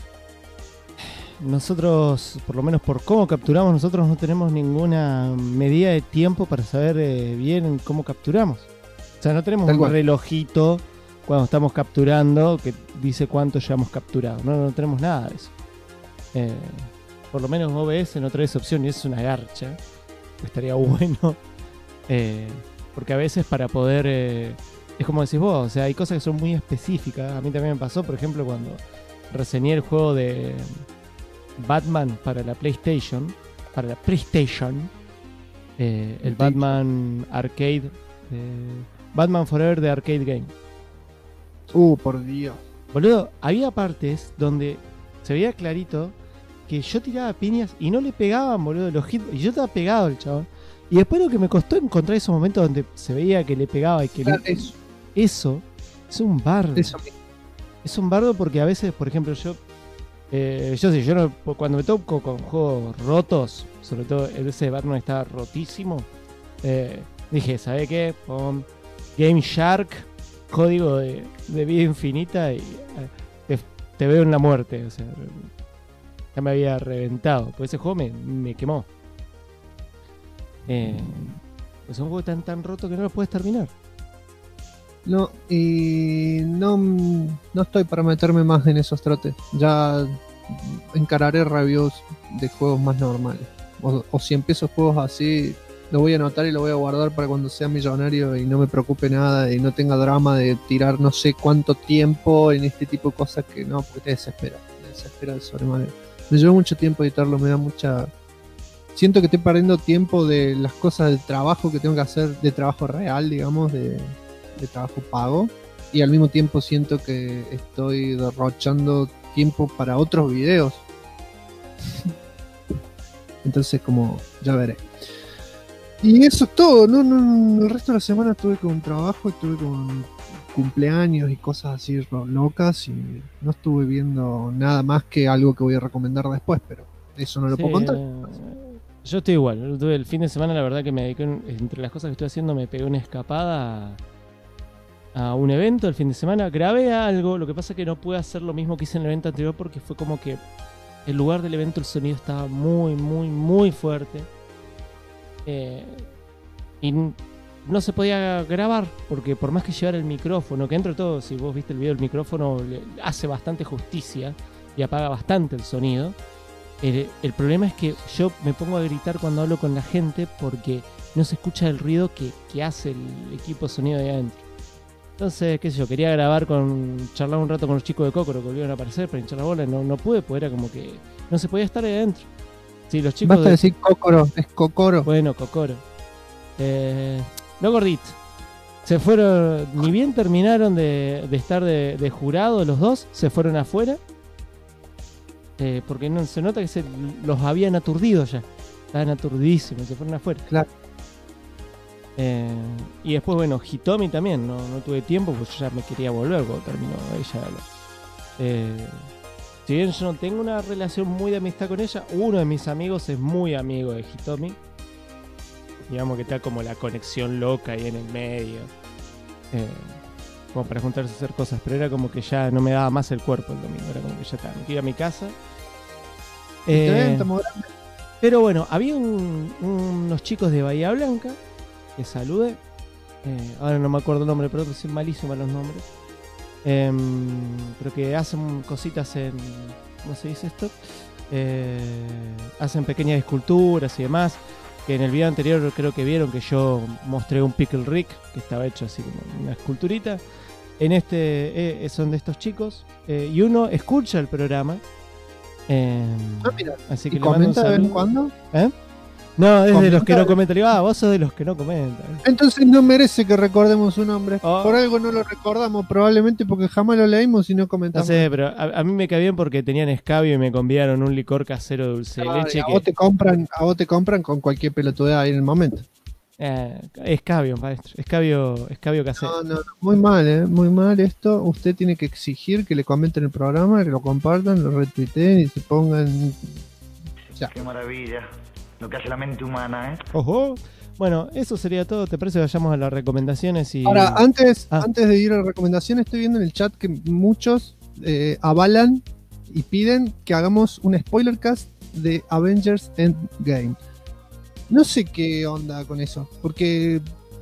nosotros, por lo menos por cómo capturamos, nosotros no tenemos ninguna medida de tiempo para saber bien cómo capturamos. O sea, no tenemos un relojito cuando estamos capturando que dice cuánto ya hemos capturado. No tenemos nada de eso. Por lo menos OBS no trae esa opción y es una garcha. Estaría bueno. Porque a veces para poder... es como decís vos, o sea, hay cosas que son muy específicas. A mí también me pasó, por ejemplo, cuando reseñé el juego de Batman para la PlayStation. El Batman Arcade. Batman Forever de Arcade Game. Por Dios. Boludo, había partes donde se veía clarito que yo tiraba piñas y no le pegaban, boludo, los hits. Y yo estaba pegado el chabón. Y después lo que me costó encontrar esos momentos donde se veía que le pegaba y que eso es un bardo. Es un bardo porque a veces, por ejemplo, yo cuando me toco con juegos rotos, sobre todo ese de Batman estaba rotísimo, dije, ¿sabe qué? Pon Game Shark, código de vida infinita y te veo en la muerte. O sea, ya me había reventado, porque ese juego me quemó. Es un juego tan roto que no lo puedes terminar. No, y no estoy para meterme más en esos trotes. Ya encararé reviews de juegos más normales. O si empiezo juegos así, lo voy a anotar y lo voy a guardar para cuando sea millonario y no me preocupe nada y no tenga drama de tirar no sé cuánto tiempo en este tipo de cosas que no, porque te desespera de sobremanera. Me lleva mucho tiempo editarlo, me da mucha... Siento que estoy perdiendo tiempo de las cosas del trabajo que tengo que hacer, de trabajo real, digamos, de trabajo pago, y al mismo tiempo siento que estoy derrochando tiempo para otros videos. Entonces, como, ya veré. Y eso es todo, no, el resto de la semana estuve con trabajo, estuve con cumpleaños y cosas así locas y no estuve viendo nada más que algo que voy a recomendar después, pero eso no lo puedo contar. Yo estoy igual, yo tuve el fin de semana, la verdad que me dediqué, entre las cosas que estoy haciendo, me pegué una escapada a un evento el fin de semana, grabé algo, lo que pasa es que no pude hacer lo mismo que hice en el evento anterior porque fue como que el lugar del evento, el sonido estaba muy fuerte. Y no se podía grabar porque por más que llevara el micrófono, que dentro de todo, si vos viste el video, el micrófono le hace bastante justicia y apaga bastante el sonido. El problema es que yo me pongo a gritar cuando hablo con la gente porque no se escucha el ruido que hace el equipo de sonido de adentro. Entonces, qué sé yo, quería charlar un rato con los chicos de Cocoro que volvieron a aparecer para hinchar la bola, no pude, porque era como que no se podía estar ahí adentro. Sí, los chicos basta de decir Cocoro, es Cocoro. Bueno, Cocoro. No, gordito. Se fueron, ni bien terminaron de estar de jurado los dos, se fueron afuera. Porque no se nota que los habían aturdido ya. Estaban aturdidísimos, se fueron afuera. Claro. Y después, bueno, Hitomi también, no tuve tiempo, pues yo ya me quería volver cuando terminó ella. Si bien yo no tengo una relación muy de amistad con ella, uno de mis amigos es muy amigo de Hitomi. Digamos que está como la conexión loca ahí en el medio. Como para juntarse a hacer cosas, pero era como que ya no me daba más el cuerpo el domingo, era como que ya estaba, me iba a mi casa. Pero bueno, había unos chicos de Bahía Blanca que saludé. Ahora no me acuerdo el nombre, pero soy malísimo a los nombres. Pero que hacen cositas en... ¿Cómo se dice esto? Hacen pequeñas esculturas y demás. Que en el video anterior creo que vieron que yo mostré un Pickle Rick que estaba hecho así como una esculturita. En este son de estos chicos. Y uno escucha el programa. Mira. Así que ¿Y comenta de vez en cuando? No, es de los que no comentan. Vos sos de los que no comentan. Entonces no merece que recordemos su nombre. Por algo no lo recordamos, probablemente porque jamás lo leímos y no comentamos. No sé, pero a mí me cae bien porque tenían escabio y me convidaron un licor casero dulce de leche. A vos te compran con cualquier pelotudea ahí en el momento. Escabio, maestro. Escabio casero. No, muy mal, muy mal esto. Usted tiene que exigir que le comenten el programa, que lo compartan, lo retuiteen y se pongan... Ya. Qué maravilla. Lo que hace la mente humana, ¿eh? Ojo. Bueno, eso sería todo. ¿Te parece que vayamos a las recomendaciones? Ahora, antes de ir a las recomendaciones, estoy viendo en el chat que muchos avalan y piden que hagamos un spoiler cast de Avengers Endgame. No sé qué onda con eso, porque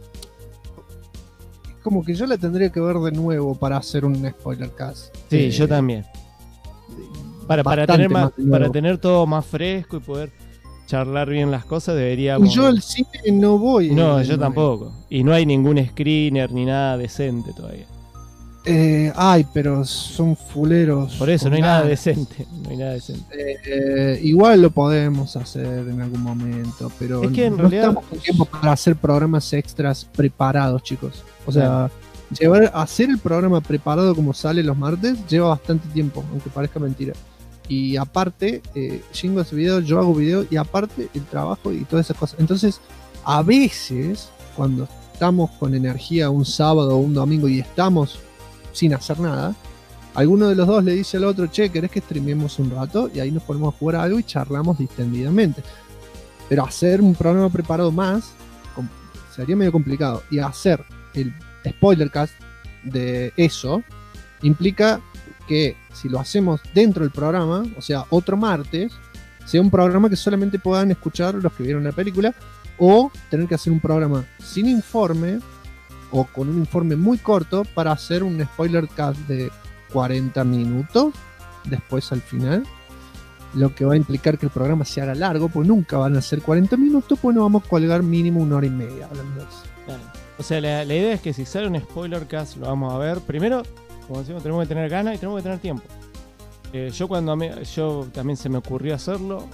como que yo la tendría que ver de nuevo para hacer un spoiler cast. Sí, yo también. Para tener todo más fresco y poder charlar bien las cosas, deberíamos... Y yo al cine no voy. No, yo tampoco. Y no hay ningún screener ni nada decente todavía. Pero son fuleros. Por eso, no hay nada decente. Igual lo podemos hacer en algún momento, pero es que en no realidad... estamos con tiempo para hacer programas extras preparados, chicos. O sea, hacer el programa preparado como sale los martes lleva bastante tiempo, aunque parezca mentira. Y aparte, Jingo hace video, yo hago video, y aparte el trabajo y todas esas cosas. Entonces, a veces, cuando estamos con energía un sábado o un domingo y estamos sin hacer nada, alguno de los dos le dice al otro, che, ¿querés que streamemos un rato? Y ahí nos ponemos a jugar a algo y charlamos distendidamente. Pero hacer un programa preparado más sería medio complicado. Y hacer el spoiler cast de eso implica que si lo hacemos dentro del programa, o sea, otro martes, sea un programa que solamente puedan escuchar los que vieron la película, o tener que hacer un programa sin informe o con un informe muy corto para hacer un spoiler cast de 40 minutos después al final, lo que va a implicar que el programa se haga largo, pues nunca van a ser 40 minutos, pues nos vamos a colgar mínimo 1 hora y media hablando de eso. Claro. O sea, la idea es que si sale un spoiler cast lo vamos a ver. Primero, como decimos, tenemos que tener ganas y tenemos que tener tiempo. Yo también se me ocurrió hacerlo.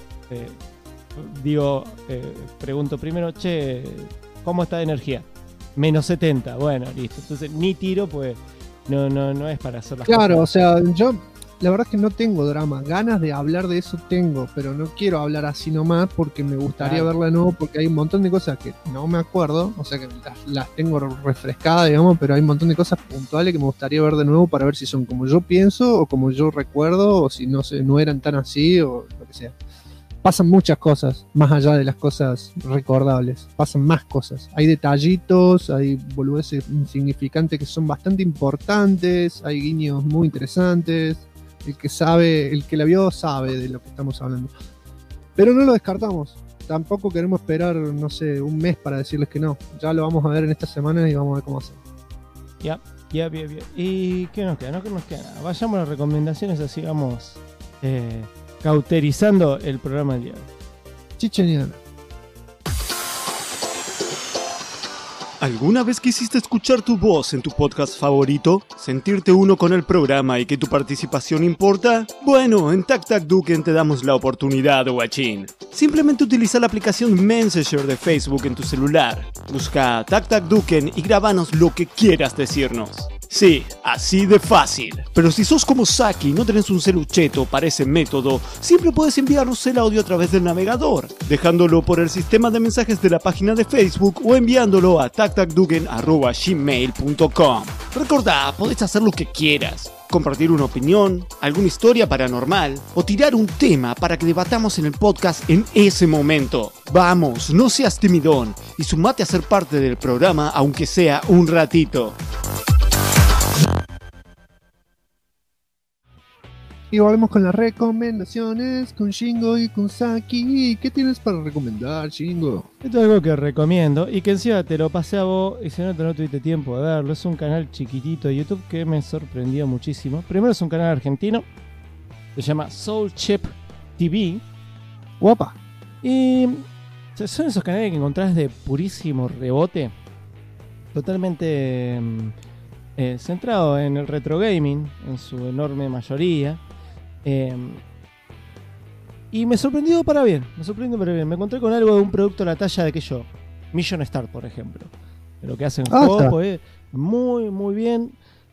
Pregunto primero, che, ¿cómo está de energía? Menos 70, bueno, listo. Entonces ni tiro, pues no es para hacer las cosas. Claro, o sea, yo la verdad es que no tengo drama. Ganas de hablar de eso tengo, pero no quiero hablar así nomás porque me gustaría verla de nuevo, porque hay un montón de cosas que no me acuerdo, o sea que las tengo refrescadas, digamos, pero hay un montón de cosas puntuales que me gustaría ver de nuevo para ver si son como yo pienso o como yo recuerdo, o si no sé, no eran tan así o lo que sea. Pasan muchas cosas, más allá de las cosas recordables. Pasan más cosas. Hay detallitos, hay boludeces insignificantes que son bastante importantes, hay guiños muy interesantes. El que sabe, el que la vio sabe de lo que estamos hablando. Pero no lo descartamos. Tampoco queremos esperar, no sé, un mes para decirles que no. Ya lo vamos a ver en esta semana y vamos a ver cómo hacer. Ya. ¿Y qué nos queda? No nos queda nada. Vayamos a las recomendaciones, así vamos cauterizando el programa del día de hoy. Chicheniana. ¿Alguna vez quisiste escuchar tu voz en tu podcast favorito? ¿Sentirte uno con el programa y que tu participación importa? Bueno, en TacTacDuken te damos la oportunidad, guachín. Simplemente utiliza la aplicación Messenger de Facebook en tu celular. Busca TacTacDuken y grábanos lo que quieras decirnos. Sí, así de fácil. Pero si sos como Saki y no tenés un celucheto para ese método, siempre puedes enviarnos el audio a través del navegador, dejándolo por el sistema de mensajes de la página de Facebook o enviándolo a tactacduken@gmail.com. Recordá, podés hacer lo que quieras. Compartir una opinión, alguna historia paranormal o tirar un tema para que debatamos en el podcast en ese momento. Vamos, no seas timidón y sumate a ser parte del programa aunque sea un ratito. Y volvemos con las recomendaciones con Shingo y con Saki. ¿Qué tienes para recomendar, Shingo? Esto es algo que recomiendo y que encima te lo pasé a vos y si no tuviste tiempo de verlo. Es un canal chiquitito de YouTube que me sorprendió muchísimo. Primero es un canal argentino, se llama Soul Chip TV. Guapa. Y son esos canales que encontrás de purísimo rebote, totalmente centrado en el retro gaming, en su enorme mayoría. Y me sorprendió para bien. Me encontré con algo de un producto a la talla de que yo, Mission Start, por ejemplo. De lo que hacen juegos, muy, muy bien.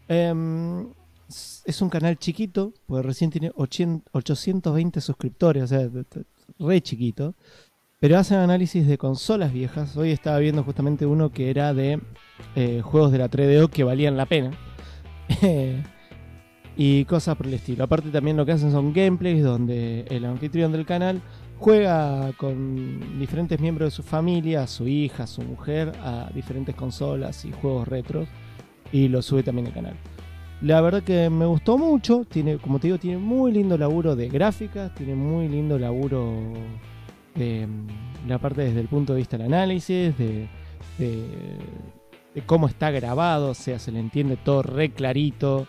Es un canal chiquito, porque recién tiene 820 suscriptores, o sea, re chiquito. Pero hacen análisis de consolas viejas. Hoy estaba viendo justamente uno que era de juegos de la 3DO que valían la pena. Y cosas por el estilo. Aparte también lo que hacen son gameplays donde el anfitrión del canal juega con diferentes miembros de su familia, su hija, su mujer, a diferentes consolas y juegos retros, y lo sube también al canal. La verdad que me gustó mucho. Tiene, como te digo, tiene muy lindo laburo de gráficas, tiene muy lindo laburo de la parte desde el punto de vista del análisis, de cómo está grabado, o sea, se le entiende todo re clarito.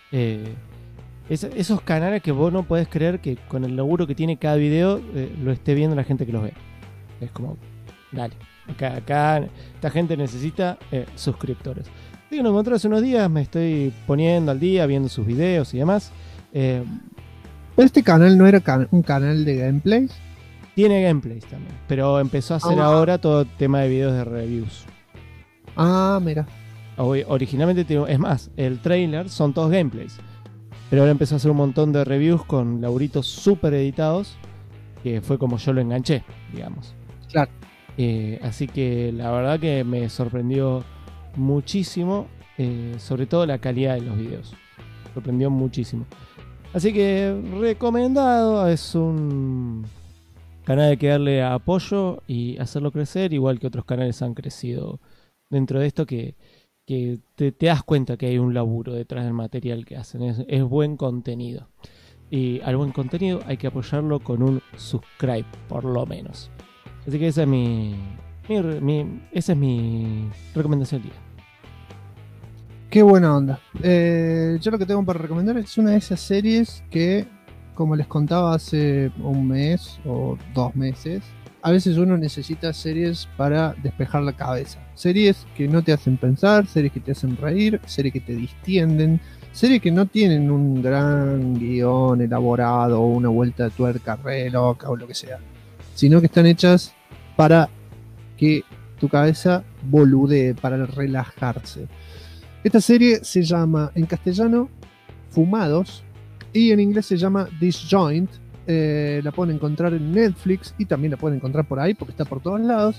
Esos canales que vos no podés creer que con el laburo que tiene cada video lo esté viendo la gente que los ve. Es como, dale, acá esta gente necesita suscriptores. Digo, lo encontré hace unos días, me estoy poniendo al día, viendo sus videos y demás. ¿Este canal no era un canal de gameplays? Tiene gameplays también, pero empezó a hacer ahora todo el tema de videos de reviews. Ah, mira. Originalmente, es más, el trailer son todos gameplays, pero ahora empezó a hacer un montón de reviews con laburitos súper editados, que fue como yo lo enganché, digamos. Claro. Así que la verdad que me sorprendió muchísimo, sobre todo la calidad de los videos. Sorprendió muchísimo. Así que recomendado, es un canal de que darle apoyo y hacerlo crecer, igual que otros canales han crecido dentro de esto, que te das cuenta que hay un laburo detrás del material que hacen. Es buen contenido. Y al buen contenido hay que apoyarlo con un subscribe, por lo menos. Así que esa es mi recomendación del día. Qué buena onda. Yo lo que tengo para recomendar es una de esas series que, como les contaba hace un mes o 2 meses, a veces uno necesita series para despejar la cabeza. Series que no te hacen pensar, series que te hacen reír, series que te distienden, series que no tienen un gran guión elaborado o una vuelta de tuerca re loca o lo que sea, sino que están hechas para que tu cabeza boludee, para relajarse. Esta serie se llama en castellano Fumados. y en inglés se llama Disjoint. La pueden encontrar en Netflix y también la pueden encontrar por ahí porque está por todos lados.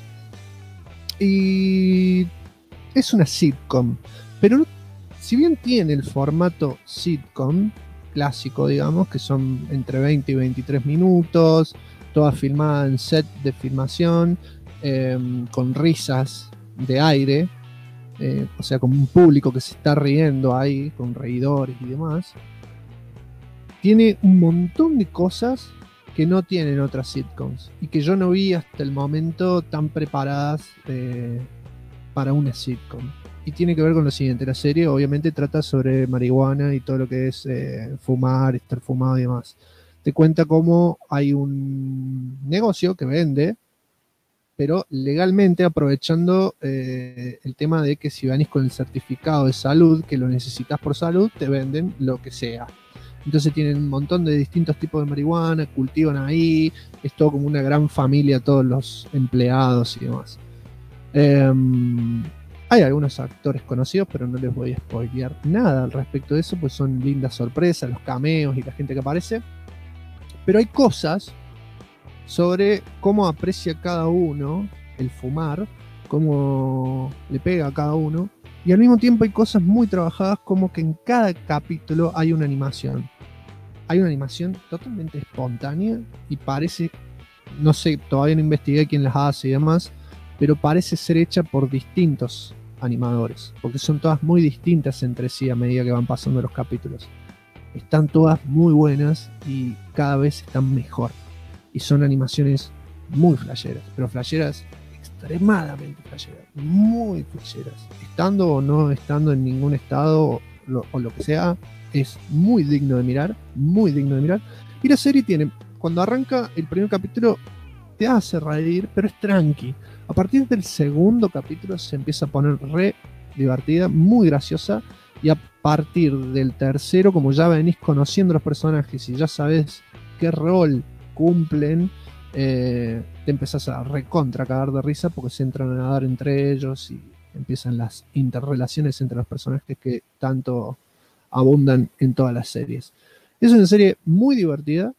Y es una sitcom, pero si bien tiene el formato sitcom clásico, digamos, que son entre 20 y 23 minutos, toda filmada en set de filmación, con risas de aire, o sea, con un público que se está riendo ahí, con reidores y demás. Tiene un montón de cosas que no tienen otras sitcoms y que yo no vi hasta el momento tan preparadas para una sitcom. Y tiene que ver con lo siguiente: la serie obviamente trata sobre marihuana y todo lo que es fumar, estar fumado y demás. Te cuenta cómo hay un negocio que vende, pero legalmente aprovechando el tema de que si venís con el certificado de salud, que lo necesitas por salud, te venden lo que sea. Entonces tienen un montón de distintos tipos de marihuana, cultivan ahí, es todo como una gran familia, todos los empleados y demás. Hay algunos actores conocidos, pero no les voy a spoilear nada al respecto de eso, pues son lindas sorpresas, los cameos y la gente que aparece. Pero hay cosas sobre cómo aprecia cada uno el fumar, cómo le pega a cada uno. Y al mismo tiempo hay cosas muy trabajadas, como que en cada capítulo hay una animación. Hay una animación totalmente espontánea y parece, no sé, todavía no investigué quién las hace y demás, pero parece ser hecha por distintos animadores, porque son todas muy distintas entre sí a medida que van pasando los capítulos. Están todas muy buenas y cada vez están mejor. Y son animaciones muy flasheras, pero flasheras extremadamente flasheras, muy flasheras. Estando o no estando en ningún estado o lo que sea, es muy digno de mirar, muy digno de mirar. Y la serie tiene, cuando arranca el primer capítulo, te hace reír, pero es tranqui. A partir del segundo capítulo se empieza a poner re divertida, muy graciosa, y a partir del tercero, como ya venís conociendo los personajes y ya sabes qué rol cumplen, te empezás a recontra cagar de risa porque se entran a nadar entre ellos y empiezan las interrelaciones entre los personajes que tanto abundan en todas las series. Es una serie muy divertida,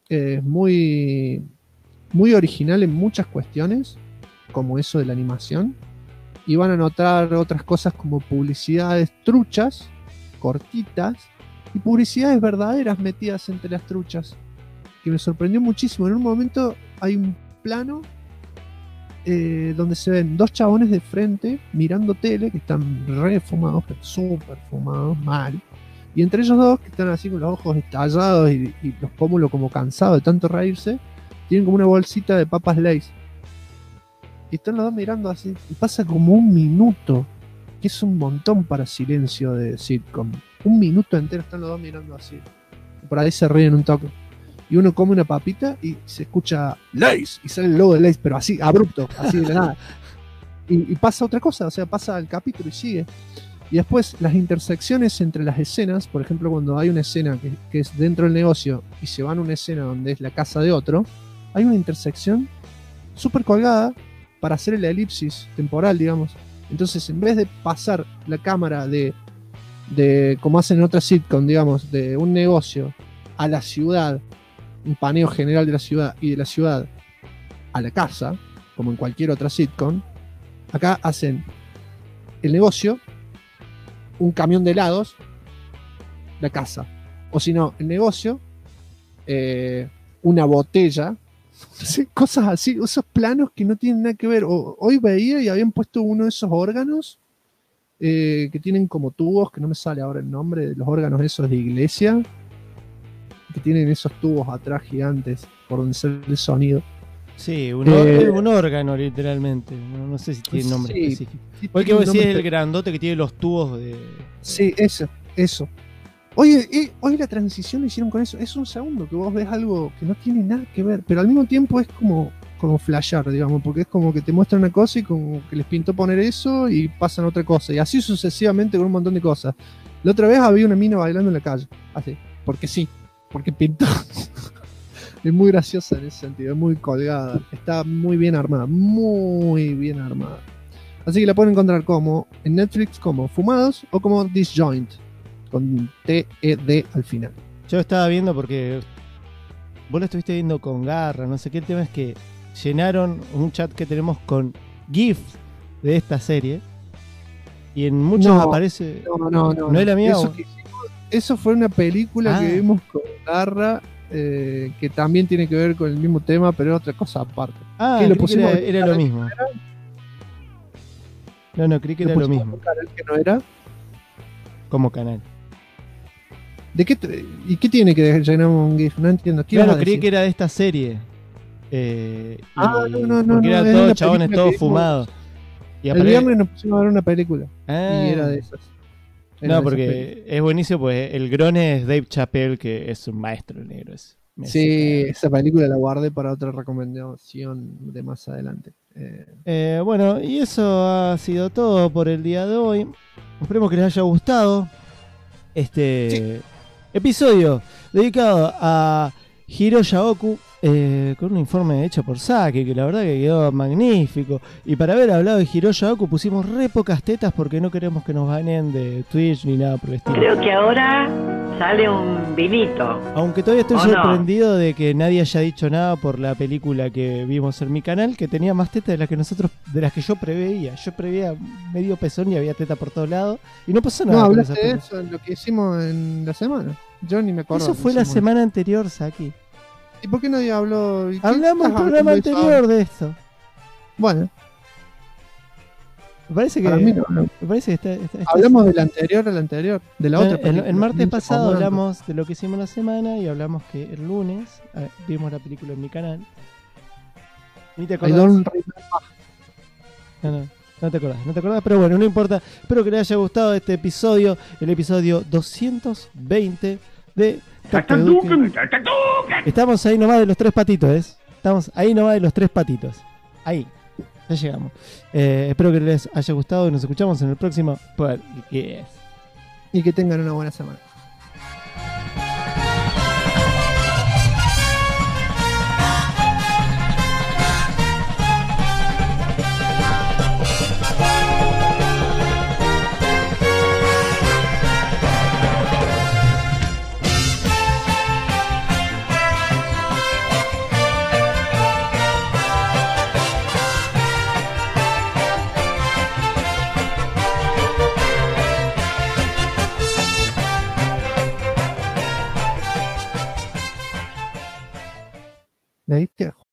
muy, muy original en muchas cuestiones, como eso de la animación, y van a notar otras cosas como publicidades truchas, cortitas, y publicidades verdaderas metidas entre las truchas, que me sorprendió muchísimo. En un momento hay un plano donde se ven dos chabones de frente mirando tele, que están re fumados, pero súper fumados, mal, y entre ellos dos, que están así con los ojos estallados y los pómulos como cansados de tanto reírse, tienen como una bolsita de papas Lay's. Y están los dos mirando así. Y pasa como un minuto, que es un montón para silencio de sitcom. Un minuto entero están los dos mirando así. Y por ahí se ríen un toque. Y uno come una papita y se escucha Lay's. Y sale el logo de Lay's, pero así, abrupto, así de la nada. Y pasa otra cosa, o sea, pasa el capítulo y sigue. Y después las intersecciones entre las escenas, por ejemplo, cuando hay una escena que es dentro del negocio y se van a una escena donde es la casa de otro, hay una intersección súper colgada para hacer el elipsis temporal, digamos. Entonces, en vez de pasar la cámara de como hacen en otras sitcom, digamos, de un negocio a la ciudad, un paneo general de la ciudad, y de la ciudad a la casa, como en cualquier otra sitcom, acá hacen el negocio, un camión de helados, la casa. O si no, el negocio, una botella, cosas así, esos planos que no tienen nada que ver. Hoy veía y habían puesto uno de esos órganos que tienen como tubos, que no me sale ahora el nombre, de los órganos esos de iglesia, que tienen esos tubos atrás gigantes por donde sale el sonido. Sí, un órgano literalmente, no sé si tiene nombre específico. Sí, hoy que vos decís el grandote que tiene los tubos de... Sí, eso. Oye, hoy la transición la hicieron con eso. Es un segundo que vos ves algo que no tiene nada que ver, pero al mismo tiempo es como flashear, digamos, porque es como que te muestran una cosa y como que les pintó poner eso y pasan otra cosa. Y así sucesivamente con un montón de cosas. La otra vez había una mina bailando en la calle, así, porque sí, porque pintó. Es muy graciosa en ese sentido, es muy colgada, está muy bien armada, muy bien armada. Así que la pueden encontrar como en Netflix como Fumados o como Disjoint, con T-E-D al final. Yo estaba viendo porque vos lo estuviste viendo con garra, no sé qué. El tema es que llenaron un chat que tenemos con GIFs de esta serie y en muchos aparece... ¿No es la mía? Eso fue una película que vimos con garra, que también tiene que ver con el mismo tema, pero otra cosa aparte. Lo pusimos era lo mismo. No, creí que era lo mismo. ¿Canal que no era? Como canal. ¿De qué ¿Y qué tiene que llenar un GIF? No entiendo. Claro, creí que era de esta serie. No. Porque eran todos chabones todos fumados. Y el viernes nos pusimos a ver una película. Y era de esas. No, porque es buenísimo, pues el grone es Dave Chappelle, que es un maestro negro. Sí, esa película la guardé para otra recomendación de más adelante. Bueno, y eso ha sido todo por el día de hoy. Esperemos que les haya gustado este episodio dedicado a Hiroya Oku, con un informe hecho por Saki, que la verdad que quedó magnífico. Y para haber hablado de Hiroya Oku pusimos re pocas tetas porque no queremos que nos baneen de Twitch ni nada por el estilo. Creo que ahora sale un vinito. Aunque todavía estoy sorprendido de que nadie haya dicho nada por la película que vimos en mi canal, que tenía más tetas de las que yo preveía. Yo preveía medio pezón y había teta por todos lados y no pasó nada. No, hablaste de eso en lo que hicimos en la semana. Yo ni me acuerdo. Eso fue la semana anterior, Saki. ¿Y por qué nadie habló? Hablamos en el programa anterior de esto. Bueno. Me parece que, me parece que está hablamos del anterior al anterior, de la otra película. El martes pasado hablamos de lo que hicimos la semana y hablamos que el lunes vimos la película en mi canal. Ni te acordás. No te acordás, pero bueno, no importa. Espero que les haya gustado este episodio, el episodio 220 de Estamos ahí nomás de los tres patitos, Estamos ahí nomás de los tres patitos. Ahí, ya llegamos. Espero que les haya gustado y nos escuchamos en el próximo podcast. Y que tengan una buena semana. ¿Le diste